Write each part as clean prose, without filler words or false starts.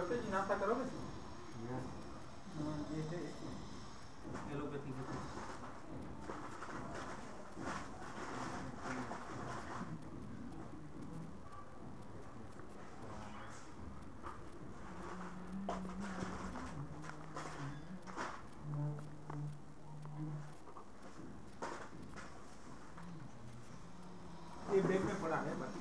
छोटे जी नाश्ता करोगे? एलोपैथी के ये बैग में पड़ा है बाकी।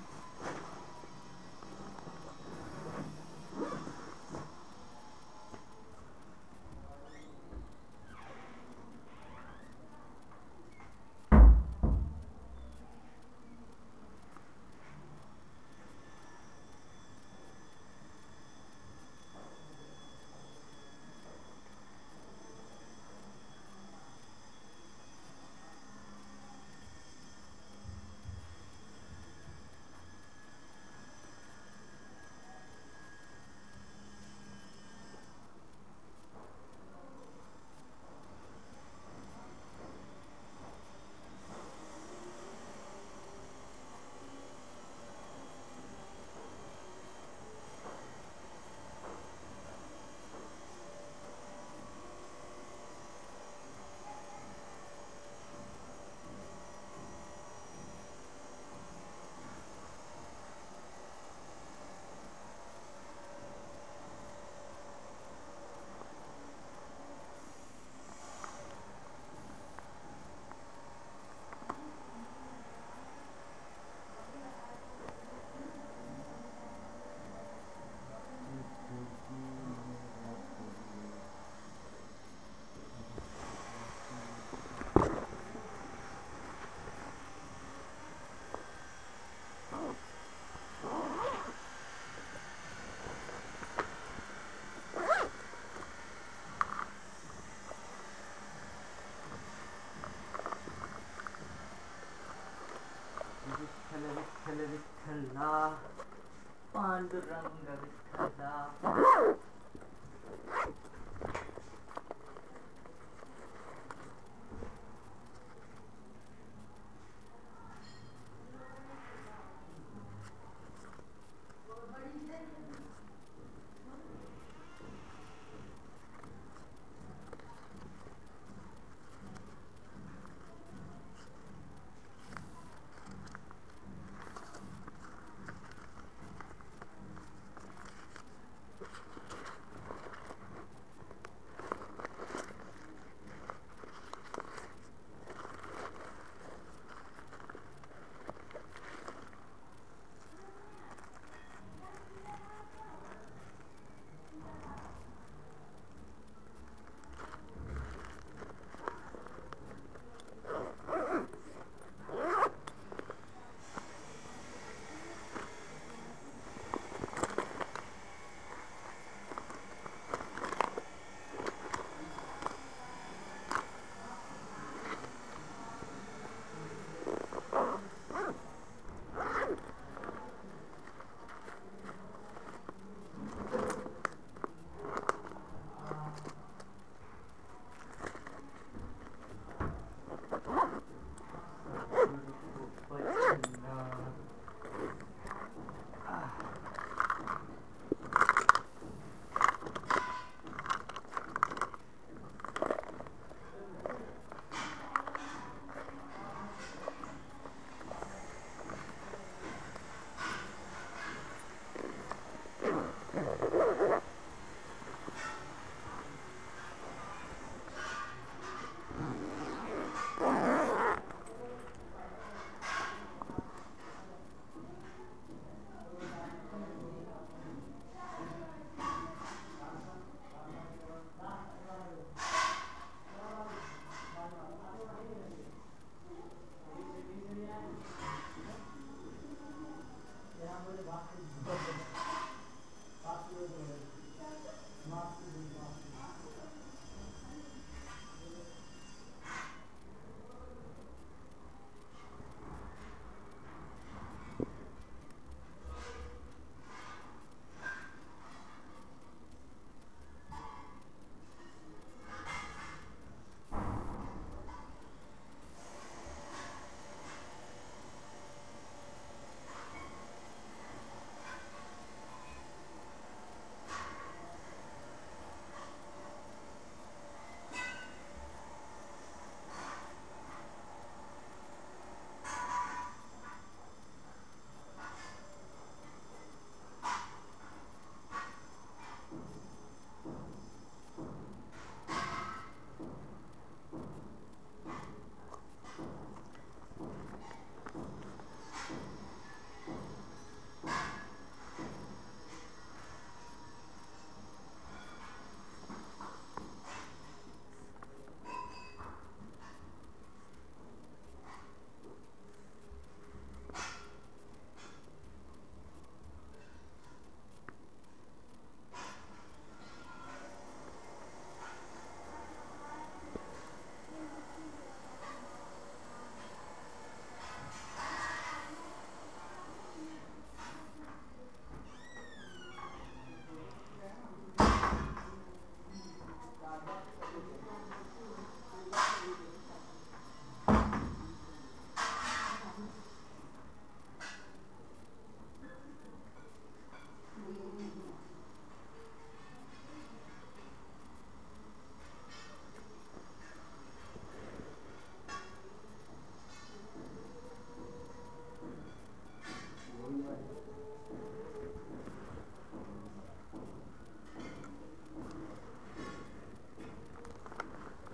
विठ्ठल विठ्ठला पांडुरंग विठ्ठला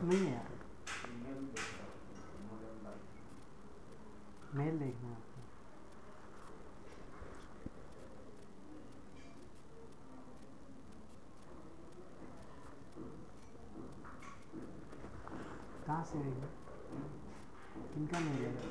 नहीं है यार, मेल देखना है आपको। कहाँ से आएगा, किनका मेल है?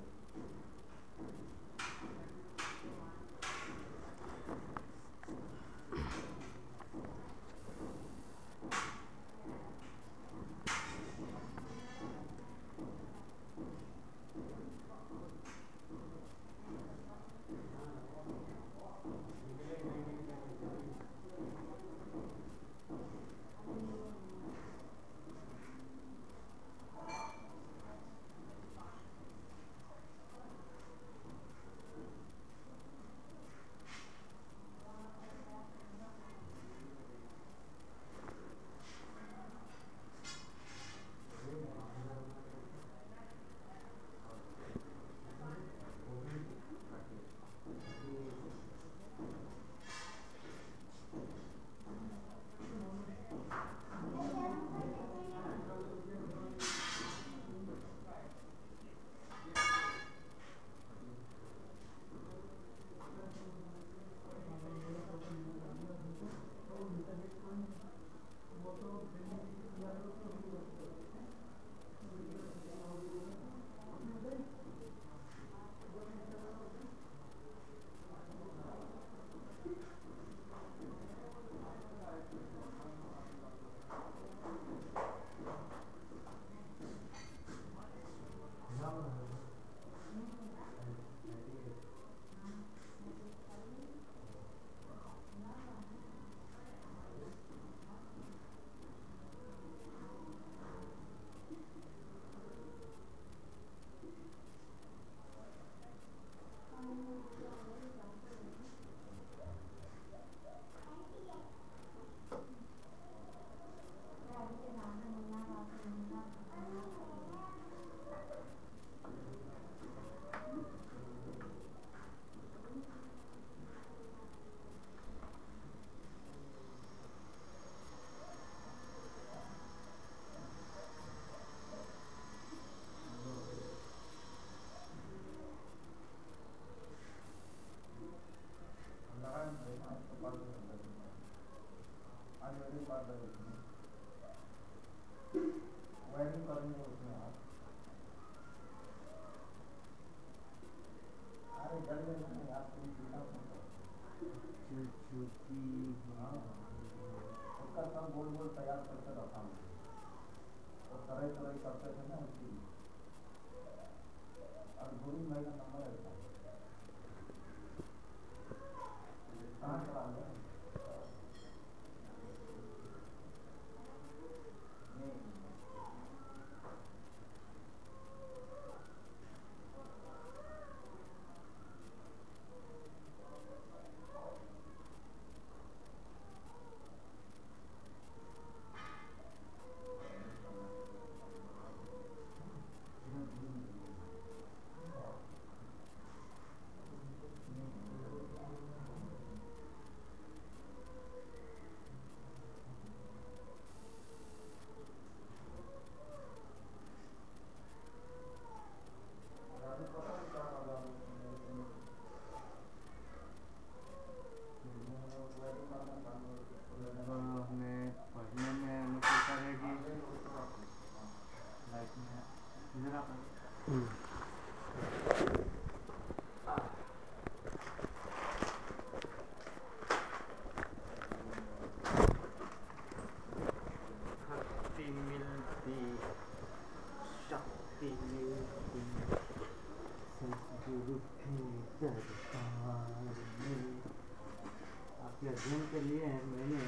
आपके अध्ययन के लिए मैंने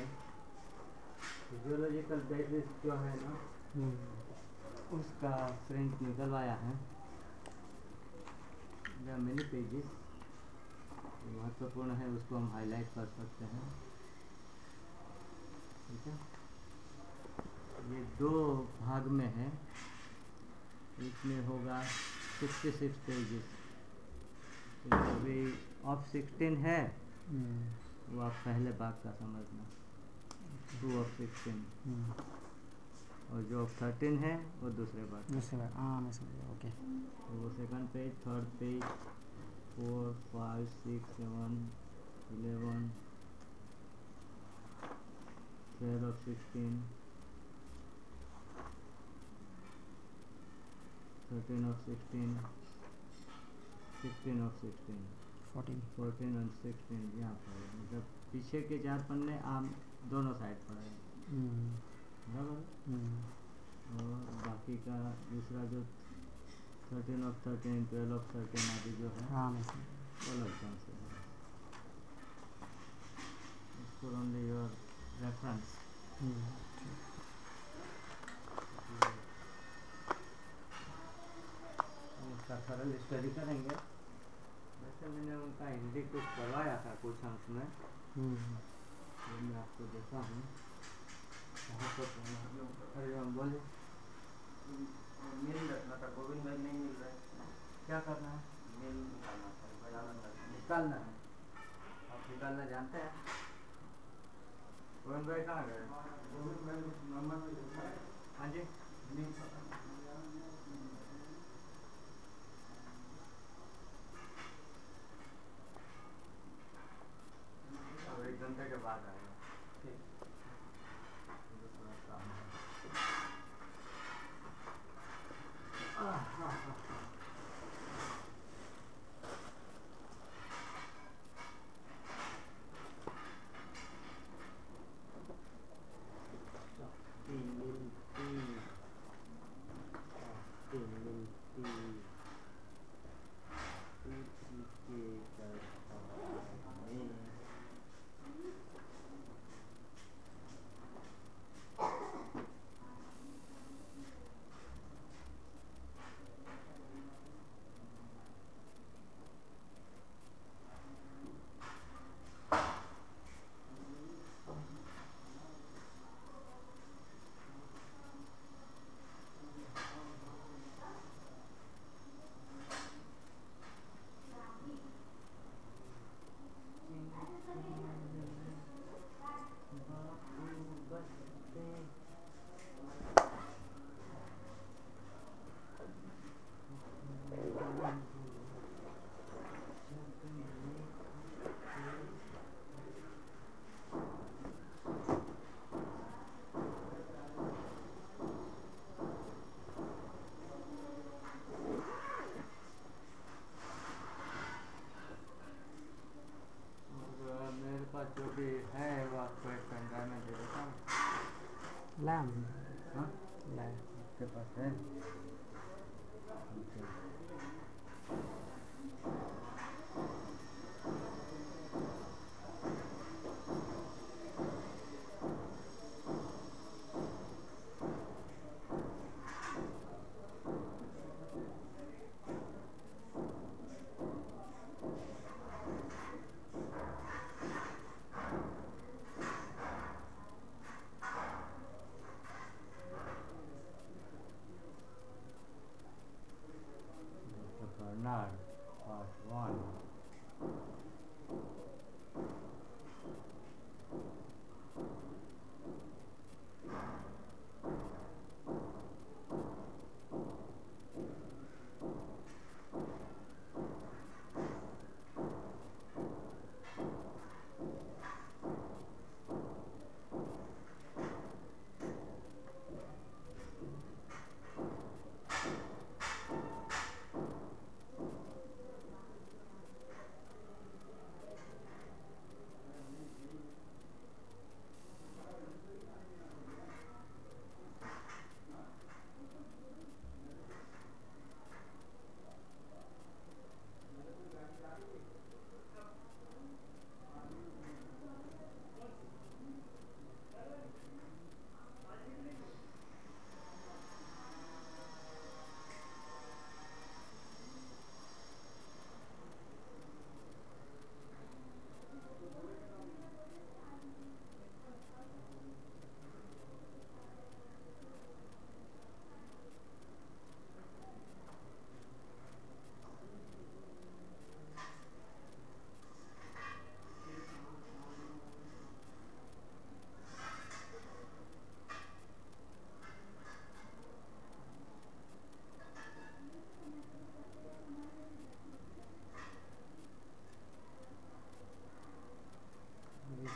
फिजियोलॉजिकल बेसिस जो है ना उसका प्रिंट निकलवाया है। या मैनी पेजेस महत्वपूर्ण है, उसको हम हाईलाइट कर सकते हैं। ठीक है, ये 2 भाग में है। एक में होगा 66 पेजेस, तो अभी ऑफ 16 है, वो आप पहले भाग का समझना, 2 of 16। और जो 13 है वो दूसरे बार। दूसरे बार, हाँ मैं समझ गया, ओके। तो वो second page, third page, 4, 5, 6, 7, 11, 12 of 16, 13 of 16, 16 of 16, 14 और 16 यहाँ पर है। मतलब पीछे के 4 पन्ने आम दोनों साइड पर है, बराबर। और बाकी का दूसरा जो 13 of 13, 12 of 13 आदि जो है हाँ मैं समझ गया। वो अलग ढंग से है। इसको ओनली योर रेफरेंस। उसका सरल स्टडी करेंगे। वैसे मैंने उनका हिंदी कुछ करवाया था कुछ अंश में, तो मैं आपको देता हूँ। अरे हम बोले मिल रखना था, गोविंद भाई नहीं मिल रहा है। क्या करना है? मेल निकालना था, गजानन भाई। निकालना है। आप निकालना जानते हैं? गोविंद भाई कहाँ गए? गोविंद भाई नंबर में लिखा है। हाँ जी, नहीं पता। अब 1 घंटे के बाद आएगा। ठीक। मुझे थोड़ा काम है। मेरे पास जो भी है वो आपको एक पेन ड्राइव में दे देता हूँ। लाया हाँ, लाया। आपके पास है? ठीक है।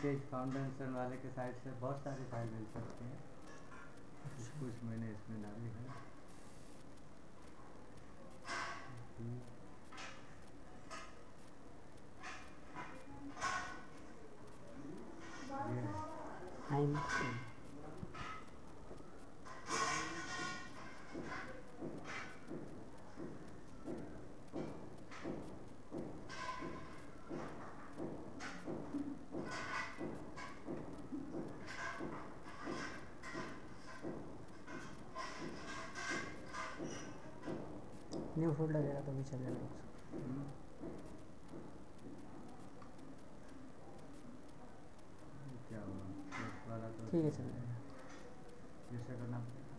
हेरिटेज फाउंडेशन वाले के साइड से बहुत सारी फाइल मिल सकती हैं। कुछ मैंने इसमें डाली है। ये है। टाइम न्यू फोल्डर लगेगा तो भी चलेगा। हम्म। ये क्या हुआ? फर्स्ट वाला तो ठीक है चलेगा। जैसे करना पड़ेगा।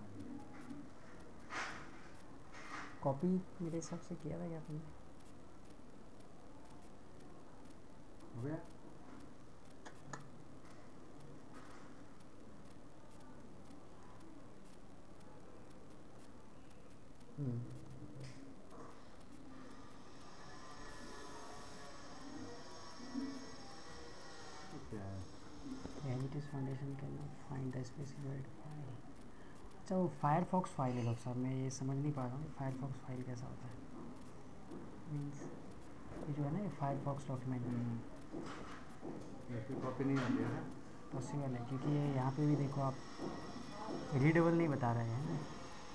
कॉपी मेरे हिसाब से किया था क्या आपने? हो गया? ये क्या है? Heritage foundation can not find the specified file. अच्छा वो फायरफॉक्स फाइल है डॉक्टर साहब, मैं ये समझ नहीं पा रहा हूँ फायरफॉक्स फाइल कैसा होता है। मीन्स ये जो है ना ये फायरफॉक्स डॉक्यूमेंट इसकी कॉपी नहीं होती है ना? पॉसिबल है क्योंकि ये यहाँ पे भी देखो आप रीडेबल नहीं बता रहे हैं ना।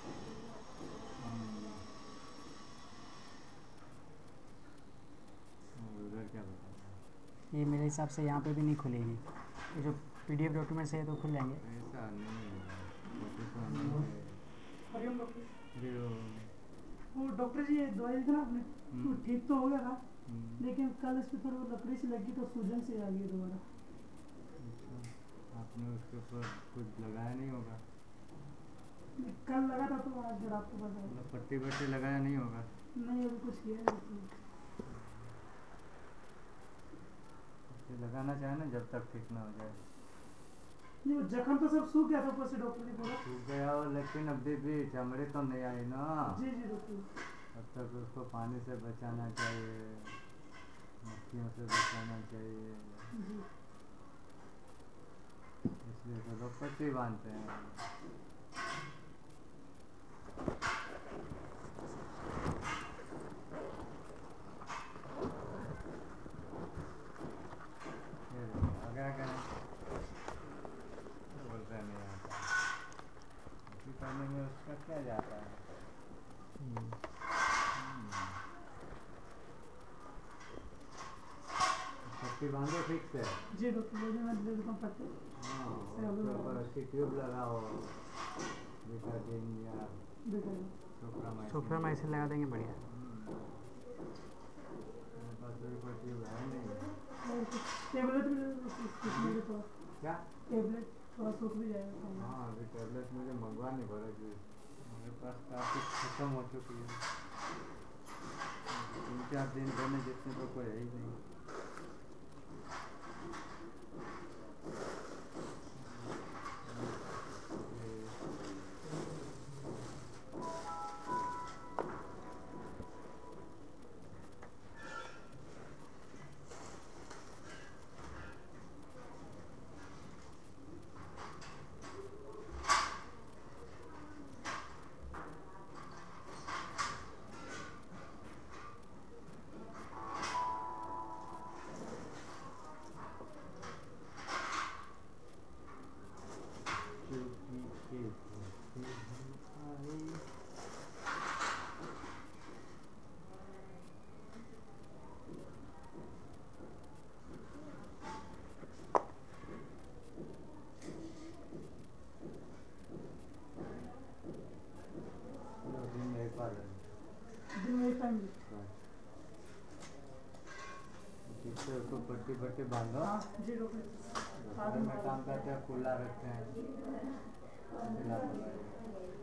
उधर क्या बताता है? ये मेरे हिसाब से यहाँ पे भी नहीं खुलेगी। ये जो PDF डॉक्यूमेंट्स है तो खुल जाएंगे। ऐसा नहीं है। कॉपी तो नहीं है। हरिओम डॉक्टर। अरे वो डॉक्टर जी ये दवाई दी थी ना आपने, वो ठीक तो हो गया था, हम्म। लेकिन कल इस पे थोड़ी वो लकड़ी से लगी तो सूजन से आ गई दोबारा। अच्छा, आपने उसके ऊपर कुछ लगाया नहीं होगा? कल लगा था तो आज फिर आपको पता है। मतलब पट्टी वट्टी लगाया नहीं होगा? नहीं अभी कुछ किया नहीं। पट्टी लगाना चाहिए ना जब तक ठीक ना हो जाए। नहीं वो जख्म तो सब सूख गया था ऊपर से डॉक्टर ने बोला। सूख गया हो लेकिन अभी भी चमड़ी तो नहीं आई ना। जी जी डॉक्टर। तब तक उसको पानी से बचाना चाहिए, मक्खियों से बचाना चाहिए, जी इसलिए तो लोग पट्टी बांधते हैं। ये देखो, आ गया क्या? बोलते हैं नहीं आता। पट्टी करने में उसका क्या जाता है? पट्टी बांधो ठीक से। जी डॉक्टर ले मैं दे देता हूँ पट्टी। हाँ, उसके ऊपर अच्छी ट्यूब लगाओ, बेटाडीन या देखो सोफ्रामाइसिन लगा देंगे बढ़िया। मेरे पास भी कोई ट्यूब है नहीं। टेबलेट भी तो क्या? टेबलेट थोड़ा सूख भी जाएगा। हाँ अभी टेबलेट मुझे मंगवानी पड़ेगी, मेरे पास काफ़ी खत्म हो चुकी है। 3-4 दिन देने जितने तो कोई है ही नहीं। दिन में एक टाइम जिससे उसको पट्टी पट्टी बांधो। हाँ जी डॉक्टर। घर में काम करते हैं खुला रखते हैं, ढीला पड़ता है।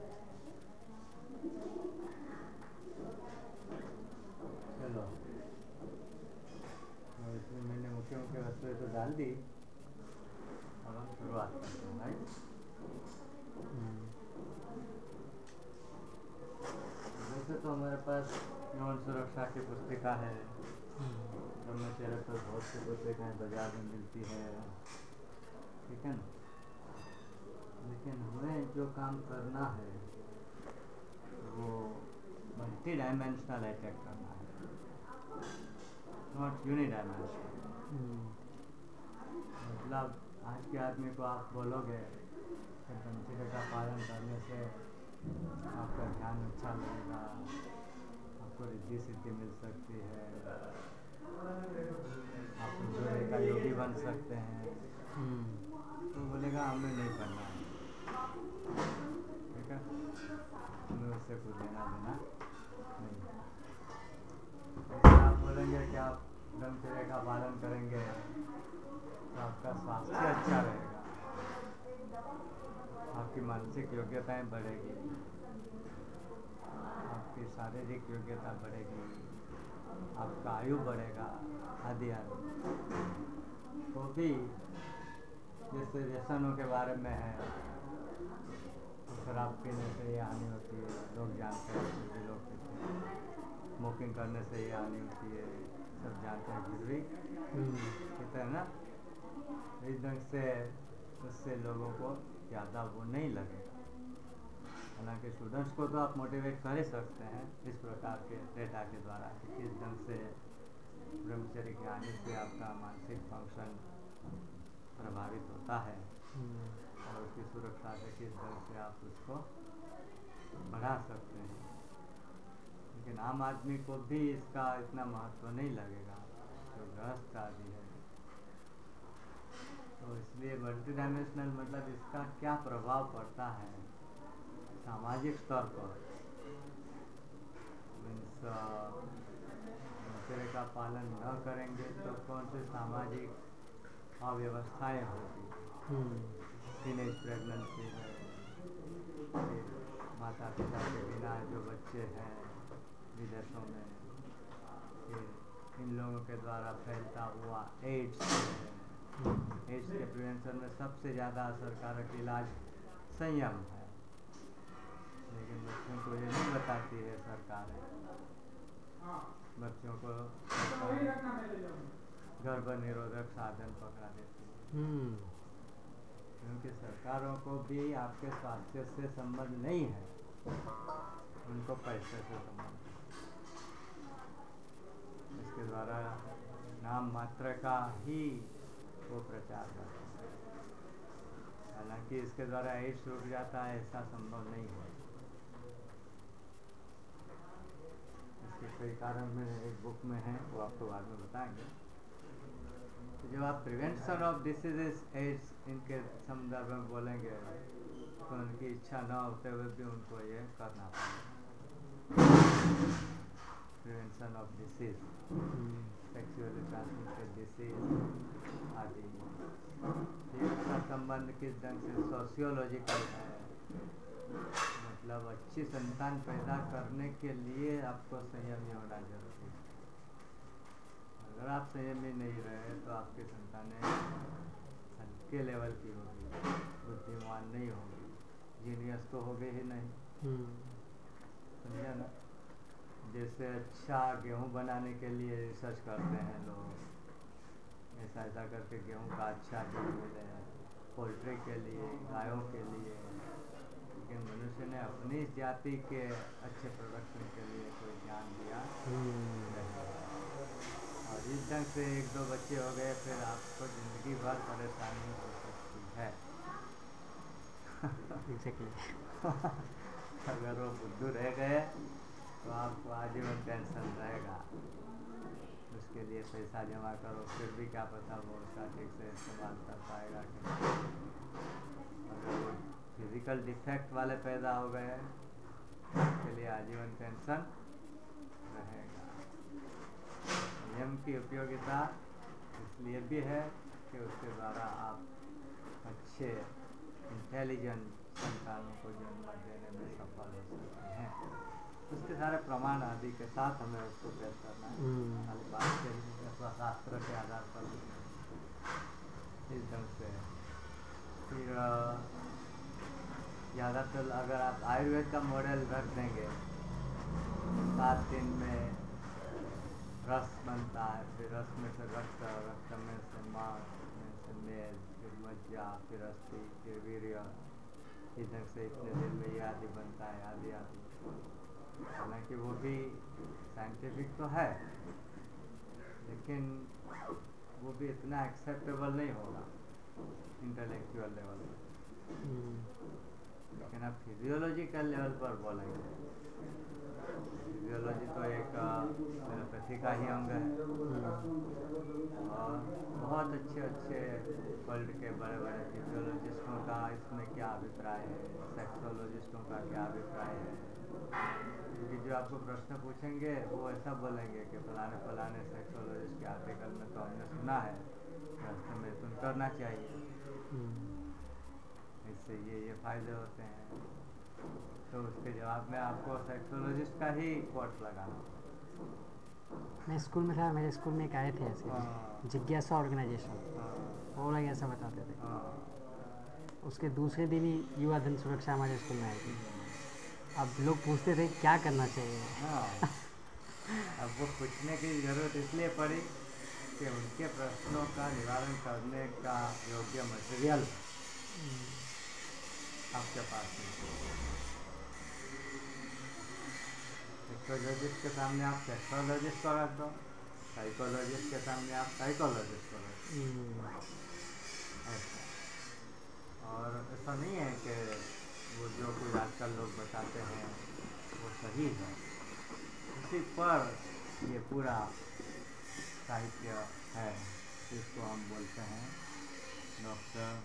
चलो और इसमें मैंने मुख्य मुख्य वस्तुएं तो डाल दी, अब हम शुरुआत करते हैं राइट। वैसे तो हमारे पास यौन सुरक्षा की पुस्तिका है, ब्रह्मचर्य तो बहुत से पुस्तकें बाजार में मिलती है, ठीक है ना। लेकिन हमें जो काम करना है वो मल्टी डायमेंशनल अटैक करना है, नॉट यूनिडायमेंशनल। मतलब आज के आदमी को आप बोलोगे कि ब्रह्मचर्य का पालन करने से आपका ध्यान अच्छा लगेगा, आपको रिद्धि सिद्धि मिल सकती है, आप जोड़े का योगी बन सकते हैं, तो बोलेगा हमें नहीं करना है, ठीक है, हमें उससे कुछ लेना देना नहीं है। लेकिन आप बोलेंगे कि आप ब्रह्मचर्य का पालन करेंगे तो आपका स्वास्थ्य अच्छा रहेगा, आपकी मानसिक योग्यताएं बढ़ेगी, आपकी शारीरिक योग्यता बढ़ेगी, आपका आयु बढ़ेगा, आदि आदि। तो भी जैसे व्यसनों के बारे में है, तो शराब पीने से ये हानि होती है, लोग जानते हैं, फिर भी लोग पीते हैं। स्मोकिंग करने से ये हानि होती है, सब जानते हैं, फिर भी पीते हैं ना। इस ढंग से उससे लोगों को ज़्यादा वो नहीं लगेगा। हालांकि स्टूडेंट्स को तो आप मोटिवेट कर ही सकते हैं इस प्रकार के डेटा के द्वारा कि किस ढंग से ब्रह्मचर्य के आने से आपका मानसिक फंक्शन प्रभावित होता है और उसकी सुरक्षा से किस ढंग से आप उसको बढ़ा सकते हैं। लेकिन आम आदमी को भी इसका इतना महत्व नहीं लगेगा जो गृहस्थ आदि है। तो इसलिए मल्टी डायमेंशनल मतलब इसका क्या प्रभाव पड़ता है सामाजिक स्तर पर। मीन्स ब्रह्मचर्य का पालन न करेंगे तो कौन सी सामाजिक अव्यवस्थाएं होगी। टीनेज प्रेगनेंसी है, फिर माता पिता के बिना जो बच्चे हैं विदेशों में, फिर इन लोगों के द्वारा फैलता हुआ एड्स है। एड्स के प्रिवेंशन में सबसे ज़्यादा असरकारक इलाज संयम है, लेकिन बच्चों को ये नहीं बताती है सरकार। बच्चों को गर्भ निरोधक साधन पकड़ा देती है, क्योंकि सरकारों को भी आपके स्वास्थ्य से संबंध नहीं है, उनको पैसे से संबंध है। इसके द्वारा नाम मात्र का ही वो प्रचार करते हैं, हालांकि इसके द्वारा एड्स रुक जाता है ऐसा संभव नहीं है। इसके कई कारण में एक बुक में है, वो आपको बाद में बताएंगे। तो जब आप प्रिवेंशन ऑफ डिसीजेस एड्स इनके संदर्भ में बोलेंगे तो उनकी इच्छा न होते हुए भी उनको ये करना पड़ेगा। Prevention of disease, sexually transmitted disease आदि। इसका संबंध किस ढंग से सोशियोलॉजिकल है, मतलब अच्छी संतान पैदा करने के लिए आपको संयमी होना जरूरी है। अगर आप संयमी नहीं रहे तो आपकी संतानें हल्के लेवल की होगी, बुद्धिमान नहीं होगी, जीनियस तो होगी ही नहीं। समझा ना। जैसे अच्छा गेहूँ बनाने के लिए रिसर्च करते हैं लोग, ऐसा ऐसा करके गेहूँ का अच्छा गेहूँ मिले, पोल्ट्री के लिए, गायों के लिए। लेकिन मनुष्य ने अपनी जाति के अच्छे प्रोडक्शन के लिए कोई ध्यान दिया नहीं। और इस ढंग से एक दो बच्चे हो गए फिर आपको ज़िंदगी भर परेशानी हो सकती है। अगर वो बुद्धू रह गए तो आपको आजीवन टेंशन रहेगा। उसके लिए पैसा जमा करो फिर भी क्या पता वो उसका ठीक से इस्तेमाल कर पाएगा कि नहीं। अगर वो फिजिकल डिफेक्ट वाले पैदा हो गए उसके लिए आजीवन टेंशन रहेगा। नियम की उपयोगिता इसलिए भी है कि उसके द्वारा आप अच्छे इंटेलिजेंट संतानों को जन्म देने में सफल हो सकते हैं। उसके सारे प्रमाण आदि के साथ हमें उसको पेश करना है, खाली बात के अथवा शास्त्र के आधार पर इस ढंग से। फिर ज़्यादातर अगर आप आयुर्वेद का मॉडल रख देंगे 7 दिन में रस बनता है, फिर रस में से रक्त, रक्त में से मांस, में से मेद, फिर मज्जा, फिर अस्थि, फिर वीर्य, इधर से इतने दिन में ये आदि बनता है, आदि आदि। हालांकि वो भी साइंटिफिक तो है, लेकिन वो भी इतना एक्सेप्टेबल नहीं होगा इंटेलेक्चुअल लेवल पर। लेकिन आप फिजियोलॉजिकल लेवल पर बोलेंगे, फिजियोलॉजी तो एक एलोपैथी का ही अंग है, और बहुत अच्छे अच्छे वर्ल्ड के बड़े बड़े फिजियोलॉजिस्टों का इसमें क्या अभिप्राय है, सेक्सोलॉजिस्टों का क्या अभिप्राय है। क्योंकि जो आपको प्रश्न पूछेंगे वो ऐसा बोलेंगे कि फलाने फलाने सेक्सोलॉजिस्ट के आर्टिकल में तो हमने सुना है, वास्तव में सुन करना चाहिए, इससे ये फ़ायदे होते हैं। तो उसके जवाब में आपको सेक्सोलॉजिस्ट का ही कोट लगाना। मैं स्कूल में था, मेरे स्कूल में एक आए थे ऐसे, हाँ। जिज्ञासा ऑर्गेनाइजेशन, हाँ, वो लोग ऐसा बताते थे। हाँ, उसके दूसरे दिन ही युवा धन सुरक्षा हमारे स्कूल में आई थी। अब लोग पूछते थे क्या करना चाहिए। हाँ। अब वो पूछने की ज़रूरत इसलिए पड़ी कि उनके प्रश्नों का निवारण करने का योग्य मटेरियल आपके पास नहीं। सेक्सोलॉजिस्ट के सामने आप सेक्सोलॉजिस्ट को रख दो, साइकोलॉजिस्ट के सामने आप साइकोलॉजिस्ट को रख दो, ऐसा। और ऐसा नहीं है कि वो जो कुछ आजकल लोग बताते हैं वो सही है, उसी पर ये पूरा साहित्य है, जिसको हम बोलते हैं डॉक्टर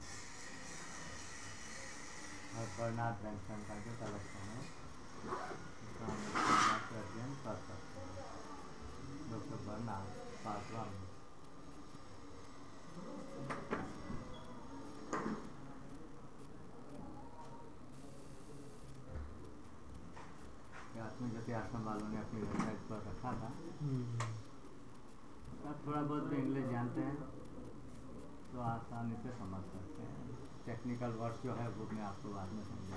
बर्नार्ड ब्रैनसन का जो कलेक्शन है, उसका हम इसका अध्ययन कर सकते हैं। Doctor Bernard part 1। आत्मज्योति आश्रम वालों ने अपनी वेबसाइट पर रखा था। अब थोड़ा बहुत भी इंग्लिश जानते हैं तो आसानी से समझ सकते हैं। टेक्निकल वर्ड्स जो है वो मैं आपको बाद में समझा।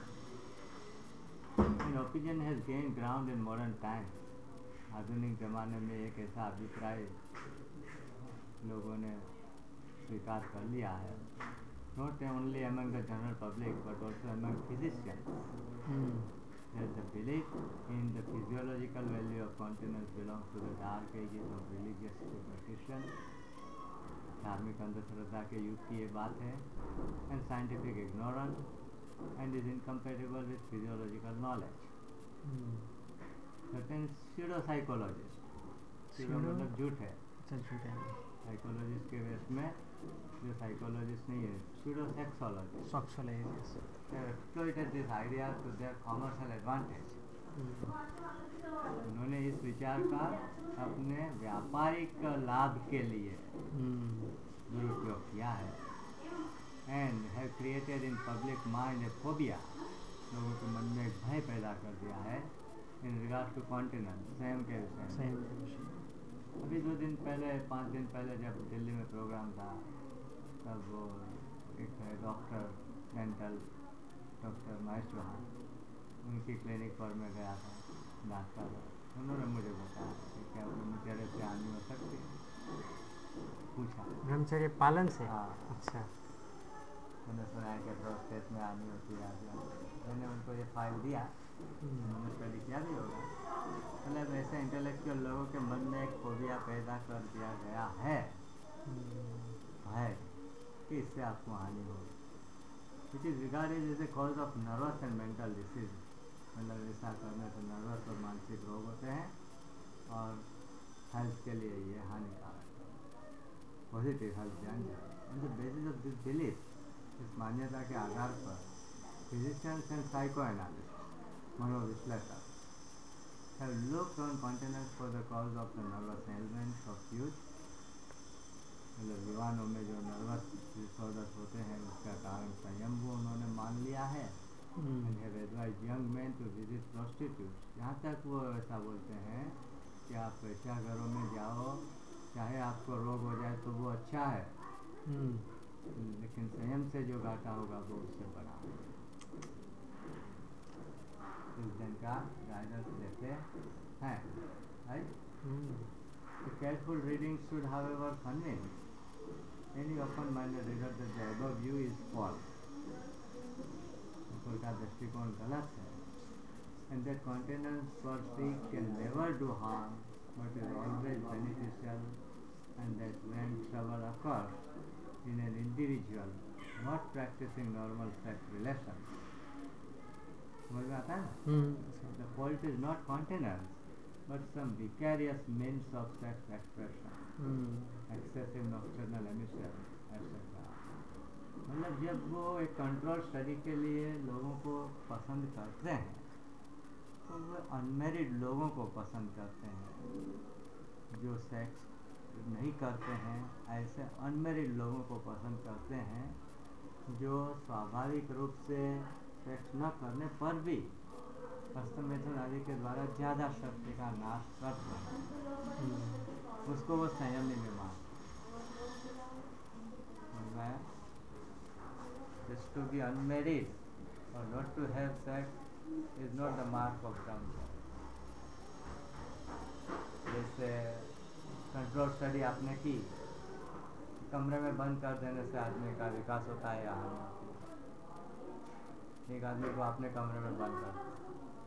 An opinion has gained ground in modern times. आधुनिक ज़माने में एक ऐसा अभिप्राय लोगों ने स्वीकार कर लिया है, not only among the general public but also among physicians. That the belief in the physiological value of continence belongs to the dark ages of religious superstition. धार्मिक अंधश्रद्धा के युग की ये बात है, and scientific ignorance, and is incompatible with physiological knowledge. Certain pseudo-psychologists, pseudo मतलब झूठ है, साइकोलॉजिस्ट के वेश में जो साइकोलॉजिस्ट नहीं है, pseudo-sexologists have exploited this idea to their commercial advantage. उन्होंने इस विचार का अपने व्यापारिक लाभ के लिए दुरुपयोग किया है, and have created in public mind a phobia. लोगों के मन में एक भय पैदा कर दिया है in regards to continence, संयम के विषय में। अभी 2 दिन पहले 5 दिन पहले जब दिल्ली में प्रोग्राम था, तब वो एक doctor dental doctor Mahesh Chauhan, उनकी क्लिनिक पर मैं गया था, डॉक्टर, उन्होंने मुझे बताया कि क्या ब्रह्मचर्य से हानि हो सकती है, पूछा। ब्रह्मचर्य पालन से? हाँ। अच्छा। उन्होंने सुना है कि प्रोस्टेट में हानि होती है। मैंने उनको ये फाइल दिया, उन्होंने स्टडी किया भी होगा। मतलब ऐसे इंटेलेक्चुअल लोगों के मन में एक फोबिया पैदा कर दिया गया है कि इससे आपको हानि होगी। It is regarded as a cause of nervous and mental disease. मतलब ऐसा करने से नर्वस और मानसिक रोग होते हैं और हेल्थ के लिए ये हानिकारक है। Positive health danger. On the basis of this belief, इस मान्यता के आधार पर फिजिशियंस एंड साइको एनालिस्ट, मनोविश्लेषक, have looked on continence for the cause of the nervous ailments of youth. मतलब युवानों में जो नर्वस डिसऑर्डर्स होते हैं उसका कारण संयम वो उन्होंने मान लिया है। and have advised young men to visit prostitutes. यहाँ तक वो ऐसा बोलते हैं कि आप वेश्याघरों में जाओ, चाहे आपको रोग हो जाए तो वो अच्छा है, लेकिन संयम से जो घाटा होगा वो उससे बड़ा है। इस दिन का गाइडेंस देते हैं, right? The careful reading should, however, convince any open-minded reader that the above view is false. ऊपर का दृष्टिकोण गलत है, and that continence per se can never do harm, but is always beneficial, and that when trouble occurs in an individual not practicing normal sex relations, समझ में आता है ना? The fault is not continence, but some vicarious means of sex expression, excessive nocturnal emission, etc. मतलब जब वो एक control study के लिए लोगों को पसंद करते हैं तो वो अनमेरिड लोगों को पसंद करते हैं। जो सेक्स नहीं करते हैं ऐसे अनमेरिड लोगों को पसंद करते हैं, जो स्वाभाविक रूप से सेक्स न करने पर भी हस्तमैथुन आदि के द्वारा ज़्यादा शक्ति का नाश करते हैं, उसको वो संयमी में मानते हैं। Just to be unmarried or not to have sex is not the mark of dumb child. जैसे कंट्रोल स्टडी आपने की, कमरे में बंद कर देने से आदमी का विकास होता है या हानि होती है? एक आदमी को आपने कमरे में बंद कर दिया,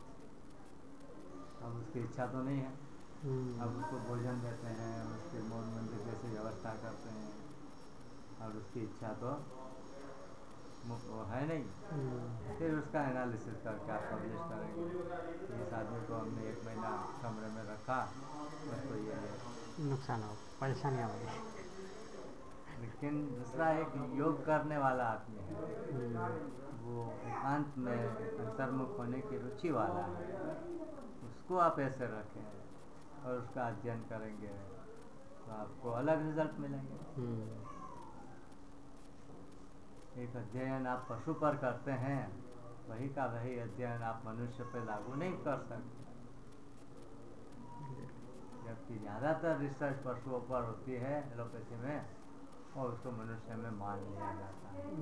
अब उसकी इच्छा तो नहीं है, अब उसको भोजन देते हैं, उसके मौन मंदिर जैसी व्यवस्था करते हैं, और उसकी इच्छा तो वो है नहीं। फिर उसका एनालिसिस करके आप पब्लिश करेंगे, इस आदमी को हमने 1 महीना कमरे में रखा, उसको ये नुकसान हो, परेशानियाँ हुई। लेकिन दूसरा एक योग करने वाला आदमी है, वो एकांत में अंतर्मुख होने की रुचि वाला है, उसको आप ऐसे रखें और उसका अध्ययन करेंगे तो आपको अलग रिजल्ट मिलेंगे। एक अध्ययन आप पशु पर करते हैं, वही का वही अध्ययन आप मनुष्य पर लागू नहीं कर सकते, जबकि ज़्यादातर रिसर्च पशुओं पर होती है एलोपैथी में, और उसको मनुष्य में मान लिया जाता है।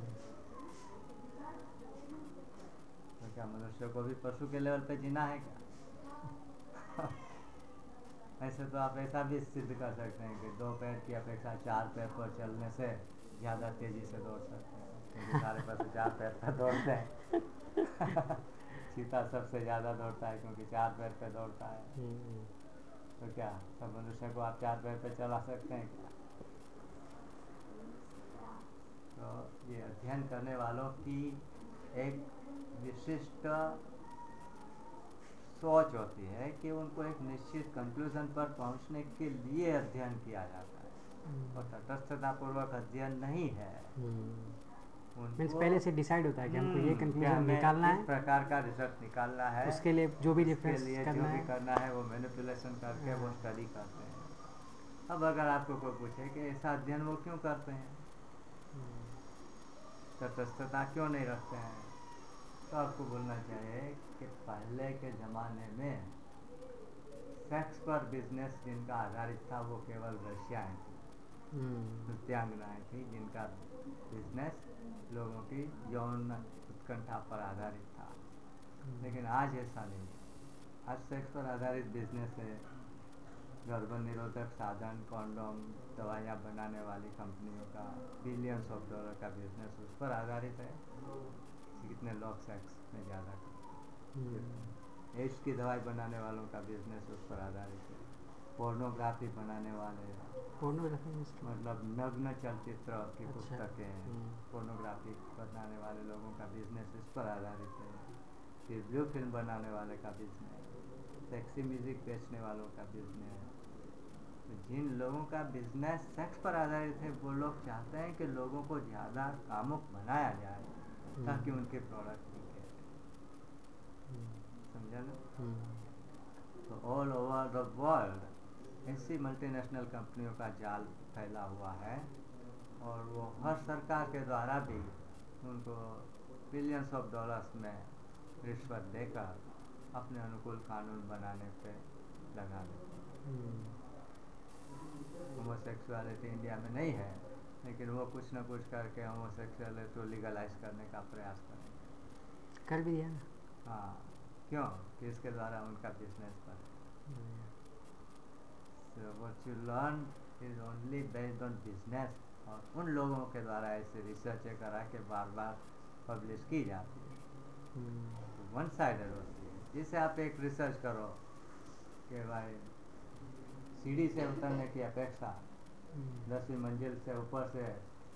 तो क्या मनुष्य को भी पशु के लेवल पे जीना है क्या? ऐसे तो आप ऐसा भी सिद्ध कर सकते हैं कि 2 पैर की अपेक्षा 4 पैर पर चलने से ज़्यादा तेज़ी से दौड़ सकते हैं, क्योंकि सारे पशु 4 पैर पर दौड़ते हैं। चीता सबसे ज़्यादा दौड़ता है क्योंकि 4 पैर पर दौड़ता है। तो क्या सब मनुष्य को आप 4 पैर पर चला सकते हैं क्या? तो ये अध्ययन करने वालों की एक विशिष्ट सोच होती है कि उनको एक निश्चित कंक्लूजन पर पहुंचने के लिए अध्ययन किया जाता है, और तटस्थतापूर्वक अध्ययन नहीं है। मीन्स पहले से डिसाइड होता है कि हमको ये कंक्लूजन निकालना है, इस प्रकार का रिजल्ट निकालना है, उसके लिए जो भी उसके लिए जो भी है करना है वो मैनिपुलेशन करके वो स्टडी करते हैं। अब अगर आपको कोई पूछे कि ऐसा अध्ययन वो क्यों करते हैं, तटस्थता क्यों नहीं रखते हैं, तो आपको बोलना चाहिए कि पहले के ज़माने में सेक्स पर बिजनेस जिनका आधारित था वो केवल वेश्याएँ थी, नृत्यांगनाएँ थी, जिनका बिजनेस लोगों की यौन उत्कंठा पर आधारित था। लेकिन आज ऐसा नहीं है, आज सेक्स पर आधारित बिजनेस है। गर्भ निरोधक साधन, कॉन्डोम, दवाइयाँ बनाने वाली कंपनियों का $बिलियंस का बिजनेस उस पर आधारित है। कितने लोग सेक्स में ज़्यादा करते हैं। एड्स की दवाई बनाने वालों का बिजनेस उस पर आधारित है। पोर्नोग्राफी बनाने वाले, मतलब नग्न चलचित्र की पुस्तकें, पोर्नोग्राफी बनाने वाले लोगों का बिजनेस इस पर आधारित है। फिर ब्लू फिल्म बनाने वाले का बिजनेस, सेक्सी म्यूज़िक बेचने वालों का बिजनेस। तो जिन लोगों का बिजनेस सेक्स पर आधारित है वो लोग चाहते हैं कि लोगों को ज़्यादा कामुक बनाया जाए ताकि उनके प्रोडक्ट बिके। समझा ना? तो ऑल ओवर द वर्ल्ड ऐसी मल्टीनेशनल कंपनियों का जाल फैला हुआ है, और वो हर सरकार के द्वारा भी उनको $बिलियंस में रिश्वत देकर अपने अनुकूल कानून बनाने पे लगा देते हैं। होमोसेक्सुअलिटी इंडिया में नहीं है, लेकिन वो कुछ ना कुछ करके होमोसेक्सुअलिटी को लीगलाइज करने का प्रयास करेंगे। कर भी दिया ना। हाँ, क्यों? कि इसके द्वारा उनका बिजनेस बढ़े। So what you learn is only based on business, और उन लोगों के द्वारा ऐसे रिसर्च करा के बार बार पब्लिश की जाती है, वन साइडेड होती है। जिससे आप एक रिसर्च करो कि भाई सीढ़ी से उतरने की अपेक्षा 10वीं मंजिल से ऊपर से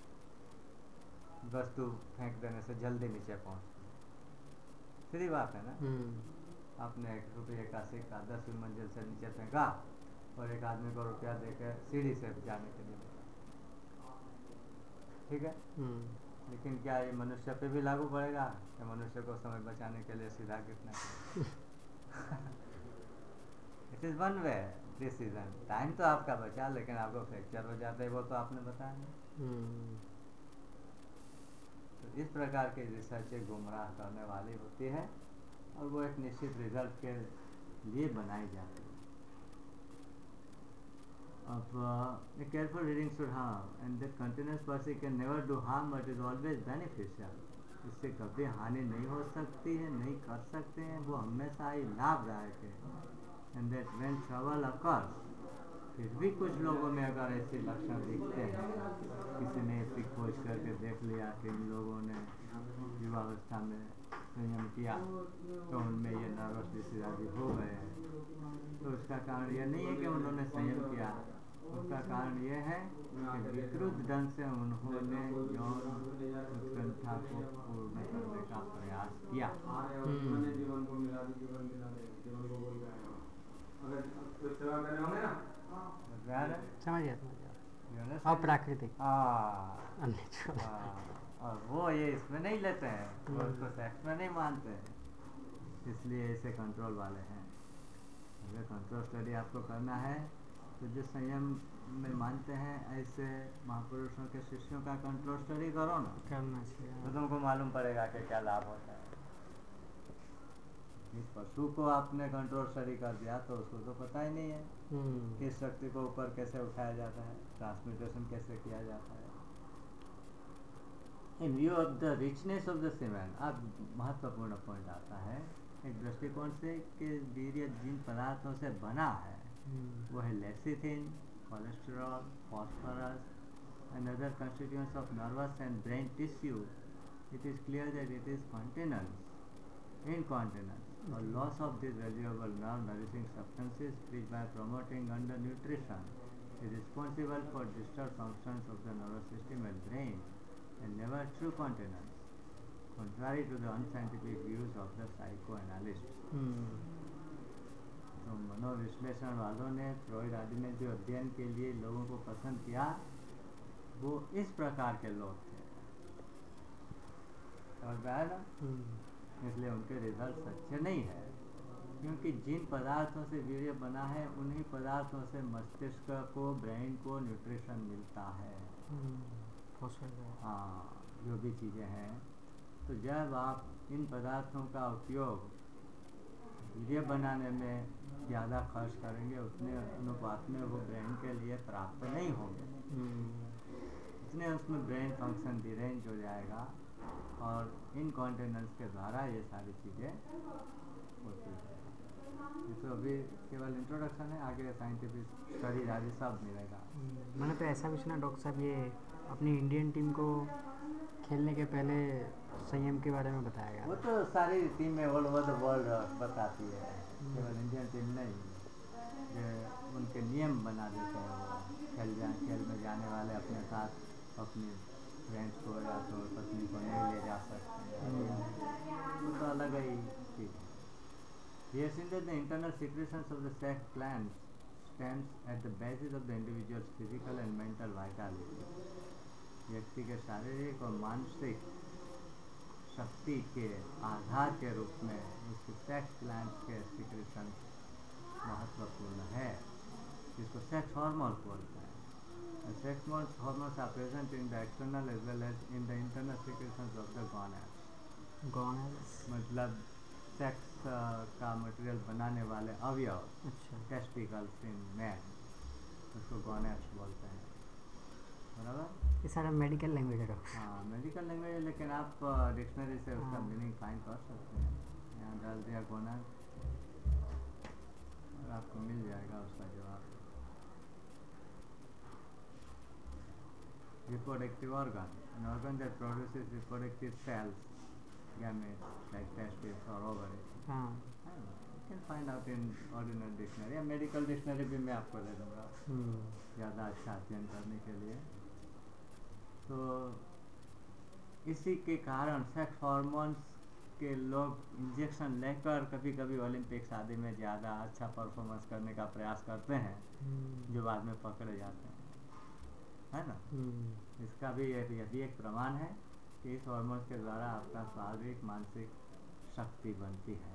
वस्तु फेंक देने से जल्दी नीचे पहुंचती है। सीधी बात है ना। आपने 1 रुपये का सिक्का 10वीं मंजिल से नीचे फेंका और एक आदमी को रुपया देकर सीढ़ी से जाने के लिए बोला, ठीक है। लेकिन क्या ये मनुष्य पे भी लागू पड़ेगा कि मनुष्य को समय बचाने के लिए सीधा गिरना चाहिए? It is one way decision. Time तो आपका बचा, लेकिन आपको फ्रैक्चर हो जाता है, वो तो आपने बताया नहीं। तो इस प्रकार की रिसर्च गुमराह करने वाली होती है और वो एक निश्चित रिजल्ट के लिए बनाई जाती है। अब a careful reading should have and that continuous pursuit can never do harm but is always beneficial. इससे कभी हानि नहीं हो सकती है, नहीं कर सकते हैं, वो हमेशा ही लाभदायक है। And that when trouble occurs, फिर भी कुछ लोगों में अगर ऐसे लक्षण दिखते हैं, किसी ने इसकी खोज करके देख लिया कि इन लोगों ने युवावस्था में संयम किया तो उनमें ये नर्वस डिसीज आदि हो गए हैं, तो उसका कारण यह नहीं है कि उन्होंने संयम किया, उसका कारण यह है कि विकृत ढंग से उन्होंने यौन उत्कंठा को पूर्ण करने का प्रयास किया। समझ गया। अप्राकृतिक और वो ये इसमें नहीं लेते हैं, वो उसको सेक्स में नहीं मानते हैं, इसलिए इसे कंट्रोल वाले हैं। अगर कंट्रोल स्टडी आपको करना है तो जो संयम में मानते हैं ऐसे महापुरुषों के शिष्यों का कंट्रोल स्टडी करो ना, करना चाहिए। तो तुमको मालूम पड़ेगा कि क्या लाभ होता है। इस पशु को आपने कंट्रोल स्टडी कर दिया तो उसको तो पता ही नहीं है कि इस शक्ति को ऊपर कैसे उठाया जाता है, ट्रांसमिटेशन कैसे किया जाता है। In view of the richness of the semen, अब महत्वपूर्ण पॉइंट आता है एक दृष्टिकोण से कि वीर्य जिन पदार्थों से बना है वो है lecithin, cholesterol, phosphorus and other constituents of nervous and brain tissue. It is clear that it is continence, incontinence or loss of these valuable nerve nourishing substances which by promoting undernutrition is responsible for disturbed functions of the nervous system and brain and never true continence, contrary to the unscientific views of the psychoanalysts. तो मनोविश्लेषण वालों ने, Freud आदि ने जो अध्ययन के लिए लोगों को पसंद किया वो इस प्रकार के लोग थे, समझ में आया ना। इसलिए उनके रिजल्ट अच्छे नहीं है, क्योंकि जिन पदार्थों से वीर्य बना है उन्हीं पदार्थों से मस्तिष्क को, ब्रेन को न्यूट्रिशन मिलता है। हाँ, जो भी चीज़ें हैं, तो जब आप इन पदार्थों का उपयोग वीर्य बनाने में ज़्यादा खर्च करेंगे उतने अनुपात में वो ब्रेन के लिए प्राप्त नहीं होंगे, इसलिए उसमें ब्रेन फंक्शन डिरेंज हो जाएगा और इनकॉन्टिनेंस के द्वारा ये सारी चीज़ें होती है। ये तो अभी केवल इंट्रोडक्शन है, आगे साइंटिफिक स्टडी आदि सब मिलेगा। मैंने तो ऐसा भी सुना डॉक्टर साहब, ये अपनी इंडियन टीम को खेलने के पहले संयम के बारे में बताया गया। वो तो सारी टीमें ऑल ओवर द वर्ल्ड बताती है, केवल इंडियन टीम नहीं, जो उनके नियम बना देते हैं। वो खेल में जाने वाले अपने साथ अपनी फ्रेंड्स को या तो पत्नी को नहीं ले जा सकते, वो तो अलग ही चीज़ है। He has seen that the internal secretions of the sex glands stands at the basis of the individual's physical and mental vitality. व्यक्ति के शारीरिक और मानसिक शक्ति के आधार के रूप में उसके सेक्स ग्लैंड्स के सिक्रेशन महत्वपूर्ण है, जिसको सेक्स हार्मोन बोलते हैं। Sex hormones are present in the external as well as in the internal secretions of the gonads. Gonads मतलब सेक्स का मटेरियल बनाने वाले अवयव, अच्छा, टेस्टिकल्स इन मैन, उसको गोनाड्स बोलते हैं, बराबर। ये सारा मेडिकल लैंग्वेज है डॉक्टर। हाँ, मेडिकल लैंग्वेज है, लेकिन आप डिक्शनरी से उसका मीनिंग फाइंड कर सकते हैं। यहाँ डाल दिया गोनाड और आपको मिल जाएगा उसका जवाब। reproductive organ, an organ that produces reproductive cells, gametes like testes or ovaries. हाँ You can find out in ordinary dictionary या मेडिकल डिक्शनरी भी मैं आपको दे दूँगा ज़्यादा अच्छा अध्ययन करने के लिए। तो इसी के कारण सेक्स हार्मोन्स के लोग इंजेक्शन लेकर कभी कभी ओलंपिक्स आदि में ज़्यादा अच्छा परफॉर्मेंस करने का प्रयास करते हैं, जो बाद में पकड़े जाते हैं, है ना। इसका भी यह भी एक प्रमाण है कि इस हार्मोन्स के द्वारा आपका शारीरिक मानसिक शक्ति बनती है।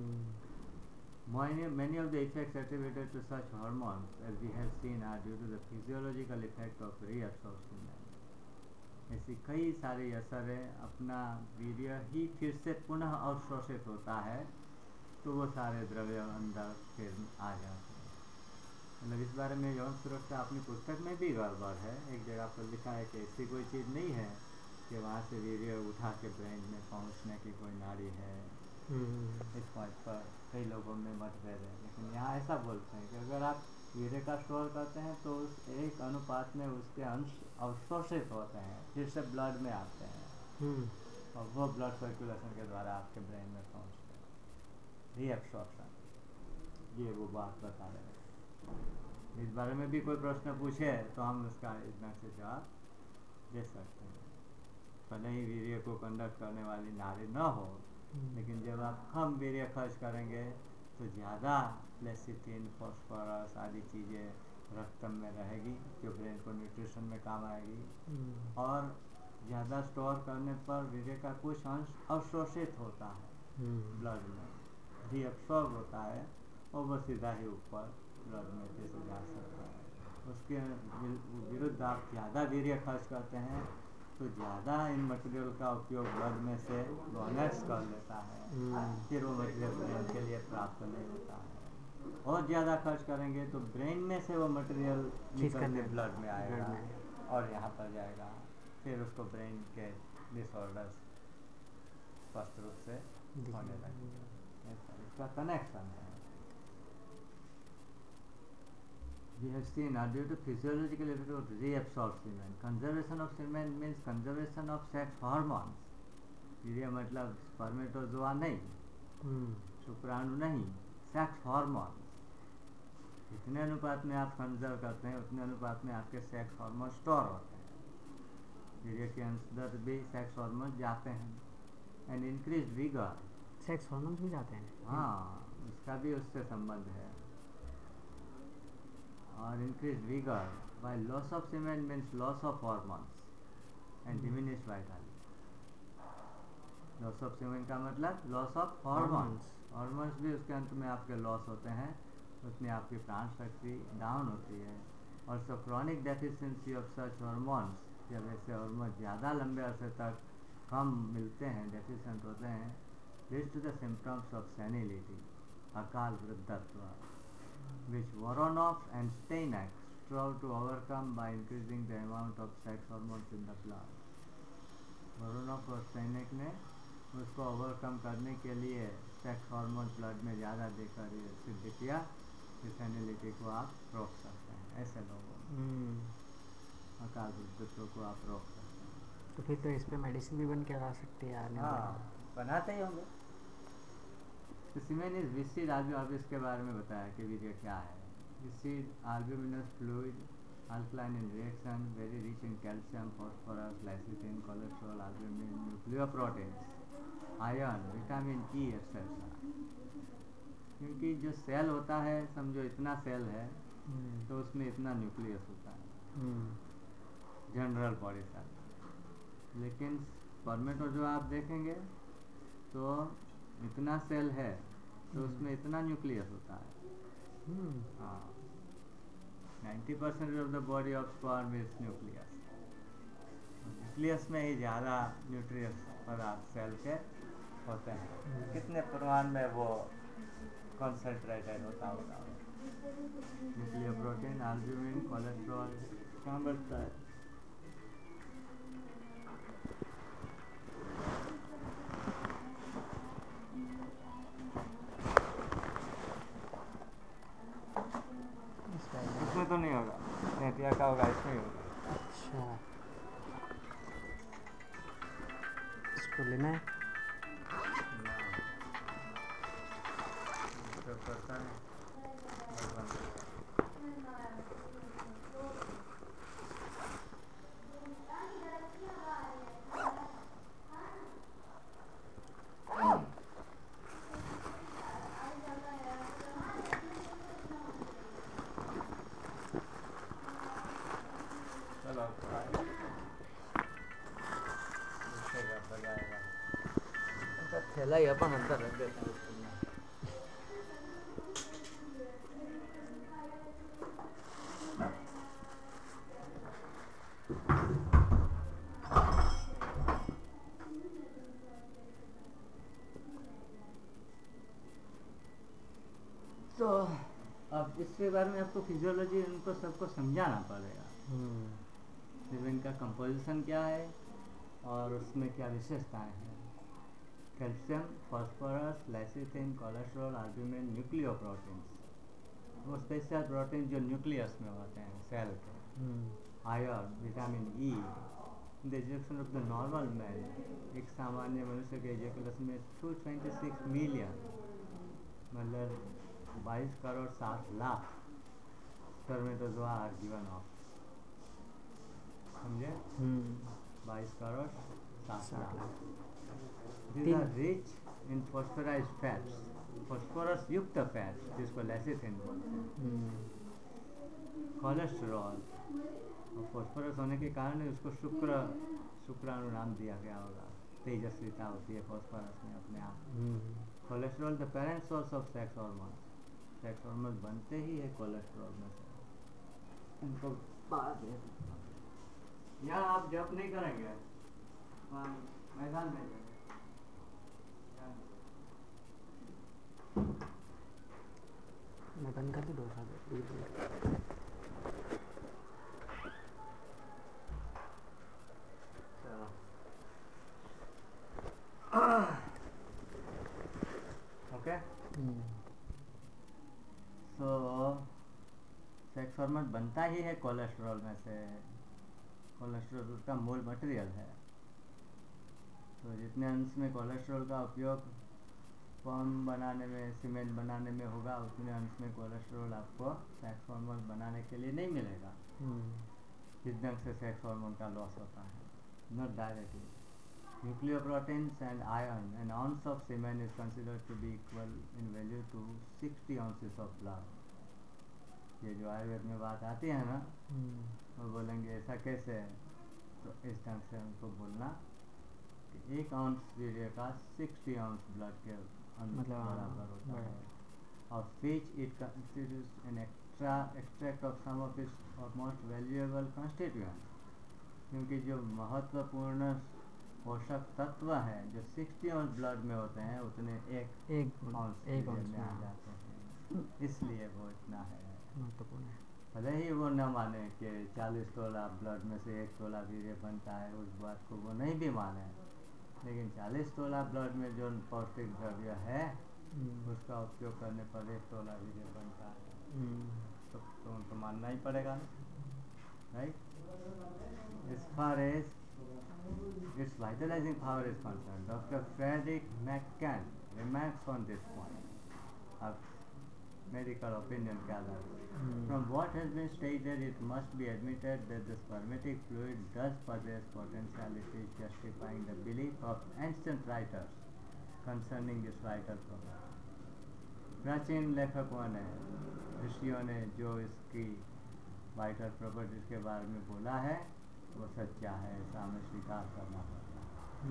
Many of the effects attributed to such hormones, as we have seen, are due to the physiological effect of reabsorption. ऐसी कई सारी असर है, अपना वीर्य ही फिर से पुनः अवशोषित होता है तो वो सारे द्रव्य अंदर फिर आ जाते हैं। मतलब इस बारे में यौन सुरक्षा अपनी पुस्तक में भी गड़बड़ है। एक जगह पर लिखा है कि ऐसी कोई चीज़ नहीं है कि वहाँ से वीर्य उठा के ब्रेन में पहुँचने की कोई नाड़ी है। इस पॉइंट पर कई लोगों में मतभेद है, लेकिन यहाँ ऐसा बोलते हैं कि अगर आप वीर्य का स्टोर करते हैं तो उस एक अनुपात में उसके अंश अवशोषित होते हैं, फिर से ब्लड में आते हैं और वो ब्लड सर्कुलेशन के द्वारा आपके ब्रेन में पहुँचते हैं। रीएब्सॉर्प्शन, ये वो बात बता रहे हैं। इस बारे में भी कोई प्रश्न पूछे तो हम उसका इतना से जवाब दे सकते हैं। भले ही वीर्य को कंडक्ट करने वाली नाड़ी न हो, लेकिन जब आप कम वीर्य खर्च करेंगे तो ज़्यादा लेसिथिन, फॉस्फोरस आदि चीज़ें रक्त में रहेगी जो ब्रेन को न्यूट्रिशन में काम आएगी, और ज़्यादा स्टोर करने पर वीर्य का कुछ अंश अवशोषित होता है ब्लड में, रीअब्सॉर्ब होता है और वो सीधा ही ऊपर ब्लड में जैसे जा सकता है। उसके विरुद्ध आप ज़्यादा वीर्य खर्च करते हैं तो ज़्यादा इन मटेरियल का उपयोग ब्लड में से डोनेट्स कर लेता है, फिर वो मटेरियल ब्रेन के लिए प्राप्त नहीं होता है। और ज़्यादा खर्च करेंगे तो ब्रेन में से वो मटेरियल निकल के ब्लड में आएगा और यहाँ पर जाएगा, फिर उसको ब्रेन के डिसऑर्डर्स स्पष्ट रूप से होने लगेगा। इसका कनेक्शन है। We have seen due to physiological effect of reabsorbed semen. Conservation of semen means conservation of sex hormones. वीर्य मतलब स्पर्मेटोजोआ नहीं, शुक्राणु नहीं, सेक्स हार्मोन। जितने अनुपात में आप कंजर्व करते हैं उतने अनुपात में आपके सेक्स हार्मोन स्टोर होते हैं। वीर्य के अंदर भी सेक्स हार्मोन जाते हैं। And increase vigour, sex hormones भी जाते हैं। हाँ, इसका भी उससे संबंध है। और increased vigor, while loss of semen means loss of hormones and diminished vitality. Loss of semen का मतलब loss of hormones. Hormones भी उसके अंत में आपके लॉस होते हैं, उसमें आपकी प्राण शक्ति डाउन होती है। और so chronic deficiency of such hormones, जब ऐसे हार्मोन ज़्यादा लंबे अरसे तक कम मिलते हैं, डेफिशिएंट होते हैं, leads to the symptoms of senility, अकाल वृद्धत्व, which Voronoff and Steinach strove to overcome by increasing the amount of sex hormones in the blood. Voronoff और Steinach ने उसको ओवरकम करने के लिए सेक्स हार्मोन ब्लड में ज़्यादा देकर ये सिद्ध किया कि सेनिलिटी को आप रोक सकते हैं। ऐसे लोगों अकाल वृद्धत्व को आप रोक सकते हैं। तो फिर तो इस पे मेडिसिन भी बन के आ सकती है आने हाँ, बनाते ही होंगे। तो सीमेन इज विसिड अब इसके बारे में बताया कि वीर्य क्या है। Viscid albuminous fluid, alkaline in reaction, very rich in calcium, phosphorus, lecithin, cholesterol, albumin, nucleoproteins, iron, vitamin E etcetera. क्योंकि जो सेल होता है, समझो इतना सेल है तो उसमें इतना न्यूक्लियस होता है, जनरल बॉडी सेल। लेकिन स्पर्मेटो जो आप देखेंगे तो इतना सेल है तो उसमें इतना न्यूक्लियस होता है। हाँ, 90% of the body of sperm is nucleus. Nucleus में ही ज़्यादा न्यूट्रियस पदार्थ सेल के होते हैं। कितने परिमाण में वो कॉन्सेंट्रेटेड होता होगा। न्यूक्लियोप्रोटीन, अल्ब्यूमिन, कोलेस्ट्रॉल कहाँ बढ़ता है। इसमें तो नहीं होगा, नेटिया का होगा, इसमें ही होगा। अच्छा। इसको लेना है। तो करता है चलो थैला ही अपन अंदर रख देते हैं उसको। तो अब इसके बारे में आपको फिजियोलॉजी इनको सबको समझाना पड़ेगा। सीमेंट का कंपोजिशन क्या है और उसमें क्या विशेषताएं हैं। Calcium, phosphorus, lecithin, cholesterol, albumin, nucleoproteins, वो स्पेशल प्रोटीन जो न्यूक्लियस में होते हैं सेल के। Iron, vitamin E, the ejection of the normal man, एक सामान्य मनुष्य के इजेकुलेशन में 226 मिलियन, मतलब 22 crore 60 lakh spermatozoa are given off, समझे? 22 crore 60 lakh. These are rich in phosphorized fats, phosphorus युक्त फैट्स जिसको लेसिथिन बोलते हैं। कोलेस्ट्रॉल, और फॉस्फोरस होने के कारण उसको शुक्राणु नाम दिया गया होगा। तेजस्विता होती है फॉस्फोरस में अपने आप। Cholesterol the parent source of sex hormones, sex hormones बनते ही है कोलेस्ट्रॉल में से। इनको बाद में यहाँ आप जप नहीं करेंगे, वहाँ मैदान में जाएंगे। मैं बंद कर दूँ डोसा ओके। सो सेक्स हार्मोन बनता ही है कोलेस्ट्रॉल में से। कोलेस्ट्रॉल उसका मूल मटेरियल है। तो जितने अंश में कोलेस्ट्रॉल का उपयोग फॉर्म बनाने में, सीमेंट बनाने में होगा, उतने अंश में कोलेस्ट्रॉल आपको सेक्स हार्मोन बनाने के लिए नहीं मिलेगा। जितने अंश से सेक्स हार्मोन का लॉस होता है, not directly. Nucleoproteins and iron, an ounce of semen is considered to be equal in value to 60 ounces of blood. ये जो आयुर्वेद में बात आती है ना, वो बोलेंगे ऐसा कैसे है, तो इस ढंग से उनको बोलना कि 1 ounce वीर्य का 60 ounce ब्लड के बराबर होता है। और which it constitutes an extract of some of its most valuable constituents, क्योंकि जो महत्वपूर्ण पोषक तत्व हैं जो 60 ounce ब्लड में होते हैं उतने एक ounce में आ जाते हैं, इसलिए वो इतना है महत्वपूर्ण है। भले ही वो न माने कि 40 तोला ब्लड में से 1 तोला वीर्य बनता है, उस बात को वो नहीं भी माने, लेकिन 40 तोला ब्लड में जो पौष्टिक द्रव्य है उसका उपयोग करने पर 1 तोला वीर्य बनता है। तो उनको मानना ही पड़ेगा, right? As far as its vitalizing power is concerned, Dr. Frederick McCann remarks on this point of medical opinion gathered. From what has been stated, it must be admitted that the spermatic fluid does possess potentialities justifying the belief of ancient writers concerning this vital property. प्राचीन लेखकों ने, ऋषियों ने जो इसकी vital properties के बारे में बोला है वो सच्चा है, ऐसा हमें स्वीकार करना पड़ता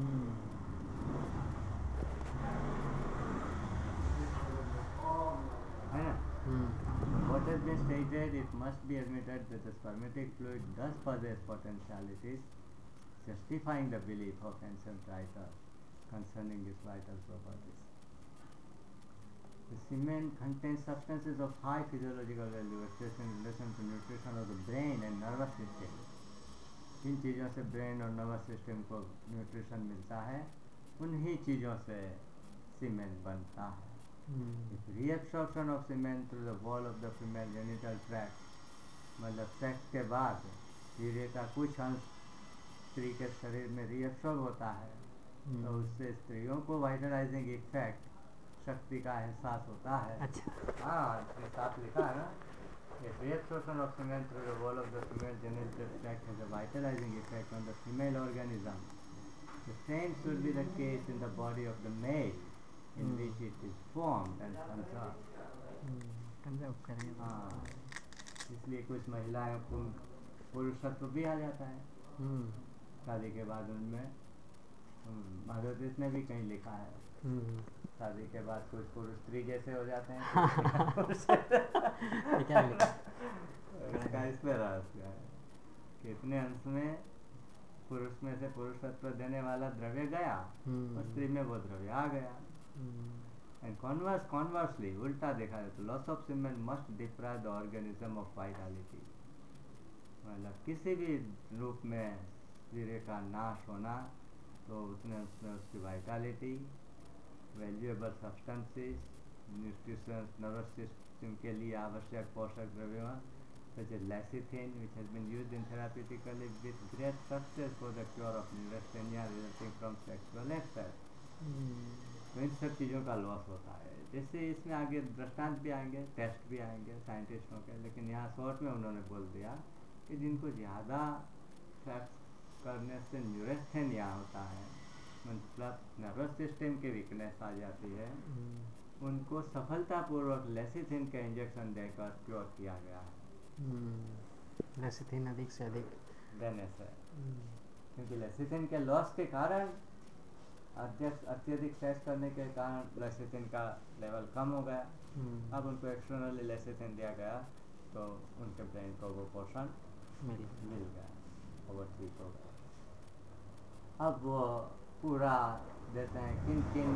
है ना? What has been stated, it must be admitted that the spermatic fluid does possess potentialities justifying the belief of ancient writers concerning its vital properties. The semen contains substances of high physiological value, especially in relation to nutrition of the brain and nervous system. जिन चीज़ों से brain और nervous system को nutrition मिलता है, उन्हीं चीज़ों से cement बनता है। Reabsorption of cement through the wall of the female genital tract, मतलब सेक्स के बाद वीर्य का कुछ अंश स्त्री के शरीर में रीएब्सॉर्ब होता है, तो उससे स्त्रियों को वाइटलाइजिंग इफेक्ट शक्ति का एहसास होता है। अच्छा। हाँ, इसके साथ लिखा है ना, a reabsorption of semen through the wall of the female genital tract has a vitalizing effect on the female organism. The same should be the case in the body of the male in which it is formed and conserved. Conserve करेंगे। हाँ, इसलिए कुछ महिलाएं को पुरुषत्व भी आ जाता है शादी के बाद उनमें। भागवत में भी कहीं लिखा है शादी के बाद कुछ पुरुष स्त्री जैसे हो जाते हैं। क्या लिखा? इसका इसमें रहस्य है कि इतने अंश में पुरुष में से पुरुषत्व देने वाला द्रव्य गया और स्त्री में वो द्रव्य आ गया। एंड कॉन्वर्सली उल्टा देखा जाए तो loss of semen must deprive the organism of vitality. मतलब किसी भी रूप में वीर्य का नाश होना तो उतने उसमें उसकी vitality, valuable substances, nutrition, nervous system के लिए आवश्यक पोषक द्रव्यों such as lecithin which has been used in therapeutically with great success for the cure of neurasthenia resulting from sexual excess। तो इन सब चीज़ों का लॉस होता है। जैसे इसमें आगे दृष्टांत भी आएंगे, टेस्ट भी आएंगे साइंटिस्टों के, लेकिन यहाँ शॉर्ट में उन्होंने बोल दिया कि जिनको ज़्यादा सेक्स करने से न्यूरेस्थेनिया होता है, मतलब नर्वस सिस्टम की वीकनेस आ जाती है, उनको सफलतापूर्वक लेसिथिन का इंजेक्शन देकर क्योर किया गया है। लेसिथिन अधिक से अधिक देने से, क्योंकि लेसिथिन के लॉस के कारण अत्यधिक सेक्स करने के कारण लेसिथिन का लेवल कम हो गया। अब उनको एक्सटर्नली लेसिथिन दिया गया तो उनके ब्रेन को वो पोषण मिल गया और वो ठीक हो गया। अब वो पूरा देते हैं किन किन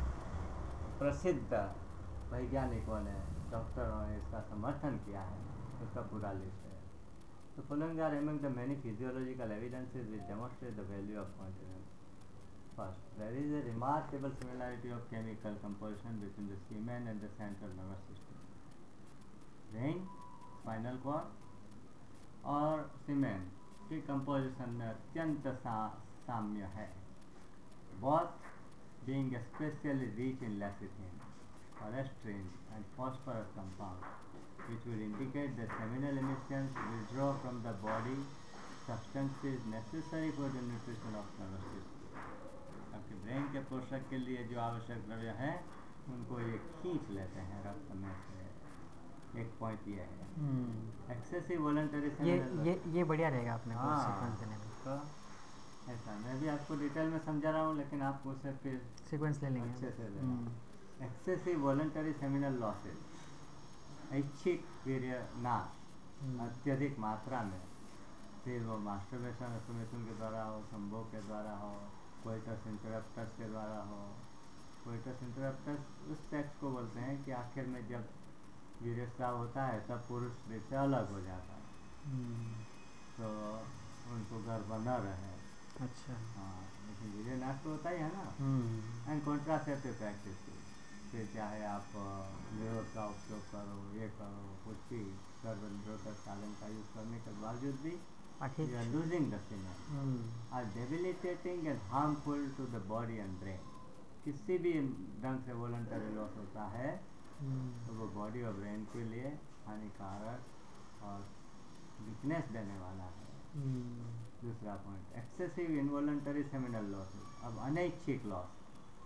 प्रसिद्ध वैज्ञानिकों ने, डॉक्टरों ने इसका समर्थन किया है, उसका पूरा लिस्ट है। तो following are among the many physiological evidences which demonstrate the value of continence. First, there is a remarkable similarity of chemical composition between the semen and the central nervous system. Brain, spinal cord और सीमेन की composition में अत्यंत साम्य है, both being especially rich in lecithin, cholesterol and phosphorus compounds, which would indicate that seminal emissions withdraw from the body substances necessary for the nutrition of nervous system। आपके brain के पोषक के लिए जो आवश्यक द्रव्य हैं उनको ये खींच लेते हैं रक्त में से। एक पॉइंट ये है। एक्सेसिव वॉलंटरी ये बढ़िया रहेगा अपने को सीक्वेंस देने में। तो ऐसा मैं भी आपको डिटेल में समझा रहा हूँ, लेकिन आप उसे फिर सीक्वेंस ले लेंगे अच्छे से लेना। एक्सेसिव वॉलंटरी सेमिनल लॉसेज, ऐच्छिक वीर्य नाश अत्यधिक मात्रा में, फिर वो मास्टरबेशन अस्टोमेशन के द्वारा हो, संभोग के द्वारा हो, कोइटस इंटरप्टस के द्वारा हो। कोइटस इंटरप्टस उस सेक्स को बोलते हैं कि आखिर में जब वीर्य स्राव होता है तब पुरुष स्त्री से अलग हो जाता है, तो उनको गर्भ न रहे। अच्छा। हाँ, लेकिन वीर्य नाश तो होता ही है ना। एंड कॉन्ट्रासेप्टिव प्रैक्टिस, फिर चाहे आप निरोध का उपयोग करो, ये करो, कुछ भी गर्भनिरोधक साधन का यूज करने के बावजूद भी you are losing the semen, are debilitating and harmful to the body and brain। किसी भी ढंग से वॉलंटरी लॉस होता है तो वो बॉडी और ब्रेन के लिए हानिकारक और वीकनेस देने वाला है। दूसरा point, excessive involuntary seminal loss. अब अनैच्छिक लॉस,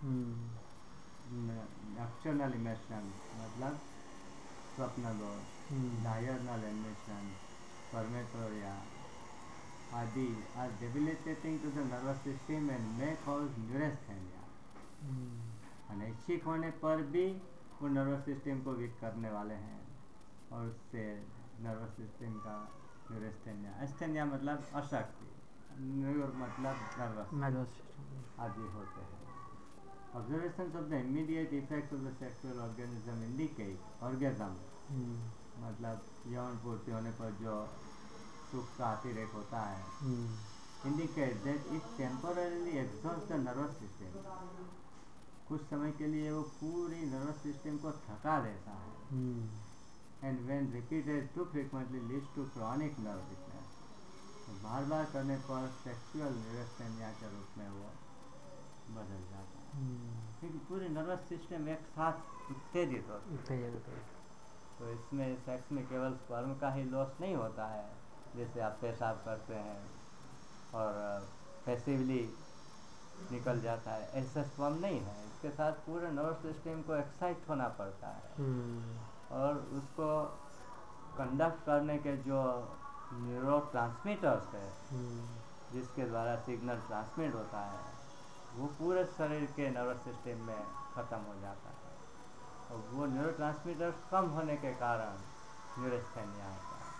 नॉक्टर्नल इमिशन मतलब स्वप्न दोष, डायर्नल एमिशन, परमेटोरिया आदि are debilitating to the nervous system and may cause neurasthenia। अनैच्छिक होने पर भी वो नर्वस सिस्टम को वीक करने वाले हैं और उससे नर्वस सिस्टम का न्यूरेस्थेनिया, एस्थेनिया मतलब अशक्ति, न्यूर मतलब नर्वस सिस्टम आदि होते हैं। Observations of the immediate effects of the sexual organism indicate orgasm मतलब यौन पूर्ति होने पर जो सुख का अतिरेक होता है, indicate that it temporarily exhausts the nervous system। कुछ समय के लिए वो पूरी नर्वस सिस्टम को थका देता है। And when repeated too frequently leads to chronic nerve weakness. बार बार करने पर सेक्सुअल न्यूरेस्थेनिया के रूप में वो बदल जाता है, क्योंकि पूरी नर्वस सिस्टम एक साथ उत्तेजित होती है। तो इसमें सेक्स में केवल स्पर्म का ही लॉस नहीं होता है, जैसे आप पेशाब करते हैं और पैसिवली निकल जाता है, ऐसा स्पर्म नहीं है। इसके साथ पूरे नर्वस सिस्टम को एक्साइट होना पड़ता है और उसको कंडक्ट करने के जो न्यूरो ट्रांसमीटर्स है जिसके द्वारा सिग्नल ट्रांसमिट होता है, वो पूरे शरीर के नर्वस सिस्टम में ख़त्म हो जाता है और वो न्यूरो ट्रांसमीटर्स कम होने के कारण न्यूरोस्थेनिया होता है।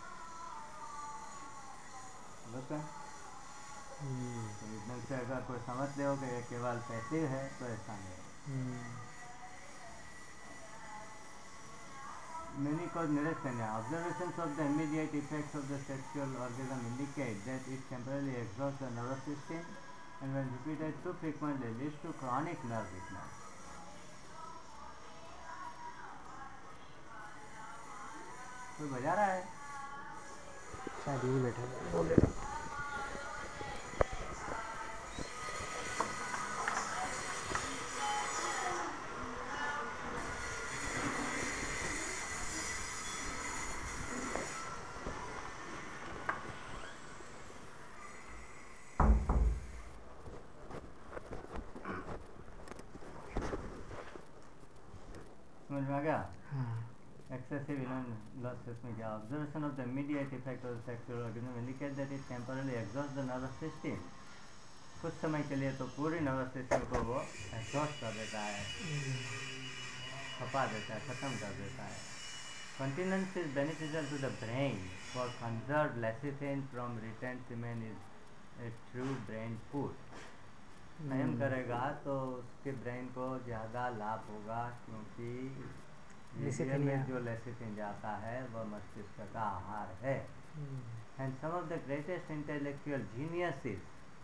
तो इधर से अगर कोई समझ ले हो कि ये केवल पैसिव है तो ऐसा नहीं। Many cause neurasthenia. Observations of the immediate effects of the sexual orgasm indicate that it temporarily exhausts the nervous system and when repeated too frequently leads to chronic nerve weakness. कोई बजा रहा है? शायद यही बैठा है, बोल देता हूँ। समझ में आ गया? हाँ Excessive loss में क्या? Observation of the immediate effect of the sexual orgasm indicate that it temporarily exhausts the nervous system. कुछ समय के लिए तो पूरी नर्वस सिस्टम को वो एग्जॉस्ट कर देता है, खपा देता है, ख़त्म कर देता है। Continence is beneficial to the brain for conserved lecithin from retained semen is a true brain food. संयम करेगा तो उसके ब्रेन को ज़्यादा लाभ होगा, क्योंकि लीवर में जो लेसिथिन जाता है वह मस्तिष्क का आहार है। And some of the greatest intellectual geniuses,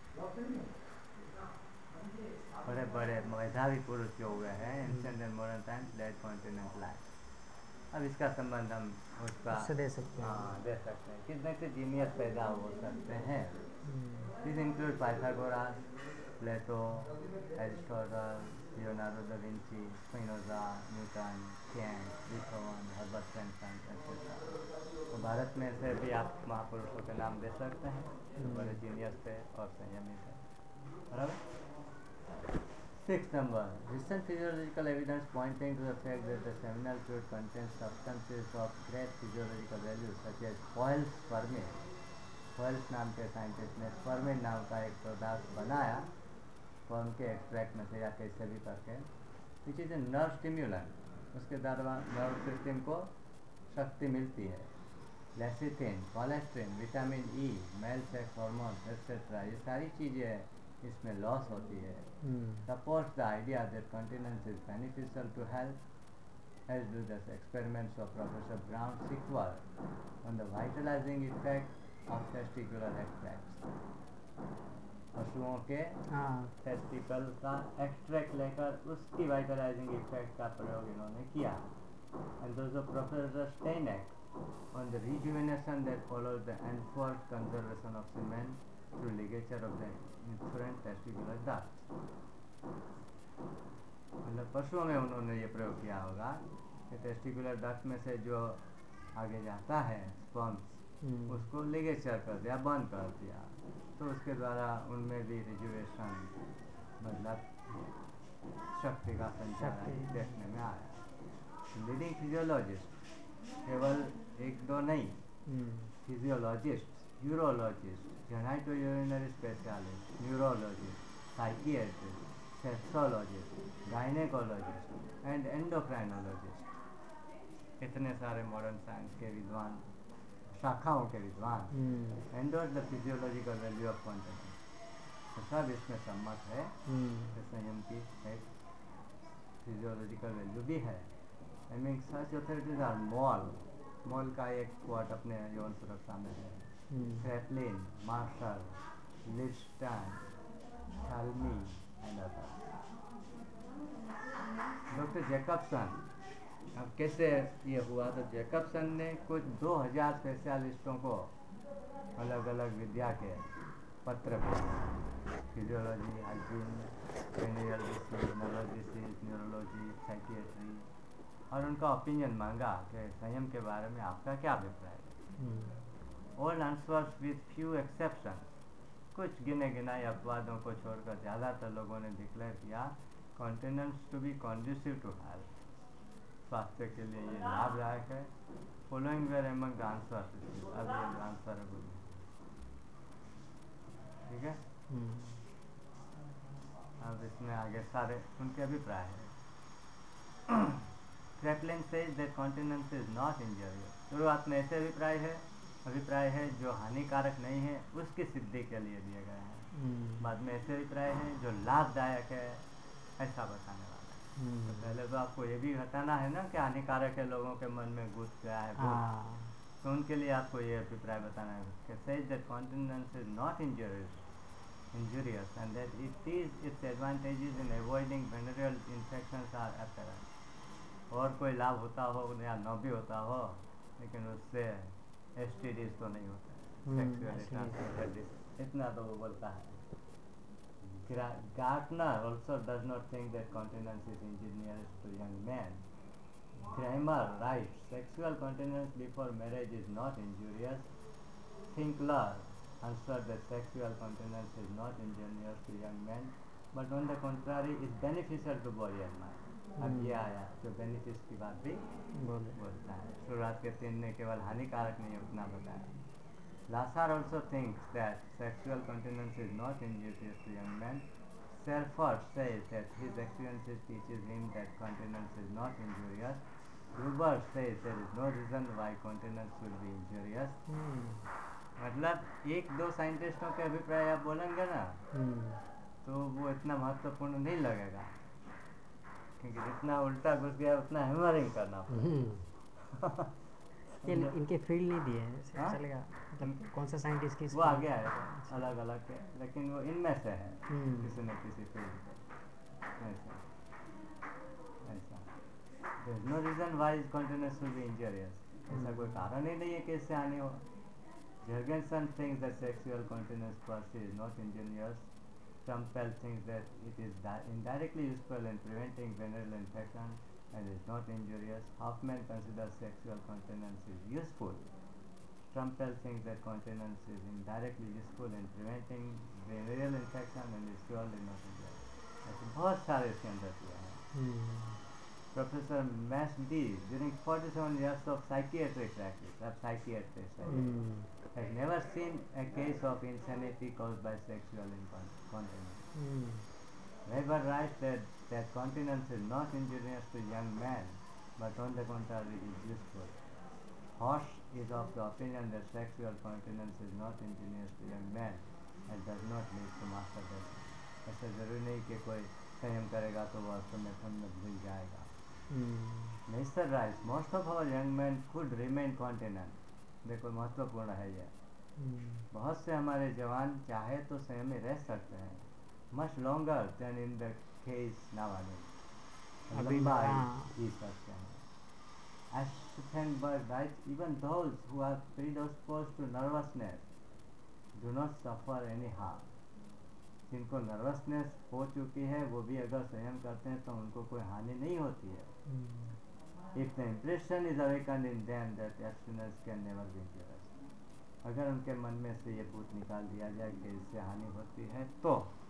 बड़े बड़े मेधावी पुरुष जो हुए हैं ancient and modern times led continent life. अब इसका संबंध हम उसका दे सकते हैं। हाँ दे सकते हैं, कितने से जीनियस पैदा हो सकते हैं। This include Pythagoras, Plato, Aristotle, Leonardo da Vinci, Spinoza, Newton, Kant, Beethoven, Herbert Samson etcetera. तो भारत में से भी आप महापुरुषों के नाम दे सकते हैं जो बड़े जीनियस थे और संयमी थे। बराबर। 6 number, recent physiological evidence pointing to the fact that the seminal fluid contains substances of great physiological value such as Foyle's spermid. Foyle's नाम के साइंटिस्ट ने स्पर्मिड नाम का एक पदार्थ बनाया स्पर्म के एक्सट्रैक्ट में से या कैसे भी करके, which is a nerve stimulant. उसके द्वारा नर्व सिस्टम को शक्ति मिलती है। Lecithin, cholesterin, vitamin E, male sex hormone etcetera, ये सारी चीज़ें इसमें लॉस होती है। Supports the idea that continence is beneficial to health, as do the experiments of Professor Brown Sequard on the vitalizing effect of testicular extracts. पशुओं के testicle का extract लेकर उसकी वाइटलाइजिंग इफेक्ट का प्रयोग इन्होंने किया। And those of Professor Steineck on the rejuvenation that follows the enforced conservation of semen through ligature of the inferent testicular ducts. मतलब पशुओं में उन्होंने ये प्रयोग किया होगा कि टेस्टिकुलर डक्ट में से जो आगे जाता है स्पर्म्स, उसको लिगेचर कर दिया, बंद कर दिया, तो उसके द्वारा उनमें भी रिजुवेशन मतलब शक्ति का संचार देखने में आया। लीडिंग फिजियोलॉजिस्ट, केवल एक दो नहीं, physiologist, urologist, genito urinary specialist, neurologist, psychiatrist, sexologist, gynaecologist and endocrinologist, इतने सारे मॉडर्न साइंस के विद्वान, शाखाओं के विद्वान endorse the physiological value of content. तो सब इसमें सम्मत है कि संयम की एक फिजियोलॉजिकल वैल्यू भी है। I mean such authorities are Moll का एक क्वाट अपने यौन सुरक्षा में है। Kraepelin, Marshall, Lichtenstein, Halmy and others. Doctor Jacobson, अब कैसे ये हुआ? तो जैकबसन ने कुछ 2000 स्पेशलिस्टों को अलग अलग विद्या के पत्र physiology, hygiene, cranial disease, nervous disease, neurology, psychiatry, और उनका ओपिनियन मांगा कि संयम के बारे में आपका क्या अभिप्राय है। All answers with few exception, कुछ गिने गिनाए अपवादों को छोड़कर ज़्यादातर लोगों ने डिक्लेयर किया continence to be conducive to health, स्वास्थ्य के लिए ये लाभदायक है। Following were among the answers, अब ये आंसर है बोलिए, ठीक है। अब इसमें आगे सारे उनके अभिप्राय है। Kraepelin says that continence is not injurious, शुरुआत में ऐसे अभिप्राय है जो हानिकारक नहीं है उसकी सिद्धि के लिए दिए गए हैं। बाद में ऐसे अभिप्राय हैं जो लाभदायक है ऐसा बताने वाला है। तो पहले तो आपको ये भी बताना है ना कि हानिकारक है, लोगों के मन में घुस गया है तो उनके लिए आपको ये अभिप्राय बताना है कि says that continence is not injurious and that its advantages in avoiding venereal infections are apparent। और कोई लाभ होता हो या न भी होता हो, लेकिन उससे STDs तो नहीं होता, सेक्सुअली ट्रांसमिटेड डिसीज, इतना तो वो बोलता है। Gartner also does not think that continence is injurious to young men। Kramer writes sexual continence before marriage is not injurious। Finkler answered that sexual continence is not injurious to young men but on the contrary is beneficial to body and mind। अब ये आया जो benefits की बात भी बोलता है। शुरुआत के 3 ने केवल हानिकारक नहीं उतना बताया। Lasar also thinks that sexual continence is not injurious to young men। Serfert says that his experiences teaches him that continence is not injurious। Gruber says there is no reason why continence should be injurious। मतलब 1-2 साइंटिस्टों के अभिप्राय आप बोलेंगे ना तो वो इतना महत्वपूर्ण नहीं लगेगा, क्योंकि जितना उल्टा घुस गया उतना हैमरिंग करना पड़ेगा। इनके फील्ड नहीं दिए हैं, चलेगा मतलब कौन सा साइंटिस्ट की वो आगे आएगा अलग अलग के, लेकिन वो इनमें से है किसी न किसी फील्ड पे। ऐसा there is no reason why continence should be injurious, ऐसा कोई कारण ही नहीं है कि इससे हानि हो। Jurgensen thinks that sexual continence per se is not injurious। Trumpel thinks that it is indirectly useful in preventing venereal infection and is not injurious। Hoffman considers sexual continence is useful। Trumpel thinks that continence is indirectly useful in preventing venereal infection and is surely not injurious। ऐसे बहुत सारे इसके अंदर किया है। Professor Masdi during 47 years of psychiatric practice, a psychiatrist, has never seen a case of insanity caused by sexual incontinence। Weber writes that continence is not injurious to young men, but on the contrary is useful। Horsch is of the opinion that sexual continence is not injurious to young men and does not lead to masturbation। ऐसा जरूरी नहीं कि कोई संयम करेगा तो वह संगठन में भूल जाएगा। Mr. Rice, most of our young men could remain continent। देखो महत्वपूर्ण है ये। बहुत से हमारे जवान चाहे तो संयमी रह सकते हैं, much longer than in the case nowadays, लंबा ही सकते हैं। Aschenberg writes even those who are predisposed to nervousness do not suffer any harm। जिनको नर्वसनेस हो चुकी है वो भी अगर संयम करते हैं तो उनको कोई हानि नहीं होती है। If the impression is awakened in them that abstinence can never be injurious, अगर उनके मन में से ये भूत निकाल दिया जाए कि इससे हानि होती है तो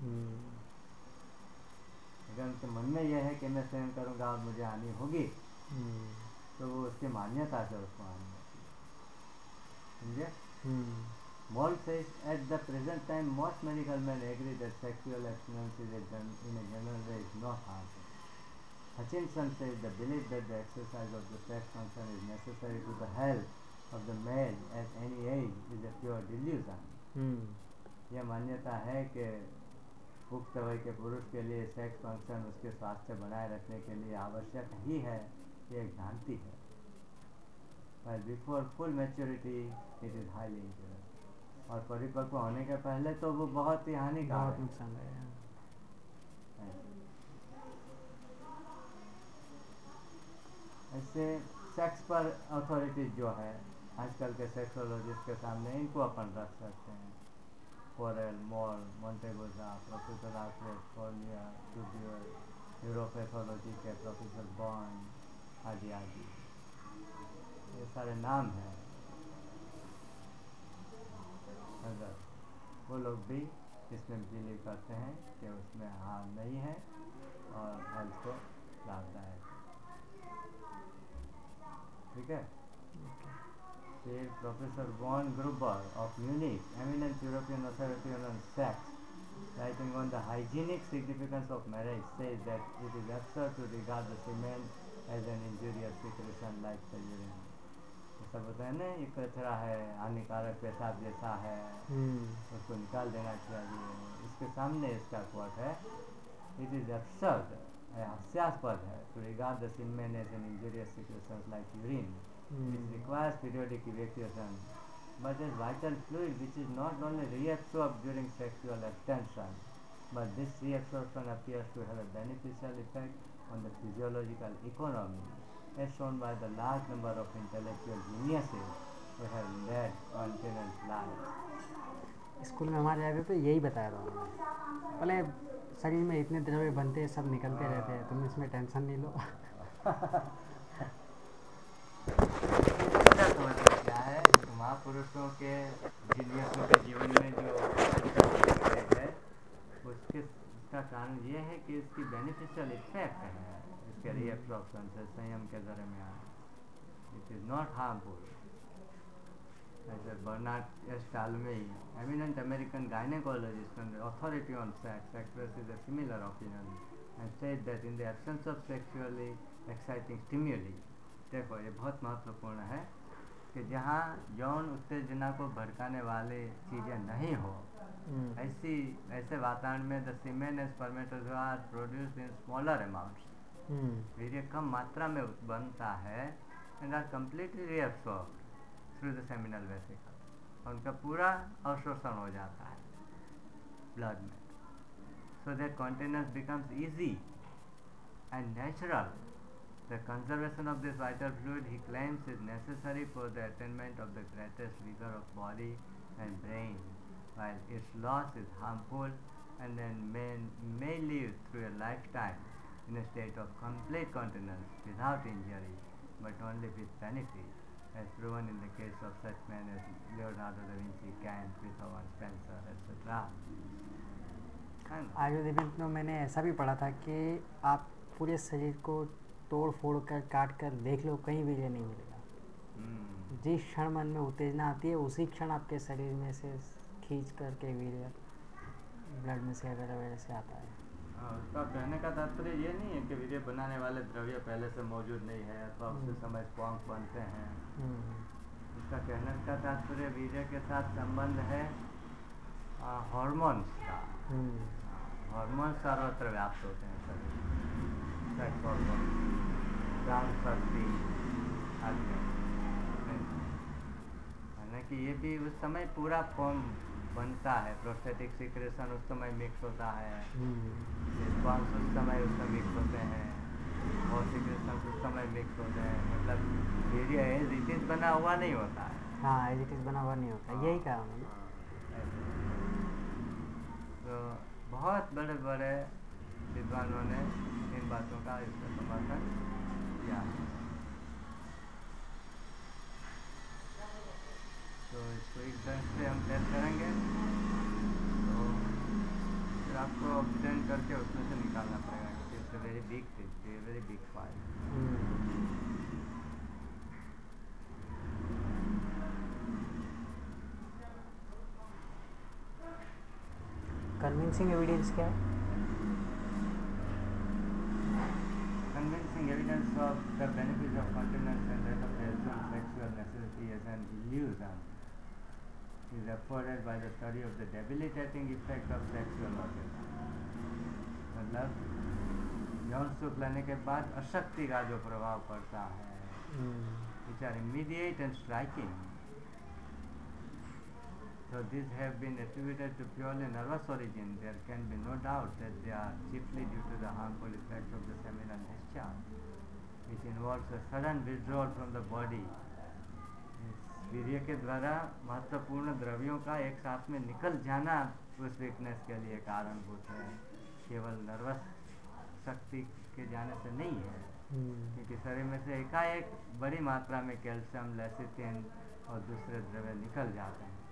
अगर उनके मन में यह है कि मैं संयम करूँगा और मुझे हानि होगी तो वो उसकी मान्यता से उसको हानि होती है। समझे? Moll says at the present time most medical men agree that sexual abstinence is in a general way is not harmful। Hutchinson says the belief that the exercise of the sex function is necessary to the health of the male at any age is a pure delusion। यह मान्यता है कि पुख्त वय के पुरुष के लिए sex function उसके स्वास्थ्य बनाए रखने के लिए आवश्यक ही है, ये एक भ्रांति है। While before full maturity it is highly injurious, और परिपक्व होने के पहले तो वो बहुत ही हानिकारक नुकसान है। ऐसे सेक्स पर अथॉरिटी जो है आजकल के सेक्सोलॉजिस्ट के सामने इनको अपन रख सकते हैं। Forel, Moll, Montegoza, Professor Alfred Cornelius, Studio, neuropathology के प्रोफेसर बॉन्ड आदि आदि, ये सारे नाम हैं। अगर वो लोग भी इसमें बिलीव करते हैं कि उसमें हार्म नहीं है और हेल्थ को लाभदायक है। ठीक है। फिर professor von Gruber of Munich, eminent European authority on sex, writing on the hygienic significance of marriage, says that it is absurd to regard the semen as an injurious secretion like the urine. ऐसा बोलते हैं ना, ये कचरा है, हानिकारक पेशाब जैसा है, उसको निकाल देना चाहिए। इसके सामने इसका क्वोट है, it is absurd, हास्यास्पद है, to regard the semen as an injurious secretion like urine, which requires periodic evacuation, but as vital fluid which is not only reabsorbed during sexual abstention, but this reabsorption appears to have a beneficial effect on the physiological economy, as shown by the large number of intellectual geniuses who have led continent lives. School में हमारे आए थे तो यही बताया था उन्होंने, बोले शरीर में इतने द्रव्य बनते हैं, सब निकलते रहते हैं, तुम इसमें टेंशन नहीं लो। क्या है, महापुरुषों के जीनियसों के जीवन में जो है उसका कारण ये है कि इसकी बेनिफिशियल इफेक्ट है, इसके रिएब्सॉर्प्शन से संयम के दरमियान, इट इज़ नॉट हार्मफुल। ऐसे Bernard S Talmey, eminent American gynaecologist and authority on sex, expresses a similar opinion and said that in the absence of sexually exciting stimuli, देखो ये बहुत महत्वपूर्ण है कि जहाँ यौन उत्तेजना को भड़काने वाले चीज़ें नहीं हो, ऐसे वातावरण में the semen and spermatozoa produced in smaller amounts, वीर्य कम मात्रा में बनता है, and are completely reabsorbed through the seminal vesicle, और उनका पूरा अवशोषण हो जाता है ब्लड में, so that continence becomes easy and natural. The conservation of this vital fluid, he claims, is necessary for the attainment of the greatest vigor of body and brain, while its loss is harmful and then may live through a lifetime in a state of complete continence without injury, but only with benefit, as proven in the case of such men as Leonardo da Vinci, Kant, Beethoven, Spencer, etc. Ayurveda में मैंने ऐसा भी पढ़ा था कि आप पूरे शरीर को तोड़ फोड़ कर काट कर देख लो, कहीं वीर्य नहीं मिलेगा। जिस क्षण मन में उत्तेजना आती है उसी क्षण आपके शरीर में से खींच करके वीर्य ब्लड में से वगैरह से आता है। उसका कहने का तात्पर्य ये नहीं है कि वीर्य बनाने वाले द्रव्य पहले से मौजूद नहीं है अथवा उसी समय स्पॉन्ज बनते हैं। उसका कहने का तात्पर्य वीर्य के साथ संबंध है हार्मोन्स का। हार्मोन्स सर्वत्र व्याप्त होते हैं शरीर, सेक्स हार्मोन, प्राण शक्ति आदि, हालांकि ये भी उस समय पूरा फॉर्म बनता है, प्रोस्टेटिक सिक्रेशन उस समय मिक्स होता है, स्पॉन्ज उस समय मिक्स होते हैं, और सिक्रेशन उस समय मिक्स होते हैं, मतलब वीर्य एज इट इज बना हुआ नहीं होता है। हाँ, एज इट इज बना हुआ नहीं होता, यही कारण है। तो बहुत बड़े बड़े विद्वानों ने इन बातों का इसका समर्थन किया है। तो इसको एक ढंग से हम टेस्ट करेंगे, तो फिर आपको ऑब्जेक्ट करके उसमें से निकालना पड़ेगा, क्योंकि it's very big thing, very big file. Convincing evidence क्या है? Convincing evidence of the benefits of continence and that of the assumed sexual necessity as an illusion is afforded by the study of the debilitating effect of sexual orgasm. मतलब यौन सुख लेने के बाद अशक्ति का जो प्रभाव पड़ता है, which are immediate and striking. So these have been attributed to purely nervous origin. There can be no doubt that they are chiefly due to the harmful effect of the seminal discharge, which involves a sudden withdrawal from the body. वीर्य के द्वारा महत्वपूर्ण द्रव्यों का एक साथ में निकल जाना उस वीकनेस के लिए कारणभूत है, केवल नर्वस शक्ति के जाने से नहीं है। क्योंकि शरीर में से एकाएक बड़ी मात्रा में कैल्शियम, लेसिथिन और दूसरे द्रव्य निकल जाते हैं।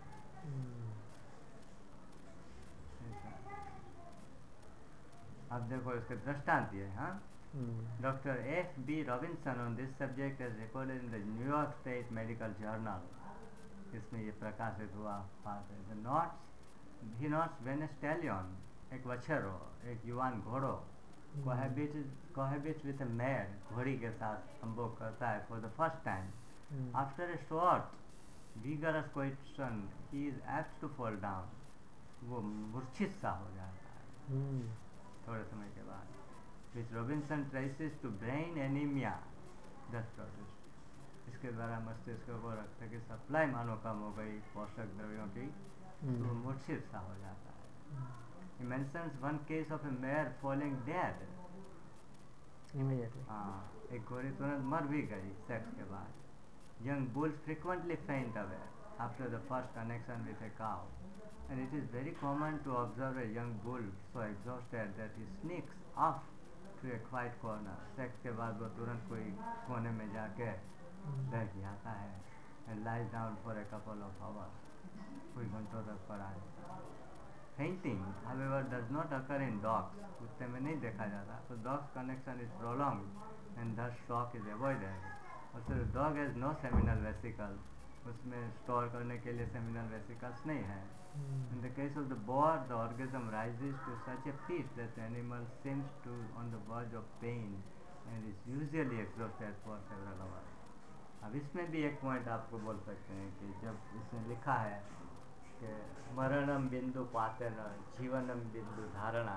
अब देखो इसके दृष्टांत ये, हाँ, Dr. F.B. Robinson on this subject has recorded in the New York State Medical Journal. इसमें ये प्रकाशित हुआ बात है। The knots, he knots when a stallion, एक वछर हो, एक युवान घोड़ो cohabits with a mare, घोड़ी के साथ संभोग करता है for the first time. After a short, vigorous coition, he is apt to fall down. वो मूर्छित सा हो जाता है थोड़े समय के बाद। Which Robinson traces to brain anemia, thus process. इसके द्वारा मस्तिष्क को रक्त की सप्लाई मानो कम हो गई पोषक द्रव्यों की, तो मूर्छित सा हो जाता है। He mentions one case of a mare falling dead. Immediately. हाँ, एक घोड़ी तुरंत मर भी गई सेक्स के बाद। Young bulls frequently faint away after the first connection with a cow, and it is very common to observe a young bull so exhausted that he sneaks off to a quiet corner. Sex के बाद वो तुरंत कोई कोने में जाके बैठ जाता है and lies down for a couple of hours. कोई घंटों तक पड़ा है। Fainting, however, does not occur in dogs. कुत्ते में नहीं देखा जाता, तो dogs connection is prolonged and thus shock is avoided. और सिर्फ dog has no seminal vesicle, उसमें स्टोर करने के लिए seminal vesicles नहीं है। In the case of the boar, the orgasm rises to such a pitch that the animal seems to on the verge of pain and is usually exhausted for several hours. अब इसमें भी एक point आपको बोल सकते हैं कि जब इसमें लिखा है कि मरणम बिंदु पातेन जीवनम बिंदु धारणा,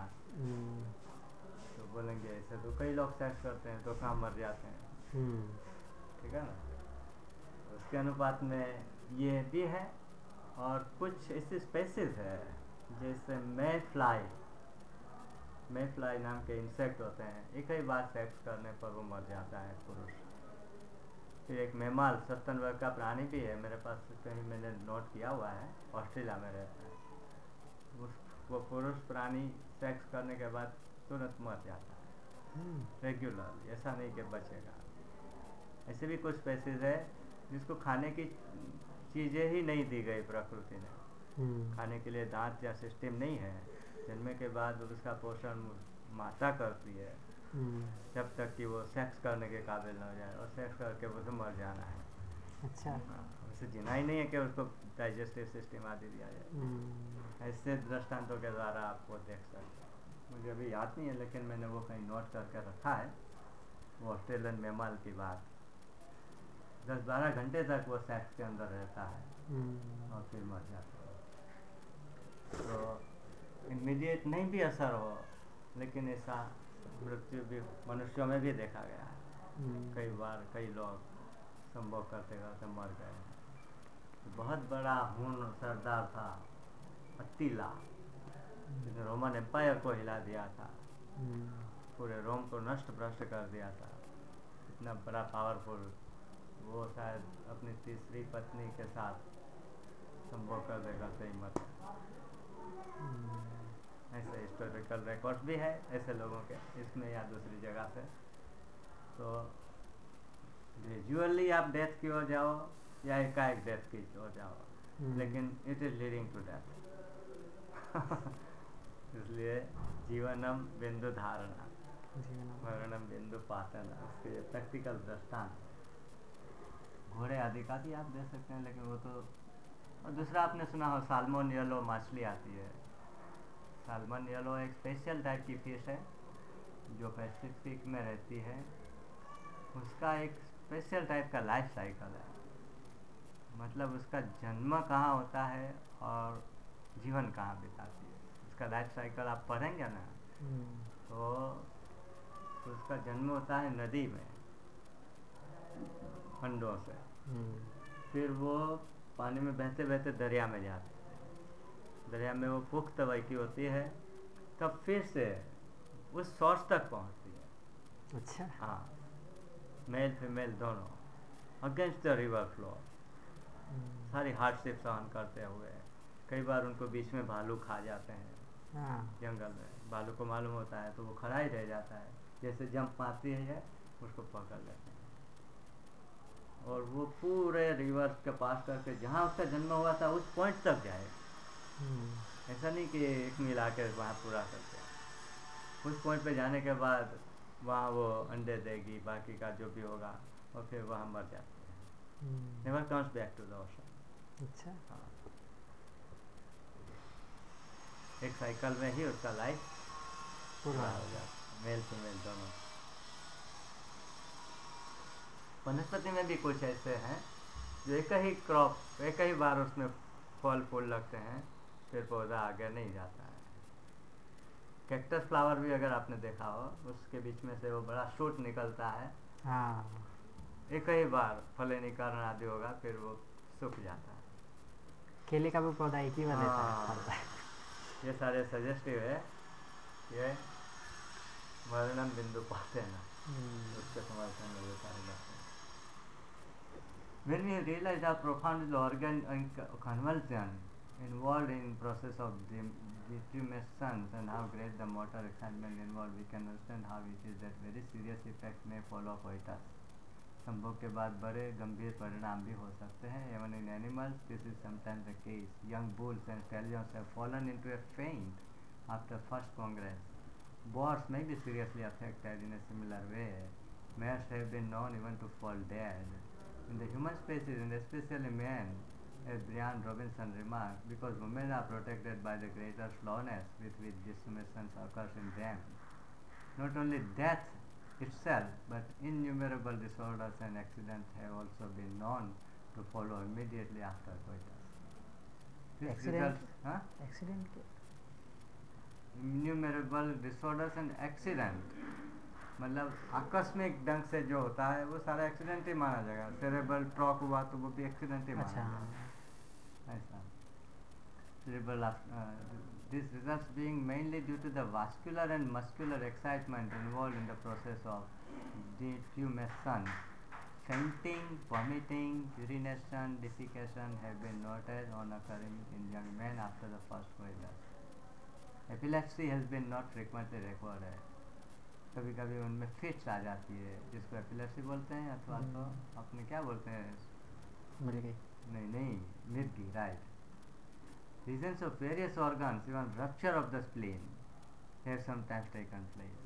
तो बोलेंगे ऐसे तो कई लोग सेक्स करते हैं तो कहाँ मर जाते हैं, ठीक है ना। उसके अनुपात में ये भी है। और कुछ ऐसी स्पेसीज है जैसे मे फ्लाई नाम के इंसेक्ट होते हैं, एक ही बार सेक्स करने पर वो मर जाता है पुरुष। फिर एक मेमाल सस्तन वर्ग का प्राणी भी है, मेरे पास कहीं मैंने नोट किया हुआ है, ऑस्ट्रेलिया में रहता है। वो पुरुष प्राणी सेक्स करने के बाद तुरंत मर जाता है रेगुलर, ऐसा नहीं कि बचेगा। ऐसे भी कुछ स्पेसीज है जिसको खाने की चीज़ें ही नहीं दी गई प्रकृति ने, खाने के लिए दांत या सिस्टम नहीं है, जन्मे के बाद उसका पोषण माता करती है जब तक कि वो सेक्स करने के काबिल न हो जाए, और सेक्स करके वो तो मर जाना है। अच्छा, उसे जीना ही नहीं है कि उसको डाइजेस्टिव सिस्टम आदि दिया जाए। ऐसे दृष्टांतों के द्वारा आपको देख सकते हैं। मुझे अभी याद नहीं है, लेकिन मैंने वो कहीं नोट करके रखा है, वो ऑस्ट्रेलियन मेमाल की बात। 10-12 घंटे तक वो सेक्स के अंदर रहता है और फिर मर जाता है। तो इमीडिएट नहीं भी असर हो, लेकिन ऐसा मृत्यु भी मनुष्यों में भी देखा गया है। कई बार कई लोग संभोग करते करते मर गए। तो बहुत बड़ा खून सरदार था अत्तिला, जिसने रोमन एम्पायर को हिला दिया था, पूरे रोम को नष्ट भ्रष्ट कर दिया था। इतना बड़ा पावरफुल, वो शायद अपनी तीसरी पत्नी के साथ संभोग कर देगा सही मत। ऐसे हिस्टोरिकल रिकॉर्ड्स भी है ऐसे लोगों के, इसमें या दूसरी जगह से। तो ग्रेजुअली आप डेथ की ओर जाओ या एकाएक डेथ की ओर जाओ, लेकिन it is leading to death. इसलिए जीवनम बिंदु धारणा, मरणम बिंदु पातना, उसके प्रैक्टिकल दृष्टांत। घोड़े आदि का भी आप दे सकते हैं, लेकिन वो तो। और दूसरा आपने सुना हो साल्मन येलो मछली आती है। साल्मन येलो एक स्पेशल टाइप की फिश है जो पैसिफिक में रहती है। उसका एक स्पेशल टाइप का लाइफ साइकिल है, मतलब उसका जन्म कहाँ होता है और जीवन कहाँ बिताती है। उसका लाइफ साइकिल आप पढ़ेंगे ना, तो उसका जन्म होता है नदी में अंडों से, फिर वो पानी में बहते बहते दरिया में जाते हैं। दरिया में वो पुख्त वय की होती है, तब फिर से उस सोर्स तक पहुंचती है। अच्छा, हाँ, मेल फीमेल दोनों, अगेंस्ट द रिवर फ्लो। सारी हार्डशिप सहन करते हुए। कई बार उनको बीच में भालू खा जाते हैं हाँ। जंगल में, भालू को मालूम होता है तो वो खड़ा ही रह जाता है, जैसे जंप मारती है उसको पकड़ लेते हैं। और वो पूरे रिवर्स के पास करके जहाँ उसका जन्म हुआ था उस पॉइंट तक जाए। ऐसा नहीं कि एक मील आके वहाँ पूरा करते हैं। उस पॉइंट पे जाने के बाद वहाँ वो अंडे देगी, बाकी का जो भी होगा, और फिर वहाँ मर जाती है। Never comes back to the ocean. अच्छा। हाँ, एक साइकिल में ही उसका लाइफ पूरा हो जाता, मेल फीमेल दोनों। वनस्पति में भी कुछ ऐसे हैं जो एक ही क्रॉप, एक ही बार उसमें फल फूल लगते हैं, फिर पौधा आगे नहीं जाता है। कैक्टस फ्लावर भी अगर आपने देखा हो, उसके बीच में से वो बड़ा शूट निकलता है, हाँ। एक ही बार फलीकरण आदि होगा, फिर वो सूख जाता है। केले का भी पौधा एक ही बार रहता है, हाँ, फलता है। ये सारे सजेस्टिव है, ये वर्णन बिंदु पाते हैं ना, उसके समर्थन में ये सारे बातें। When we realize how profound the organ convulsion involved in process of detumescence and how great the motor excitement involved, we can understand how it is that very serious effects may follow coitus. संभोग के बाद बड़े गंभीर परिणाम भी हो सकते हैं। Even in animals, this is sometimes the case. Young bulls and stallions have fallen into a faint after first congress. Boars may be seriously affected in a similar way. Mares have been known even to fall dead. In the human species, and especially men, as Brian Robinson remarked, because women are protected by the greater slowness with which detumescence occurs in them. Not only death itself, but innumerable disorders and accidents have also been known to follow immediately after coitus. This Accident? results, huh? Accident के Innumerable disorders and accident, मतलब आकस्मिक ढंग से जो होता है वो सारा एक्सीडेंट ही माना जाएगा। सेरेब्रल ट्रॉक हुआ तो वो भी एक्सीडेंट ही माना अच्छा। जाएगा। ऐसा cerebral this results being mainly due to the vascular and muscular excitement involved in the process of detumescence. Fainting, vomiting, urination, defecation have been noted on occurring in young men after the first coitus. Epilepsy has been not frequently recorded. कभी कभी उनमें fits आ जाती है, जिसको epilepsy बोलते हैं, अथवा तो अपने क्या बोलते हैं, मिल गई। नहीं, मिर्गी, right. Regions of various organs, even rupture of the spleen, have sometimes taken place.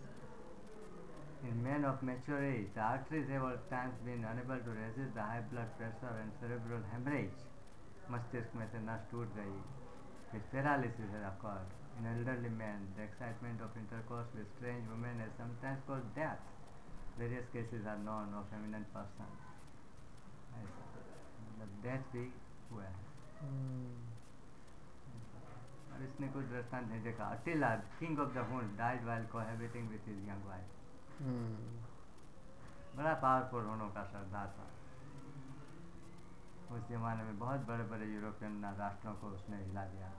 In men of mature age, the arteries have at times been unable to resist the high blood pressure and cerebral hemorrhage. मस्तिष्क में से नस टूट गई, which paralysis has occurred. In elderly men, the excitement of intercourse with strange women has sometimes caused death. Various cases are known of eminent persons. ऐसा, मतलब death भी हुआ है। और इसने कुछ दृष्टांत नहीं देखा। Attila, king of the Huns, died while cohabiting with his young wife. बड़ा पावरफुल होनों का सरदार था। उस जमाने में बहुत बड़े बड़े यूरोपियन राष्ट्रों को उसने हिला दिया।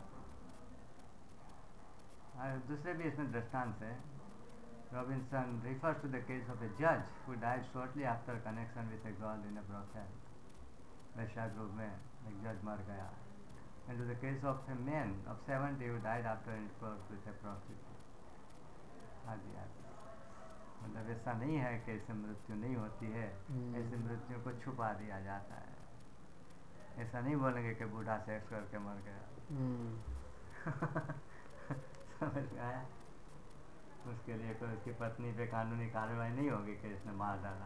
और दूसरे भी इसमें दृष्टांत है। Robinson refers to the case of a judge who died shortly after connection with a girl in a brothel. वैश्यागृह में एक जज मर गया। And to the case of a man of 70 who died after intercourse with a prostitute. आदि आदि। मतलब ऐसा नहीं है कि ऐसे मृत्यु नहीं होती है, ऐसी मृत्यु को छुपा दिया जाता है। ऐसा नहीं बोलेंगे कि बूढ़ा सेक्स करके मर गया। समझ में आया? उसके लिए कोई उसकी पत्नी पे कानूनी कार्रवाई नहीं होगी कि इसने मार डाला।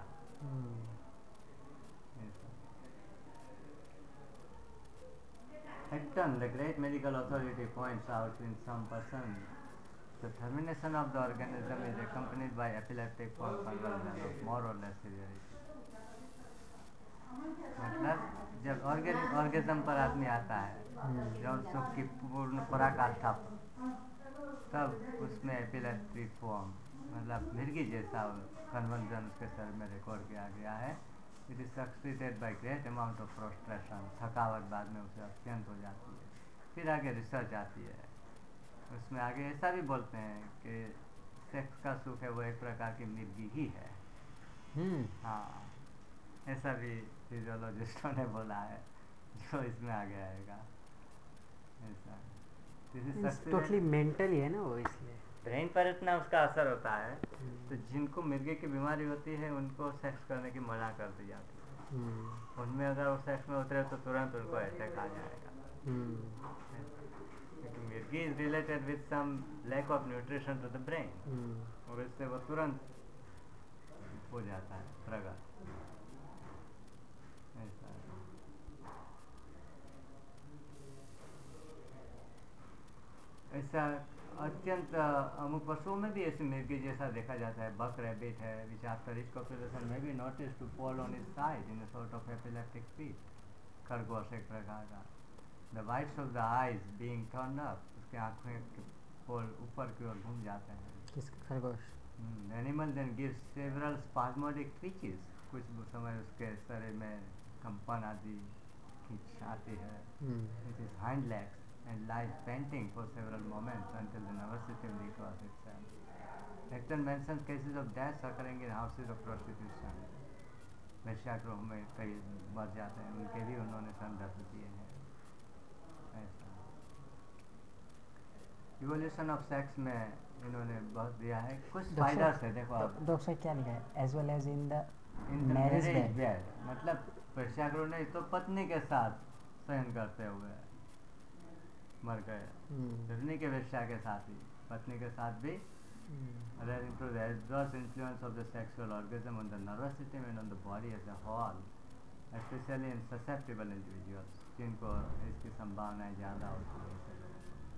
Acton, the great medical authority, points out in some persons the termination of the organism is accompanied by epileptic convulsion of more or less severity. मतलब जब ऑर्गेज्म पर आदमी आता है, जब सुख की पूर्ण पराकाष्ठा पर, तब उसमें एपिलेप्टिक फॉर्म, मतलब मिर्गी जैसा कन्वर्जन उसके शरीर में रिकॉर्ड किया गया है। It is succeeded by great amount of prostration, थकावट बाद में उसे अत्यंत हो जाती है। फिर आगे रिसर्च आती है, उसमें आगे ऐसा भी बोलते हैं कि सेक्स का सुख है वो एक प्रकार की मिर्गी ही है। हाँ, ऐसा भी फिजियोलॉजिस्टों ने बोला है जो इसमें आगे आएगा। ऐसा दिस इज टोटली मेंटल ही है ना वो, इसलिए। ब्रेन पर इतना उसका असर होता है। तो जिनको मिर्गे की बीमारी होती है उनको सेक्स करने की मना कर दी जाती है। उनमें अगर वो सेक्स में उतरे तो तुरंत उनको अटैक आ जाएगा। क्योंकि मिर्गी is related with some lack of nutrition to the brain, और इससे वो तुरंत हो जाता है प्रगट। ऐसा ऐसा अत्यंत अमुक पशुओं में भी ऐसे मिर्गी जैसा देखा जाता है। बक रैबिट है विच आफ्टर रिच पॉपुलेशन में भी notice to fall on his side in a sort of epileptic fit. खरगोश एक प्रकार का। The whites of the eyes being turn up, उसके आँखें के पोल ऊपर की ओर घूम जाते हैं। किसका? खरगोश। Animal then gives several spasmodic twitches, कुछ समय उसके शरीर में कंपन आदि खींच आती है। It is hind legs and lies panting for several moments until the nervous system recovers itself. Hector mentions cases of deaths occurring in houses of prostitution. वेश्यागृह में कई मर जाते हैं, उनके भी उन्होंने संदर्भ दिए हैं। ऐसा इवोल्यूशन ऑफ सेक्स में इन्होंने बहुत दिया है। कुछ स्पाइडर्स है, देखो आप डॉक्टर साहब क्या लिखा है? As well as in the marriage bed, मतलब वेश्यागृह नहीं तो पत्नी के साथ शयन करते हुए मर गए। रजनी के वेश्या के साथ ही पत्नी के साथ भी relating to the adverse influence of the sexual orgasm on the nervous system and on the body as a whole, especially in susceptible individuals, जिनको इसकी संभावनाएं ज़्यादा होती है।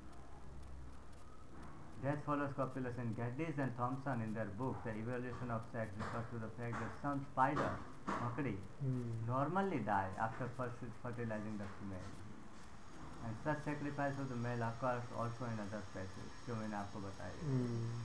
Death follows copulation. Geddes and Thompson in their book The Evolution of Sex refer to the fact that some spiders, मकड़ी, normally die after fertilizing the female. And such sacrifice of the male occurs also in other species, जो मैंने आपको बताया।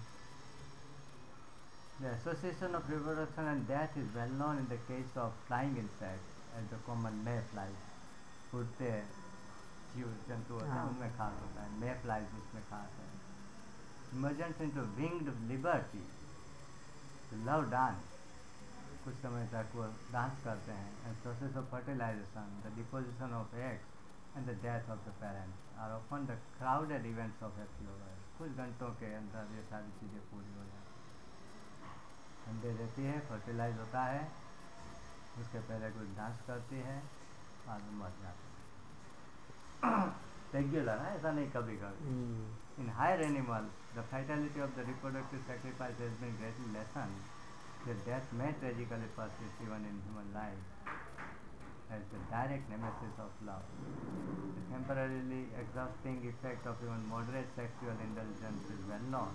The association of reproduction and death is well known in the case of flying insects, as the common mayflies, उड़ते जीव जंतु होते हैं उनमें खास होता है। mayflies उसमें खास है। Emergence into winged liberty, love dance, कुछ समय तक वो डांस करते हैं। And process of fertilization, the deposition of eggs and the death of the parents are often the crowded events of happy lovers. कुछ घंटों के अंदर ये सारी चीज़ें पूरी हो जाती हैं। अंडे देती है, फर्टिलाइज होता है, उसके पहले कुछ डांस करती है, बाद में मर जाती है। रेगुलर है, ऐसा नहीं कभी कभी। In higher animals, the fatality of the reproductive sacrifice has been greatly lessened. The death may tragically persist even in human life as the direct nemesis of love. The temporarily exhausting effect of even moderate sexual indulgence is well known.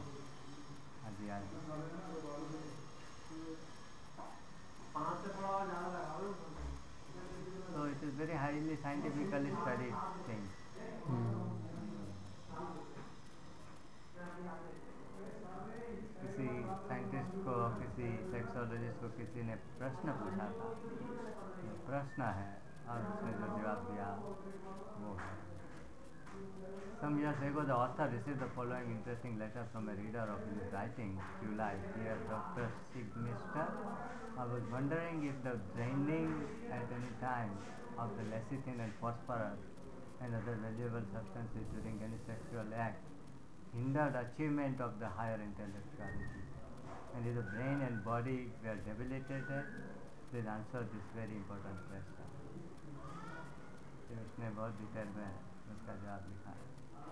So it is very highly scientifically studied thing. किसी scientist को, किसी sexologist को किसी ने प्रश्न पूछा था, प्रश्न है और उसने जो जवाब दिया वो है। Some years ago, the author received the following interesting letter from a reader of his writing, July, dear Dr. Sigmister. I was wondering if the draining at any time of the lecithin and phosphorus and other valuable substances during any sexual act hindered achievement of the higher intellectuality. And if the brain and body were debilitated, please answer this very important question. उसने बहुत detail में उसका जवाब लिखा है।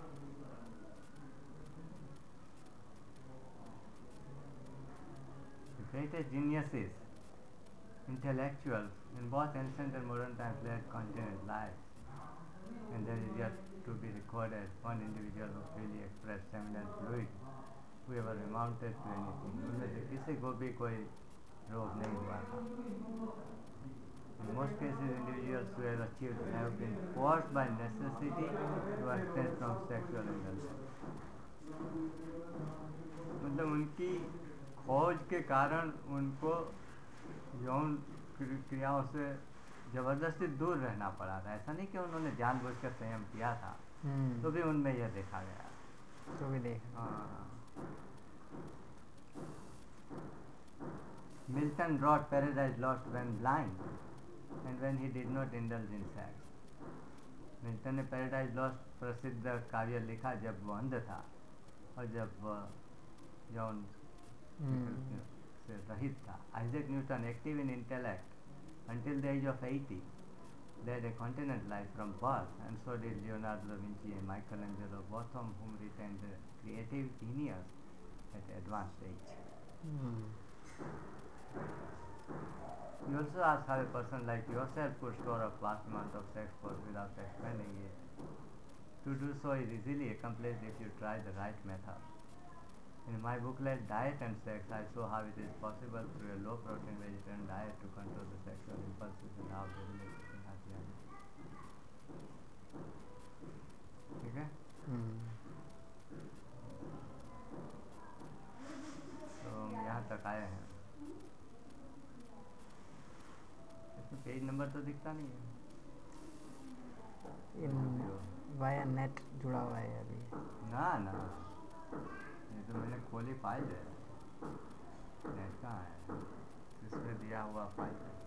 The greatest geniuses, intellectuals in both ancient and modern times led continuous lives, and there is yet to be recorded one individual who really expressed seminal fluid, who ever amounted to anything. उनमें से किसी को भी कोई रोग नहीं हुआ था। In most cases, individuals who have achieved have been forced by necessity to abstain from sexual indulgence. मतलब उनकी खोज के कारण उनको यौन क्रियाओं से जबरदस्ती दूर रहना पड़ा था। ऐसा नहीं कि उन्होंने जानबूझकर संयम किया था, तो भी उनमें यह देखा गया। तो भी देखा। Milton wrote Paradise Lost when blind and when he did not indulge in sex. Milton ने पैराडाइज लॉस्ट प्रसिद्ध काव्य लिखा जब वो अंध था और जब यौन से रहित था. Isaac Newton, active in intellect until the age of 80, led a continent life from birth, and so did Leonardo da Vinci and Michelangelo, both of whom retained creative genius at advanced age. You also ask how a person like yourself could store a vast amount of sex force without expending it. To do so is easily accomplished if you try the right method. In my booklet Diet and Sex, I show how it is possible through a low-protein vegetarian diet to control the sexual impulses and how they relate to happiness. ठीक है? तो हम यहाँ तक आए हैं. इसमें page number तो दिखता नहीं है. वाया नेट जुड़ा हुआ है अभी. ना ना, ये तो मैंने खोली फाइल है. नेट कहाँ है? इसमें दिया हुआ फाइल है.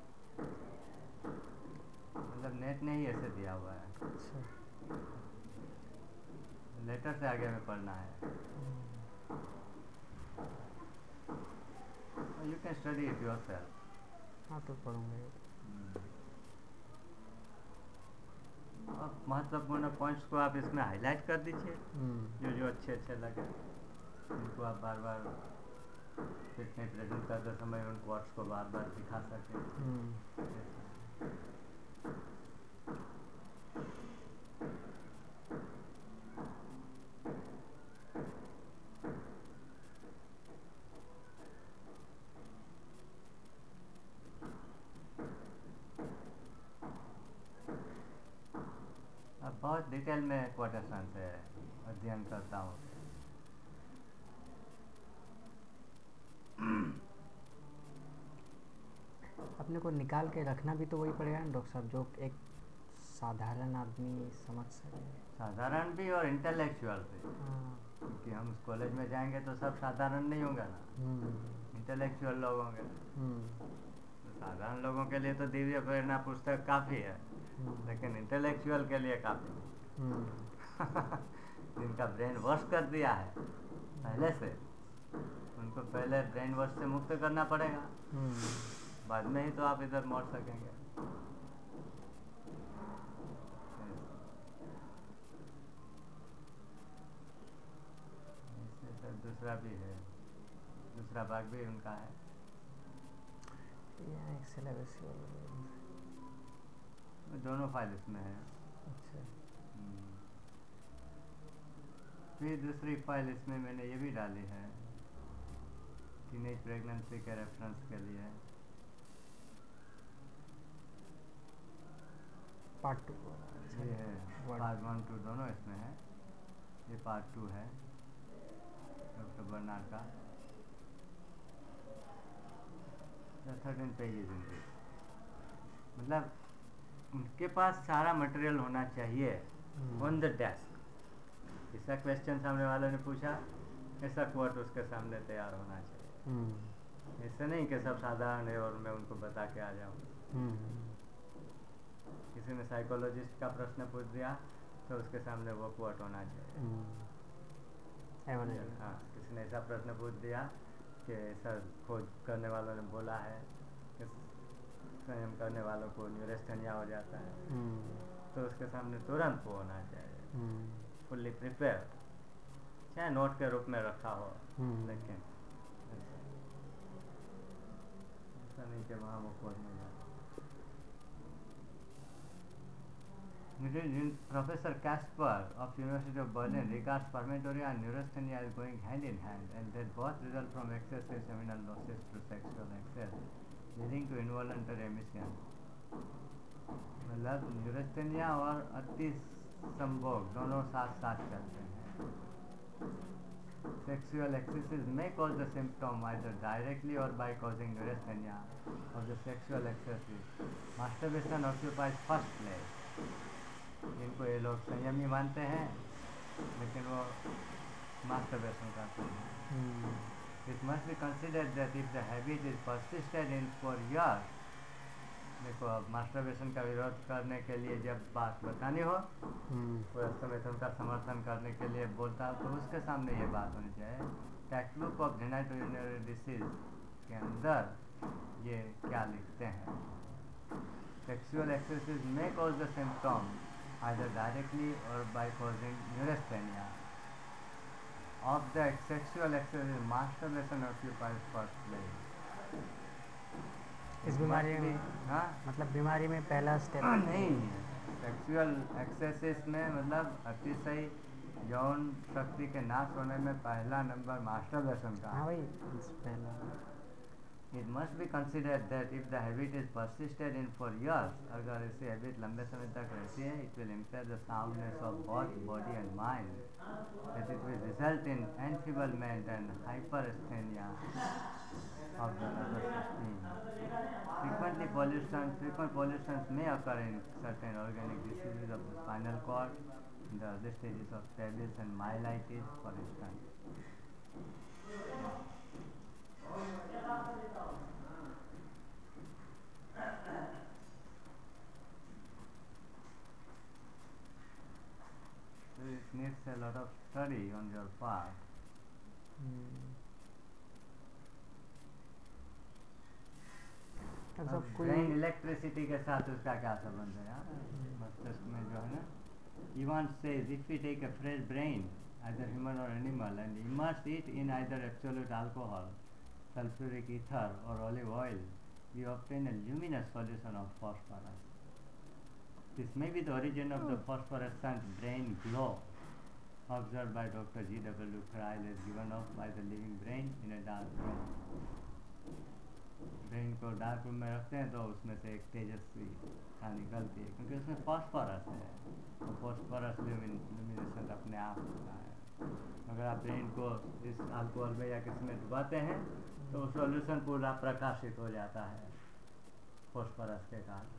मतलब नेट नहीं ऐसे दिया हुआ है. अच्छा. लेटर से आगे में पढ़ना है. You can study it yourself. हाँ तो पढ़ूंगा. और महत्वपूर्ण पॉइंट्स को आप इसमें हाईलाइट कर दीजिए. जो जो अच्छे अच्छे लगे उनको आप बार बार फिर में प्रेजेंट करते समय उन वर्ड्स को बार बार दिखा सकें. अब बहुत डिटेल में क्वोटेशन से अध्ययन करता हूँ. अपने को निकाल के रखना भी तो वही पड़ेगा ना डॉक्टर साहब, जो एक साधारण आदमी समझ सके. साधारण भी और इंटेलेक्चुअल भी. क्योंकि हम कॉलेज में जाएंगे तो सब साधारण नहीं होंगे ना. इंटेलेक्चुअल लोग होंगे. तो साधारण लोगों के लिए तो दिव्य प्रेरणा पुस्तक काफ़ी है, लेकिन इंटेलेक्चुअल के लिए काफ़ी. जिनका ब्रेन वॉश कर दिया है पहले से, उनको पहले ब्रेन वॉश से मुक्त करना पड़ेगा. बाद में ही तो आप इधर मोड़ सकेंगे. दूसरा भी है, दूसरा भाग भी उनका है. दोनों फाइल इसमें है. अच्छा. फिर दूसरी फाइल इसमें मैंने ये भी डाली है, टीनेज प्रेगनेंसी के रेफरेंस के लिए. पार्ट 2 ये है. पार्ट 1 2 दोनों इसमें है. ये पार्ट 2 है डॉक्टर बर्नार्ड का. 13 पेजेस इन दिस. मतलब उनके पास सारा मटेरियल होना चाहिए ऑन द डेस्क. ऐसा क्वेश्चन सामने वाले ने पूछा, ऐसा कोट उसके सामने तैयार होना चाहिए. ऐसे नहीं कि सब साधारण है और मैं उनको बता के आ जाऊँ. किसी ने साइकोलॉजिस्ट का प्रश्न पूछ दिया तो उसके सामने वो कोट होना चाहिए. हाँ, किसी ने ऐसा प्रश्न पूछ दिया कि ऐसा खोज करने वालों ने बोला है कि संयम करने वालों को न्यूरेस्थेनिया हो जाता है, तो उसके सामने तुरंत वो होना चाहिए. फुल्ली प्रिपेयर, चाहे नोट के रूप में रखा हो. लेकिन ऐसा नहीं कि वहाँ वो खोज नहीं जाता. Professor Kasper of University of Berlin regards spermatoria and neurasthenia as going hand in hand, and that both result from excessive seminal losses through sexual excess, leading to involuntary emission. मतलब न्यूरेस्थेनिया और अति संभोग दोनों साथ साथ चलते हैं. Sexual excesses may cause the symptom either directly or by causing neurasthenia of the sexual excesses. Masturbation occupies first place. इनको ये लोग संयमी मानते हैं, लेकिन वो masturbation करते हैं. It must be considered that if the habit is persisted in for years, देखो अब मास्टरबेशन का विरोध करने के लिए जब बात बतानी हो तो अस्तमेथन का समर्थन करने के लिए बोलता हो तो उसके सामने ये बात होनी चाहिए। Text book of genito urinary disease के अंदर ये क्या लिखते हैं, सेक्सुअल एक्सेसिस में cause the symptom either directly or by causing neurasthenia of the sexual excess masturbation occupies first place। इस बीमारी में हाँ मतलब बीमारी में पहला स्टेप नहीं, सेक्सुअल एक्सेसिस में मतलब अतिशय यौन शक्ति के नाश होने में पहला नंबर मास्टरबेशन का। हाँ भाई पहला। It must be considered that if the habit is persisted in for years, अगर ऐसी हैबिट लंबे समय तक रहती है, it will impair the soundness of both body and mind, that it will result in enfeeblement and hyperasthenia of the nervous system। Frequent pollutions may occur in certain organic diseases of the spinal cord, in the early stages of stapes and myelitis, for instance। So it needs a lot of study on your part। सब कोई brain electricity के साथ उसका क्या संबंध है यार, मस्तिष्क में जो है ना। Evans says if we take a fresh brain, either human or animal, and immerse it in either absolute alcohol, sulfuric ether or olive oil, we obtain a luminous solution of phosphorus। This may be the origin of the phosphorescent brain glow observed by Dr. G.W. Cryle as given off by the living brain in a dark room। Brain को dark room में रखते हैं तो उसमें से एक तेजस्वी का निकलती है क्योंकि उसमें फॉस्फोरस है, तो फॉस्फोरस लुमिनेसेंस अपने आप होता है। अगर आप ब्रेन को इस अल्कोहल में या किसी में डुबाते हैं तो सॉल्यूशन पूरा प्रकाशित हो जाता है फॉस्फोरस के कारण।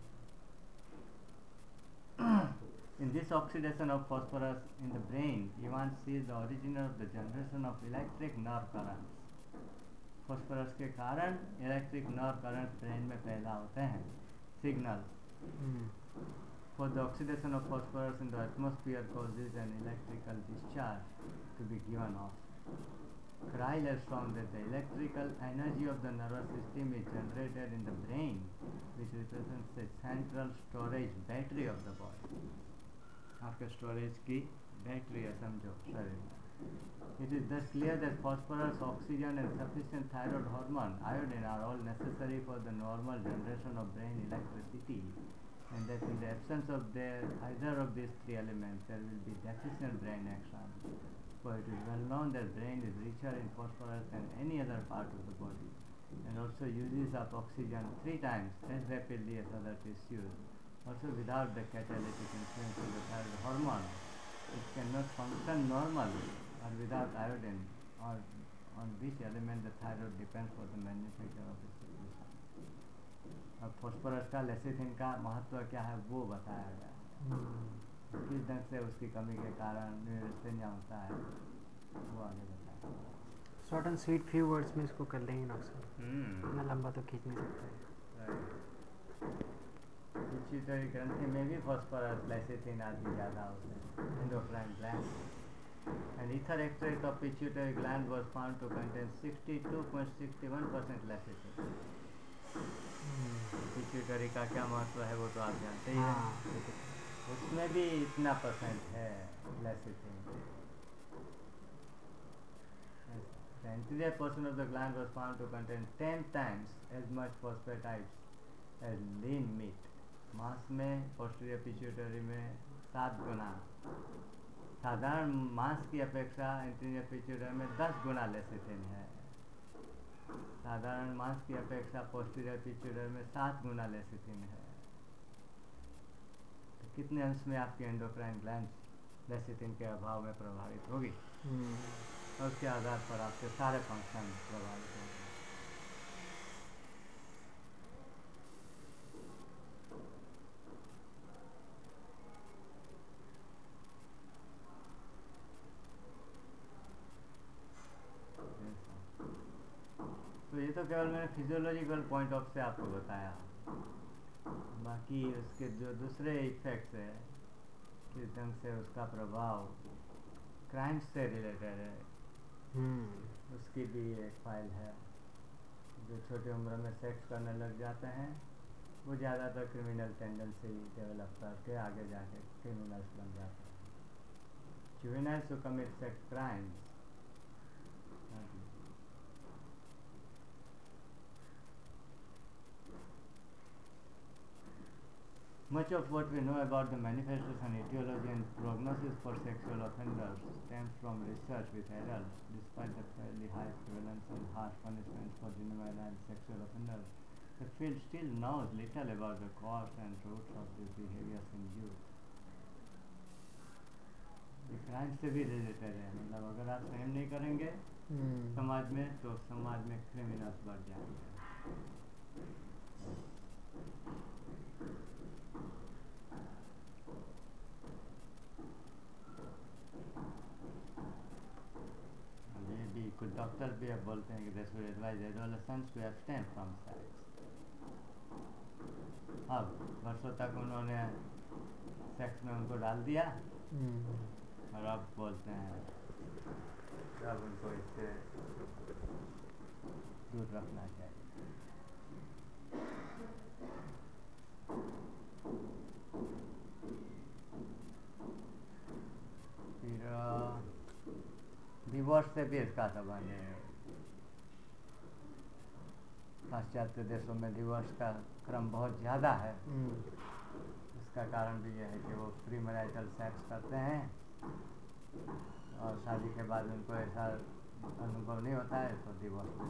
In this oxidation of phosphorus in the brain, Evans sees the origin of the generation of electric nerve currents। Phosphorus के कारण इलेक्ट्रिक नर्व करंट ब्रेन में पैदा होते हैं, signal. For the oxidation of phosphorus in the atmosphere causes an electrical discharge to be given off. Cryle has found that the electrical energy of the nervous system is generated in the brain, which represents the central storage battery of the body। आपके storage की battery है समझो शरीर में। It is thus clear that phosphorus, oxygen and sufficient thyroid hormone, iodine, are all necessary for the normal generation of brain electricity, and that in the absence of either of these three elements, there will be deficient brain action। For it is well known that brain is richer in phosphorus than any other part of the body, and also uses up oxygen 3 times as rapidly as other tissues। Also, without the catalytic influence of the thyroid hormone, it cannot function normally, or without iodine, or on which element the thyroid depends for the manufacture of its secretion। अब phosphorus का lecithin का महत्व क्या है वो बताया गया, किस ढंग से उसकी कमी के कारण न्यूरोस्थेनिया होता है वो आगे बताया। Short and sweet few words में इसको कर लेंगे डॉक्टर, इतना लंबा तो खींच नहीं सकते। पिट्यूटरी ग्रंथि में भी फॉस्फोरस लेसिथिन आदि ज़्यादा होते हैं। Endocrine gland and ether extract of pituitary gland was found to contain 62.61% lecithin। Pituitary का क्या महत्व है वो तो आप जानते ही हैं, उसमें भी इतना परसेंट है lecithin. The anterior portion of the gland was found to contain 10 times as much phosphatides as lean meat। मांस में पोस्टीरियर पिट्यूटरी में 7 गुना, साधारण मांस की अपेक्षा एंटीरियर पिट्यूटरी में 10 गुना लेसिथिन है। साधारण मांस की अपेक्षा पोस्टीरियर पिट्यूटरी में 7 गुना लेसिथिन है। तो कितने अंश में आपकी एंडोक्राइन ग्लैंड लेसिथिन के अभाव में प्रभावित होगी, और उसके आधार पर आपके सारे फंक्शन प्रभावित होंगे। तो ये तो केवल मैंने फिजियोलॉजिकल पॉइंट ऑफ से आपको बताया। बाकी उसके जो दूसरे इफेक्ट्स है किस ढंग से उसका प्रभाव क्राइम से रिलेटेड है, उसकी भी एक फाइल है। जो छोटी उम्र में सेक्स करने लग जाते हैं वो ज़्यादातर क्रिमिनल टेंडेंसी डेवलप करके आगे जाके क्रिमिनल्स बन जाते हैं। Juveniles who commit sex crimes, much of what we know about the manifestation, etiology and prognosis for sexual offenders stems from research with adults. Despite the fairly high prevalence and harsh punishments for juvenile sexual offenders, the field still knows little about the cause and roots of these behaviors in youth. ये crime से भी related है, मतलब अगर आप सहन नहीं करेंगे समाज में तो समाज में क्रिमिनल्स बढ़ जाएंगे। ये भी कुछ डॉक्टर भी अब बोलते हैं कि they should advise adolescents to abstain from sex। अब वर्षों तक उन्होंने सेक्स में उनको डाल दिया और अब बोलते हैं अब उनको इससे दूर रखना चाहिए। फिर डिवोर्स से भी इसका संबंध है। पाश्चात्य देशों में डिवोर्स का क्रम बहुत ज़्यादा है। इसका कारण भी यह है कि वो प्री मैरिटल सेक्स करते हैं और शादी के बाद उनको ऐसा अनुभव नहीं होता है तो डिवोर्स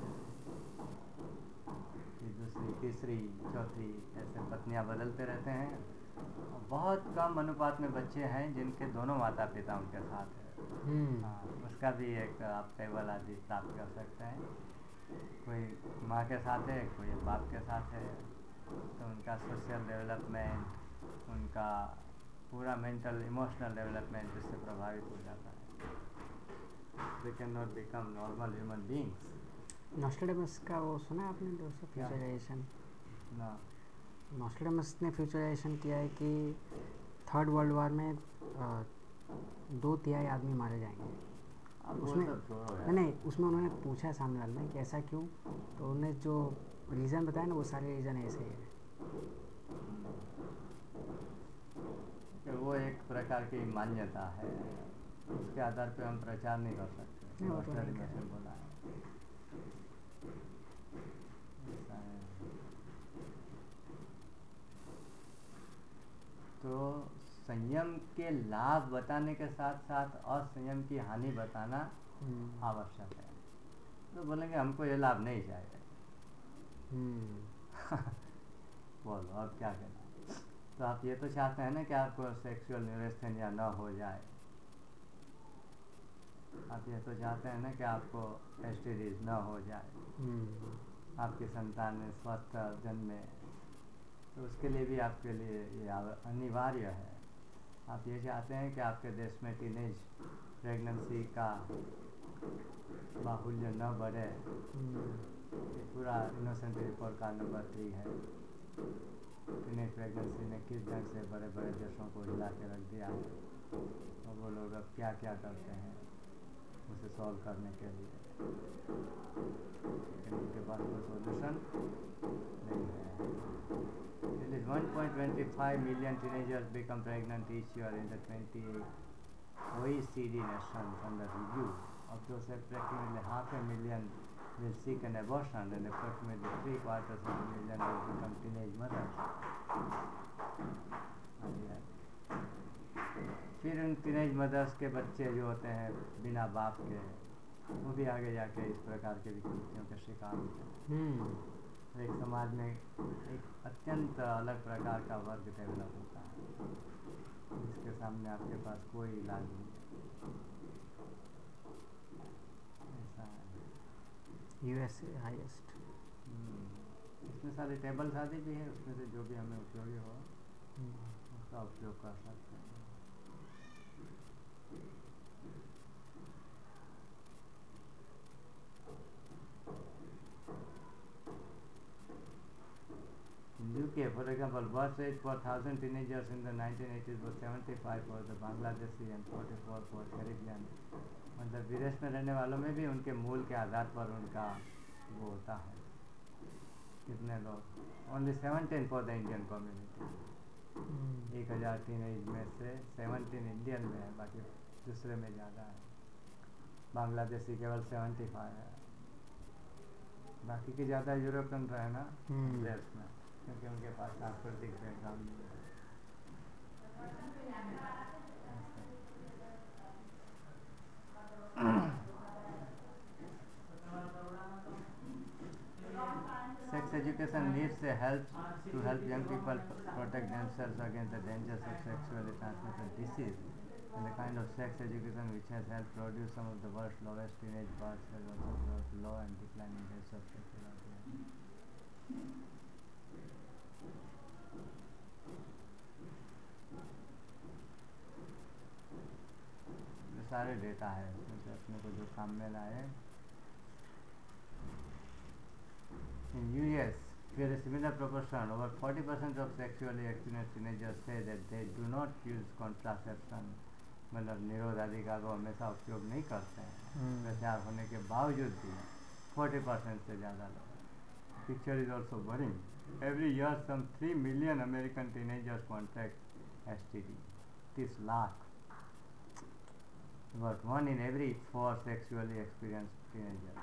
फिर दूसरी तीसरी चौथी ऐसे पत्नियां बदलते रहते हैं। और बहुत कम अनुपात में बच्चे हैं जिनके दोनों माता पिता उनके साथ है। हाँ, उसका भी एक आप टेबल आदि प्राप्त कर सकते हैं। कोई माँ के साथ है, कोई बाप के साथ है, तो उनका सोशल डेवलपमेंट, उनका पूरा मेंटल इमोशनल डेवलपमेंट इससे प्रभावित हो जाता है। They can not become normal human beings. Nostradamus का वो सुना है आपने दोस्तों, फ्यूचराइजेशन? ना, नॉस्ट्रेडामस ने फ्यूचराइजेशन किया है कि थर्ड वर्ल्ड वॉर में 2/3 आदमी मारे जाएंगे। अब उसमें वो सब छोड़ो यार। नहीं, उसमें उन्होंने पूछा है सामने वाले ने कि ऐसा क्यों, तो उन्होंने जो रीज़न बताया ना वो सारे रीज़न ऐसे ही है। कि वो एक प्रकार की मान्यता है, उसके आधार पे हम प्रचार नहीं कर सकते। नहीं, वो तो नहीं में कर बोला है ऐसा है। तो संयम के लाभ बताने के साथ साथ असंयम की हानि बताना आवश्यक है। तो बोलेंगे हमको ये लाभ नहीं चाहिए। बोलो अब क्या कहना। तो आप ये तो चाहते हैं ना कि आपको सेक्सुअल न्यूरेस्थेनिया न हो जाए, आप ये तो चाहते हैं ना कि आपको एसटीडीज न हो जाए, आपकी संतान में स्वस्थ जन्मे, तो उसके लिए भी आपके लिए ये अनिवार्य है। आप ये चाहते हैं कि आपके देश में टीनेज प्रेगनेंसी का बाहुल्य न बढ़े। ये पूरा इनोसेंट रिपोर्ट का नंबर 3 है। टीनेज प्रेगनेंसी ने किस ढंग से बड़े बड़े देशों को हिला के रख दिया है और वो लोग अब क्या क्या करते हैं उसे सॉल्व करने के लिए, लेकिन उनके पास कोई सोल्यूशन नहीं है। At least 1.25 million teenagers become pregnant each year in the 28 OECD nations under review. Of those, approximately 500,000 will seek an abortion and approximately 3/4 will become teenage mothers. फिर उन टीनेज मदर्स के बच्चे जो होते हैं बिना बाप के, वो भी आगे जाके इस प्रकार के विकृतियों के शिकार होते हैं। एक समाज में एक अत्यंत अलग प्रकार का वर्ग डेवलप होता है जिसके सामने आपके पास कोई इलाज नहीं है। ऐसा है। USA highest. इसमें सारी टेबल्स आदि भी है, उसमें से जो भी हमें उपयोगी हो उसका उपयोग कर सकते हैं। UK, for example, birth rate per 1,000 teenagers in the 1980s was 75 for the Bangladeshi and 44 for Caribbean. मतलब विदेश में रहने वालों में भी उनके मूल के आधार पर उनका वो होता है कितने लोग. Only 17 for the Indian community. 1000 teenage में से 17 इंडियन में है, बाकी दूसरे में ज़्यादा है. बांग्लादेशी केवल 75 है, बाकी के ज़्यादा यूरोपियन रहे ना देश में, क्योंकि उनके पास सांस्कृतिक बैकग्राउंड नहीं है. Sex education needs a help to help young people protect themselves against the dangers of sexually transmitted disease. And the kind of sex education which has helped produce some of the world's lowest teenage births has also brought low and declining rates of sexual activity. ये सारे data है इसमें से अपने को जो काम में लाए. In US, where a similar proportion, over 40% of sexually experienced teenagers say that they do not use contraception, मतलब निरोधादि का वो हमेशा उपयोग नहीं करते हैं. प्रचार होने के बावजूद भी 40% से ज़्यादा लोग. Picture is also worrying. Every year, some 3 million American teenagers contract STD. 30 lakh. About 1 in every 4 sexually experienced teenagers.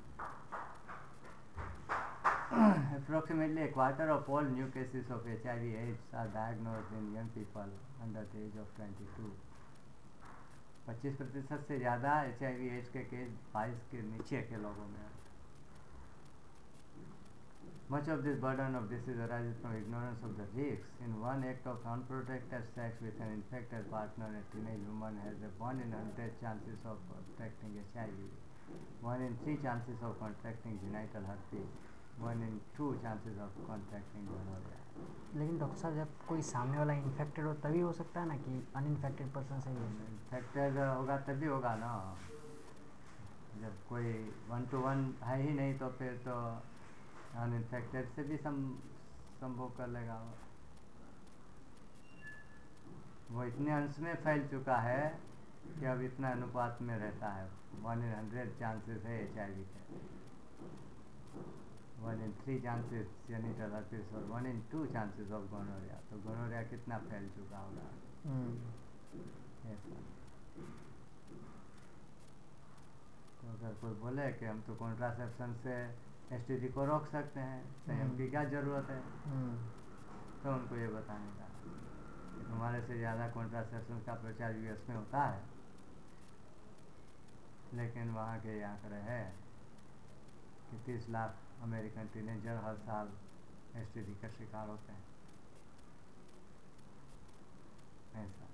Approximately a quarter of all new cases of HIV/AIDS are diagnosed in young people under the age of 22. 25% से ज़्यादा HIV/AIDS के case 22 के नीचे के लोगों में. Much of this burden of disease arises from ignorance of the risks. In one act of unprotected sex with an infected partner, a teenage woman has a 1 in 100 chances of contracting HIV, 1 in 3 chances of contracting genital herpes, 1 in 2 chances of contracting gonorrhea. लेकिन doctor साहब जब कोई सामने वाला infected हो तभी हो सकता है ना कि अनइन्फेक्टेड पर्सन से ही हो. इन्फेक्टेड होगा तभी होगा ना, जब कोई 1 to 1 है ही नहीं तो फिर तो अनइन्फेक्टेड से भी संभोग कर लेगा. वो इतने अंश में फैल चुका है कि अब इतना अनुपात में रहता है. 1 in 100 चांसेस है HIV के, 1 in 3 चांसेस जेनिटल हर्पिस और 1 in 2 चांसेस ऑफ गोनोरिया. तो गोनोरिया कितना फैल चुका होगा. ऐसा तो अगर कोई बोले कि हम तो कॉन्ट्रासेप्शन से STD को रोक सकते हैं, संयम की क्या ज़रूरत है, तो उनको ये बताने का कि तुम्हारे से ज़्यादा कॉन्ट्रासेप्शन का प्रचार US में होता है, लेकिन वहाँ के ये आंकड़े है कि 30 लाख अमेरिकन टीनेजर हर साल STD का शिकार होते हैं. ऐसा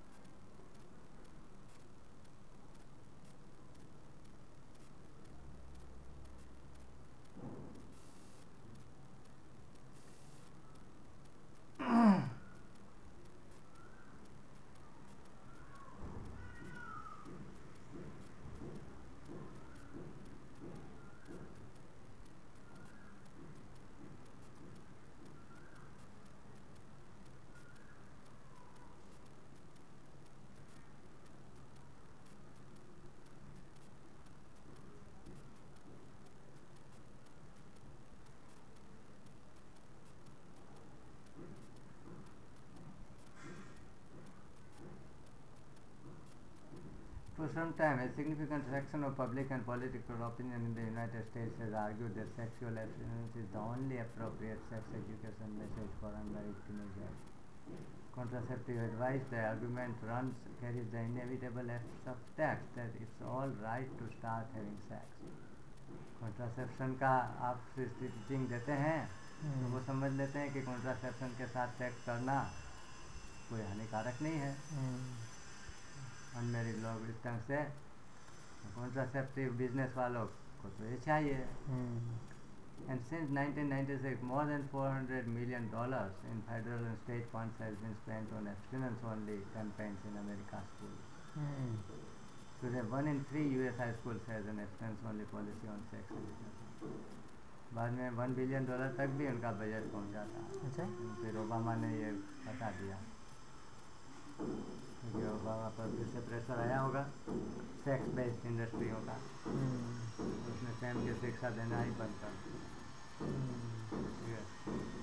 For some time, a significant section of public and political opinion in the United States has argued that sexual abstinence is the only appropriate sex education message for underage teenagers. Contraceptive advice, the argument carries the inevitable subtext that it's all right to start having sex. Contraception का आप teaching देते हैं तो वो समझ लेते हैं कि contraception के साथ सेक्स करना कोई हानिकारक नहीं है. अनमेरिड लोग इस तरह से कॉन्ट्रासेप्टिव बिजनेस वालों को तो ये चाहिए. And since 1996, more than $400 million in federal and state funds has been spent on abstinence-only campaigns in America's schools. Today, 1 in 3 US high schools has an abstinence-only policy on sex education. बाद में $1 billion तक भी उनका budget पहुंचा था। अच्छा। फिर Obama ने ये हटा दिया क्योंकि ओबामा पर फिर से प्रेशर आया होगा सेक्स बेस्ड इंडस्ट्रियों का, उसने प्रेम की शिक्षा देना ही बंद कर दिया। ठीक है।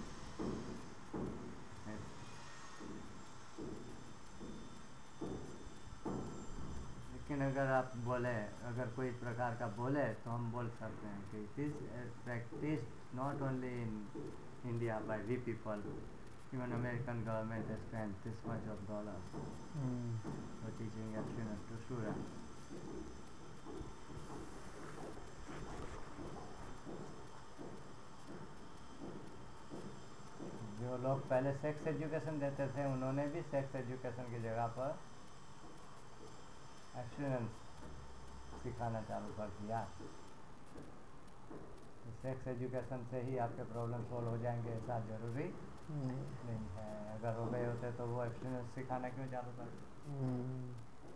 लेकिन अगर आप बोले, अगर कोई प्रकार का बोले तो हम बोल सकते हैं कि it is practice not only in India by we people, even American government has spent this much of dollars for teaching abstinence to students. जो लोग पहले सेक्स एजुकेशन देते थे उन्होंने भी सेक्स एजुकेशन की जगह पर एब्स्टिनेंस सिखाना चालू कर दिया। तो सेक्स एजुकेशन से ही आपके प्रॉब्लम सॉल्व हो जाएंगे ऐसा ज़रूरी नहीं है। अगर हो गए होते तो वो एब्स्टिनेंस सिखाना क्यों चालू कर दिया?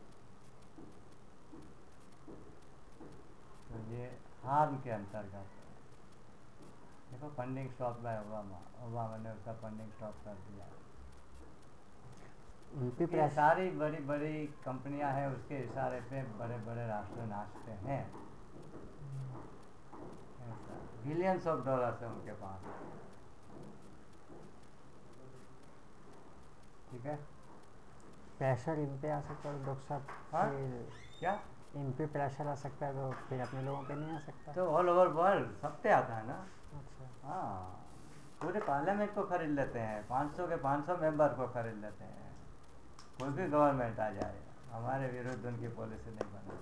तो ये हार्म के अंतर्गत देखो, फंडिंग स्टॉप बाय ओबामा ने उसका फंडिंग स्टॉप कर दिया। ये सारी बड़ी बड़ी कंपनियां हैं, उसके इशारे पे बड़े बड़े राष्ट्र नाचते हैं। बिलियंस ऑफ डॉलर्स है उनके पास। ठीक है। प्रेशर इन पे आ सकता है डॉक्टर साहब? हाँ? क्या इन पे प्रेशर आ सकता है तो फिर अपने लोगों पे नहीं आ सकता? तो ऑल ओवर वर्ल्ड सब पे आता है ना। अच्छा। हाँ, पूरे पार्लियामेंट को खरीद लेते हैं, 500 के 500 मेंबर को खरीद लेते हैं। कोई भी गवर्नमेंट आ जाए, हमारे विरुद्ध उनकी पॉलिसी नहीं बना।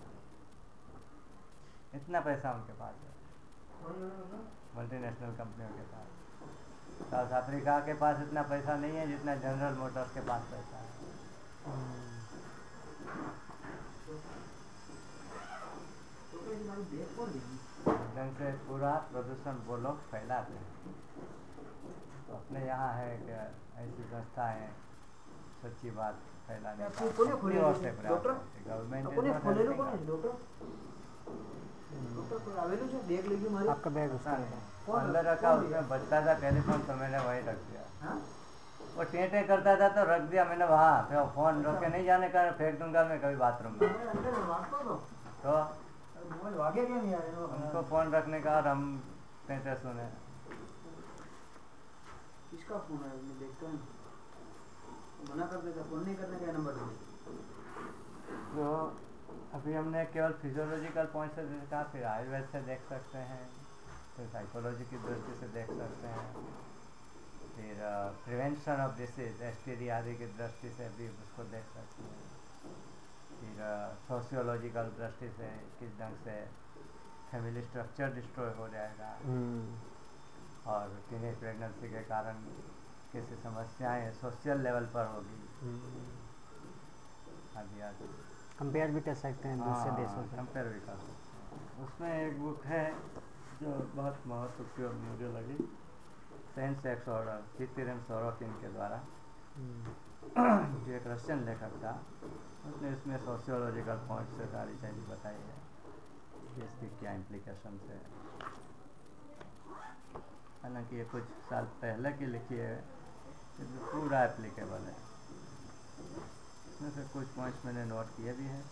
इतना पैसा उनके पास है, मल्टीनेशनल कंपनियों के पास। साउथ अफ्रीका के पास इतना पैसा नहीं है जितना जनरल मोटर्स के पास पैसा है। ढंग से पूरा प्रदूषण वो लोग फैलाते हैं। तो अपने यहाँ है कि ऐसी संस्था है सच्ची बात फैलाने का, गवर्नमेंट आपका बैग उसका अंदर रखा, उसमें बचता था टेलीफोन तो मैंने वहीं रख दिया। वो टेंटे करता था तो रख दिया मैंने वहाँ, फिर फ़ोन रख के नहीं जाने का, फेंक दूंगा मैं कभी बाथरूम में। तो उनको फ़ोन रखने का और हम टेंटे सुने। किसका फोन है मैं देखता हूँ, मना कर देता, फोन नहीं करने का नंबर दे। तो अभी हमने केवल फिजियोलॉजिकल पॉइंट से देखा, फिर आयुर्वेद से देख सकते हैं, फिर साइकोलॉजी की दृष्टि से देख सकते हैं, फिर प्रिवेंशन ऑफ डिसीज एसटीडी आदि की दृष्टि से भी उसको देख सकते हैं, फिर सोशियोलॉजिकल दृष्टि से किस ढंग से फैमिली स्ट्रक्चर डिस्ट्रॉय हो जाएगा और टीनेज प्रेगनेंसी के कारण कैसी समस्याएं सोशल लेवल पर होगी आदि आदि। कंपेयर भी कर सकते हैं दूसरे देशों से। कंपेयर भी कर सकते हैं। उसमें एक बुक है जो बहुत महत्वपूर्ण मुझे लगी, सेंस एक्स ऑर्डर, कितिरन सोरोकिन के द्वारा, जो एक रशियन लेखक था। उसने इसमें सोशियोलॉजिकल पॉइंट से सारी चीज़ें बताई है कि इसकी क्या इम्प्लीकेशन है। हालांकि ये कुछ साल पहले की लिखी है, इसमें पूरा एप्लीकेबल है। इसमें से कुछ पॉइंट्स मैंने नोट किए भी हैं।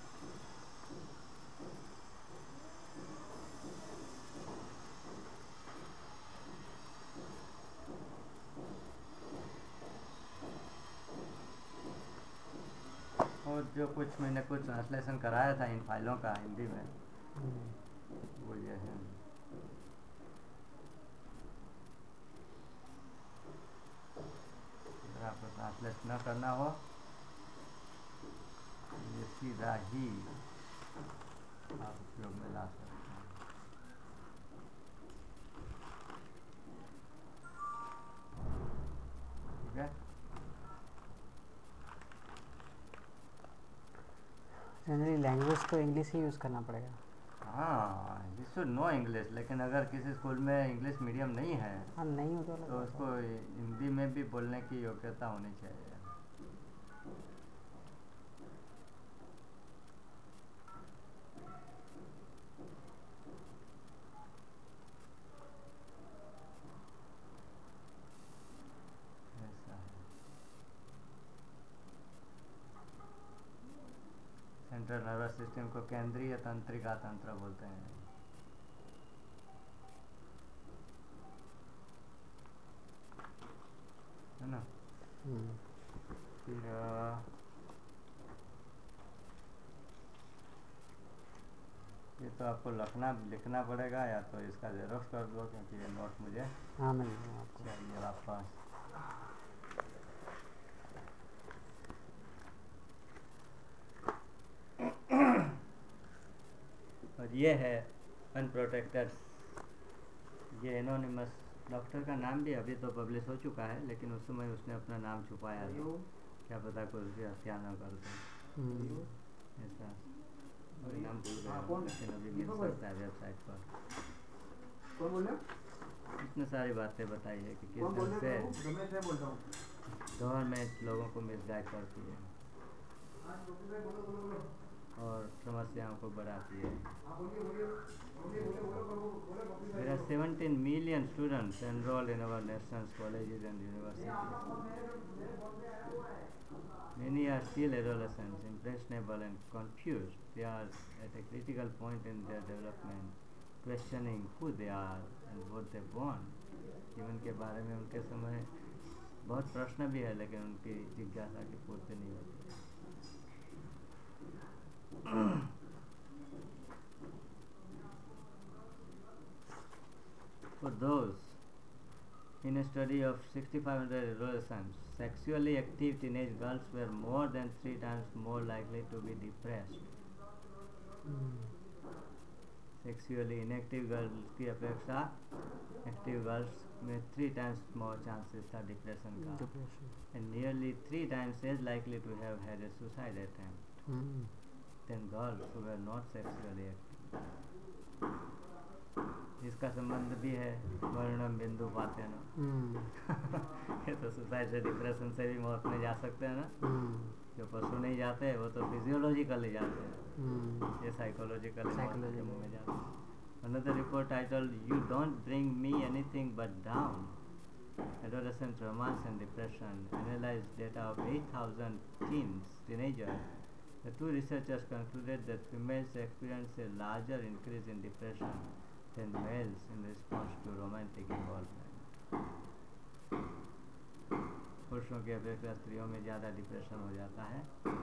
और जो कुछ मैंने कुछ ट्रांसलेशन कराया था इन फाइलों का हिंदी में, वो ये है। अगर आपको ट्रांसलेट न करना हो, ये सीधा ही आप उपयोग में ला सकते हैं। ठीक है। जनरली लैंग्वेज तो इंग्लिश ही यूज़ करना पड़ेगा। हाँ, यू शुड नो इंग्लिश, लेकिन अगर किसी स्कूल में इंग्लिश मीडियम नहीं है हाँ नहीं हो तो उसको हिंदी में भी बोलने की योग्यता होनी चाहिए। नर्वस सिस्टम को केंद्रीय तंत्रिका तंत्र बोलते हैं। है ना। फिर ये तो आपको लिखना पड़ेगा, या तो इसका जेरोक्स कर दो क्योंकि ये नोट मुझे हाँ मिल गया आपको। चाहिए वापस। और ये है अनप्रोटेक्टेड। ये एनोनिमस डॉक्टर का नाम भी अभी तो पब्लिश हो चुका है, लेकिन उस समय उसने अपना नाम छुपाया था, क्या पता कोई उसकी हत्या न कर दे ऐसा। और नाम भूल गया हूँ, लेकिन अभी मिल सकता है वेबसाइट पर। कौन बोल रहे हो? इतनी सारी बातें बताई है कि किस कौन बोल ढंग रहे हो? से रमेश भाई बोल रहा हूँ। गवर्नमेंट लोगों को मिसगाइड करती है और समस्याओं को बढ़ाती है। There are 17 million students enrolled in our nation's colleges and universities. Many are still adolescents, impressionable and confused. They are at a critical point in their development, questioning who they are and what they want. जीवन के बारे में उनके समय बहुत प्रश्न भी है, लेकिन उनकी जिज्ञासा की पूर्ति नहीं होती है। For those in a study of 6,500 adolescents, sexually active teenage girls were more than 3 times more likely to be depressed. Sexually inactive girls की अपेक्षा एक्टिव गर्ल्स में 3 times more chances था डिप्रेशन का, and nearly 3 times as likely to have had a suicide attempt than girls who were not sexually active. इसका संबंध भी है वर्णम बिंदु पाते हैं ना। ये तो सुसाइड से डिप्रेशन से भी मौत में जा सकते हैं ना। जो पशु नहीं जाते वो तो फिजियोलॉजिकली जाते हैं, ये साइकोलॉजिकली में जाते हैं। Another report titled "You Don't Bring Me Anything But Down: Adolescent Romance and Depression" analyzed data of 8,000 teenagers. The two researchers concluded that females experience a larger increase in depression than males in response to romantic involvement. पुरुषों की अपेक्षा स्त्रियों में ज़्यादा depression हो जाता है।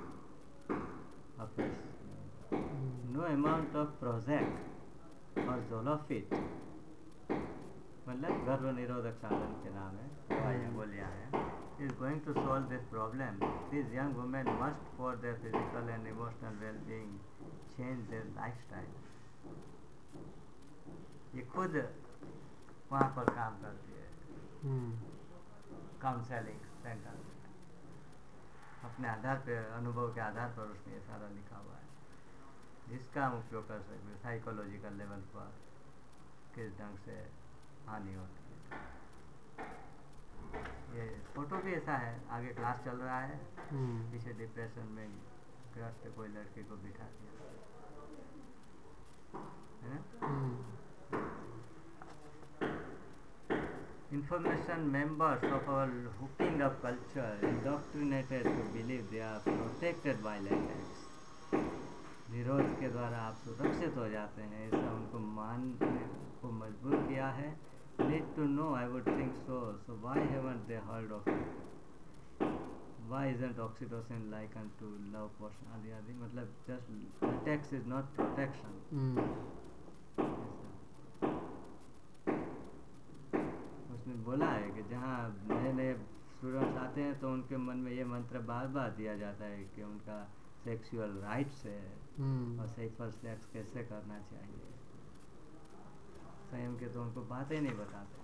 No amount of Prozac और Zolofit, मतलब गर्भ निरोधक साधन के नाम है, दवाइयाँ गोलियाँ हैं, is going to solve this problem. These young women must, for their physical and emotional well-being, change their lifestyle. ये खुद वहाँ पर काम करती है काउंसलिंग सेंटर में। अपने आधार पे, अनुभव के आधार पर उसने ये सारा लिखा हुआ है, जिसका हम उपयोग कर सकते हैं साइकोलॉजिकल लेवल पर, किस ढंग से हानि होती है। ये फोटो भी ऐसा है, आगे क्लास चल रहा है, पीछे डिप्रेशन में ग्रस्त कोई लड़की को बिठा दिया है ना। Information members of our hooking up culture indoctrinated to believe they are protected by latex. निरोध के द्वारा आप सुरक्षित हो जाते हैं, ऐसा उनको मानने को मजबूर किया है। Need to know, I would think so. So why haven't they heard of it? Why isn't oxytocin likened to love potion? आदि आदि, मतलब just latex is not protection. उसने बोला है कि जहाँ नए नए स्टूडेंट्स आते हैं तो उनके मन में ये मंत्र बार बार दिया जाता है कि उनका सेक्सुअल राइट्स है और सेक्सुअल सेक्स कैसे करना चाहिए। संयम के तो उनको बातें नहीं बताते।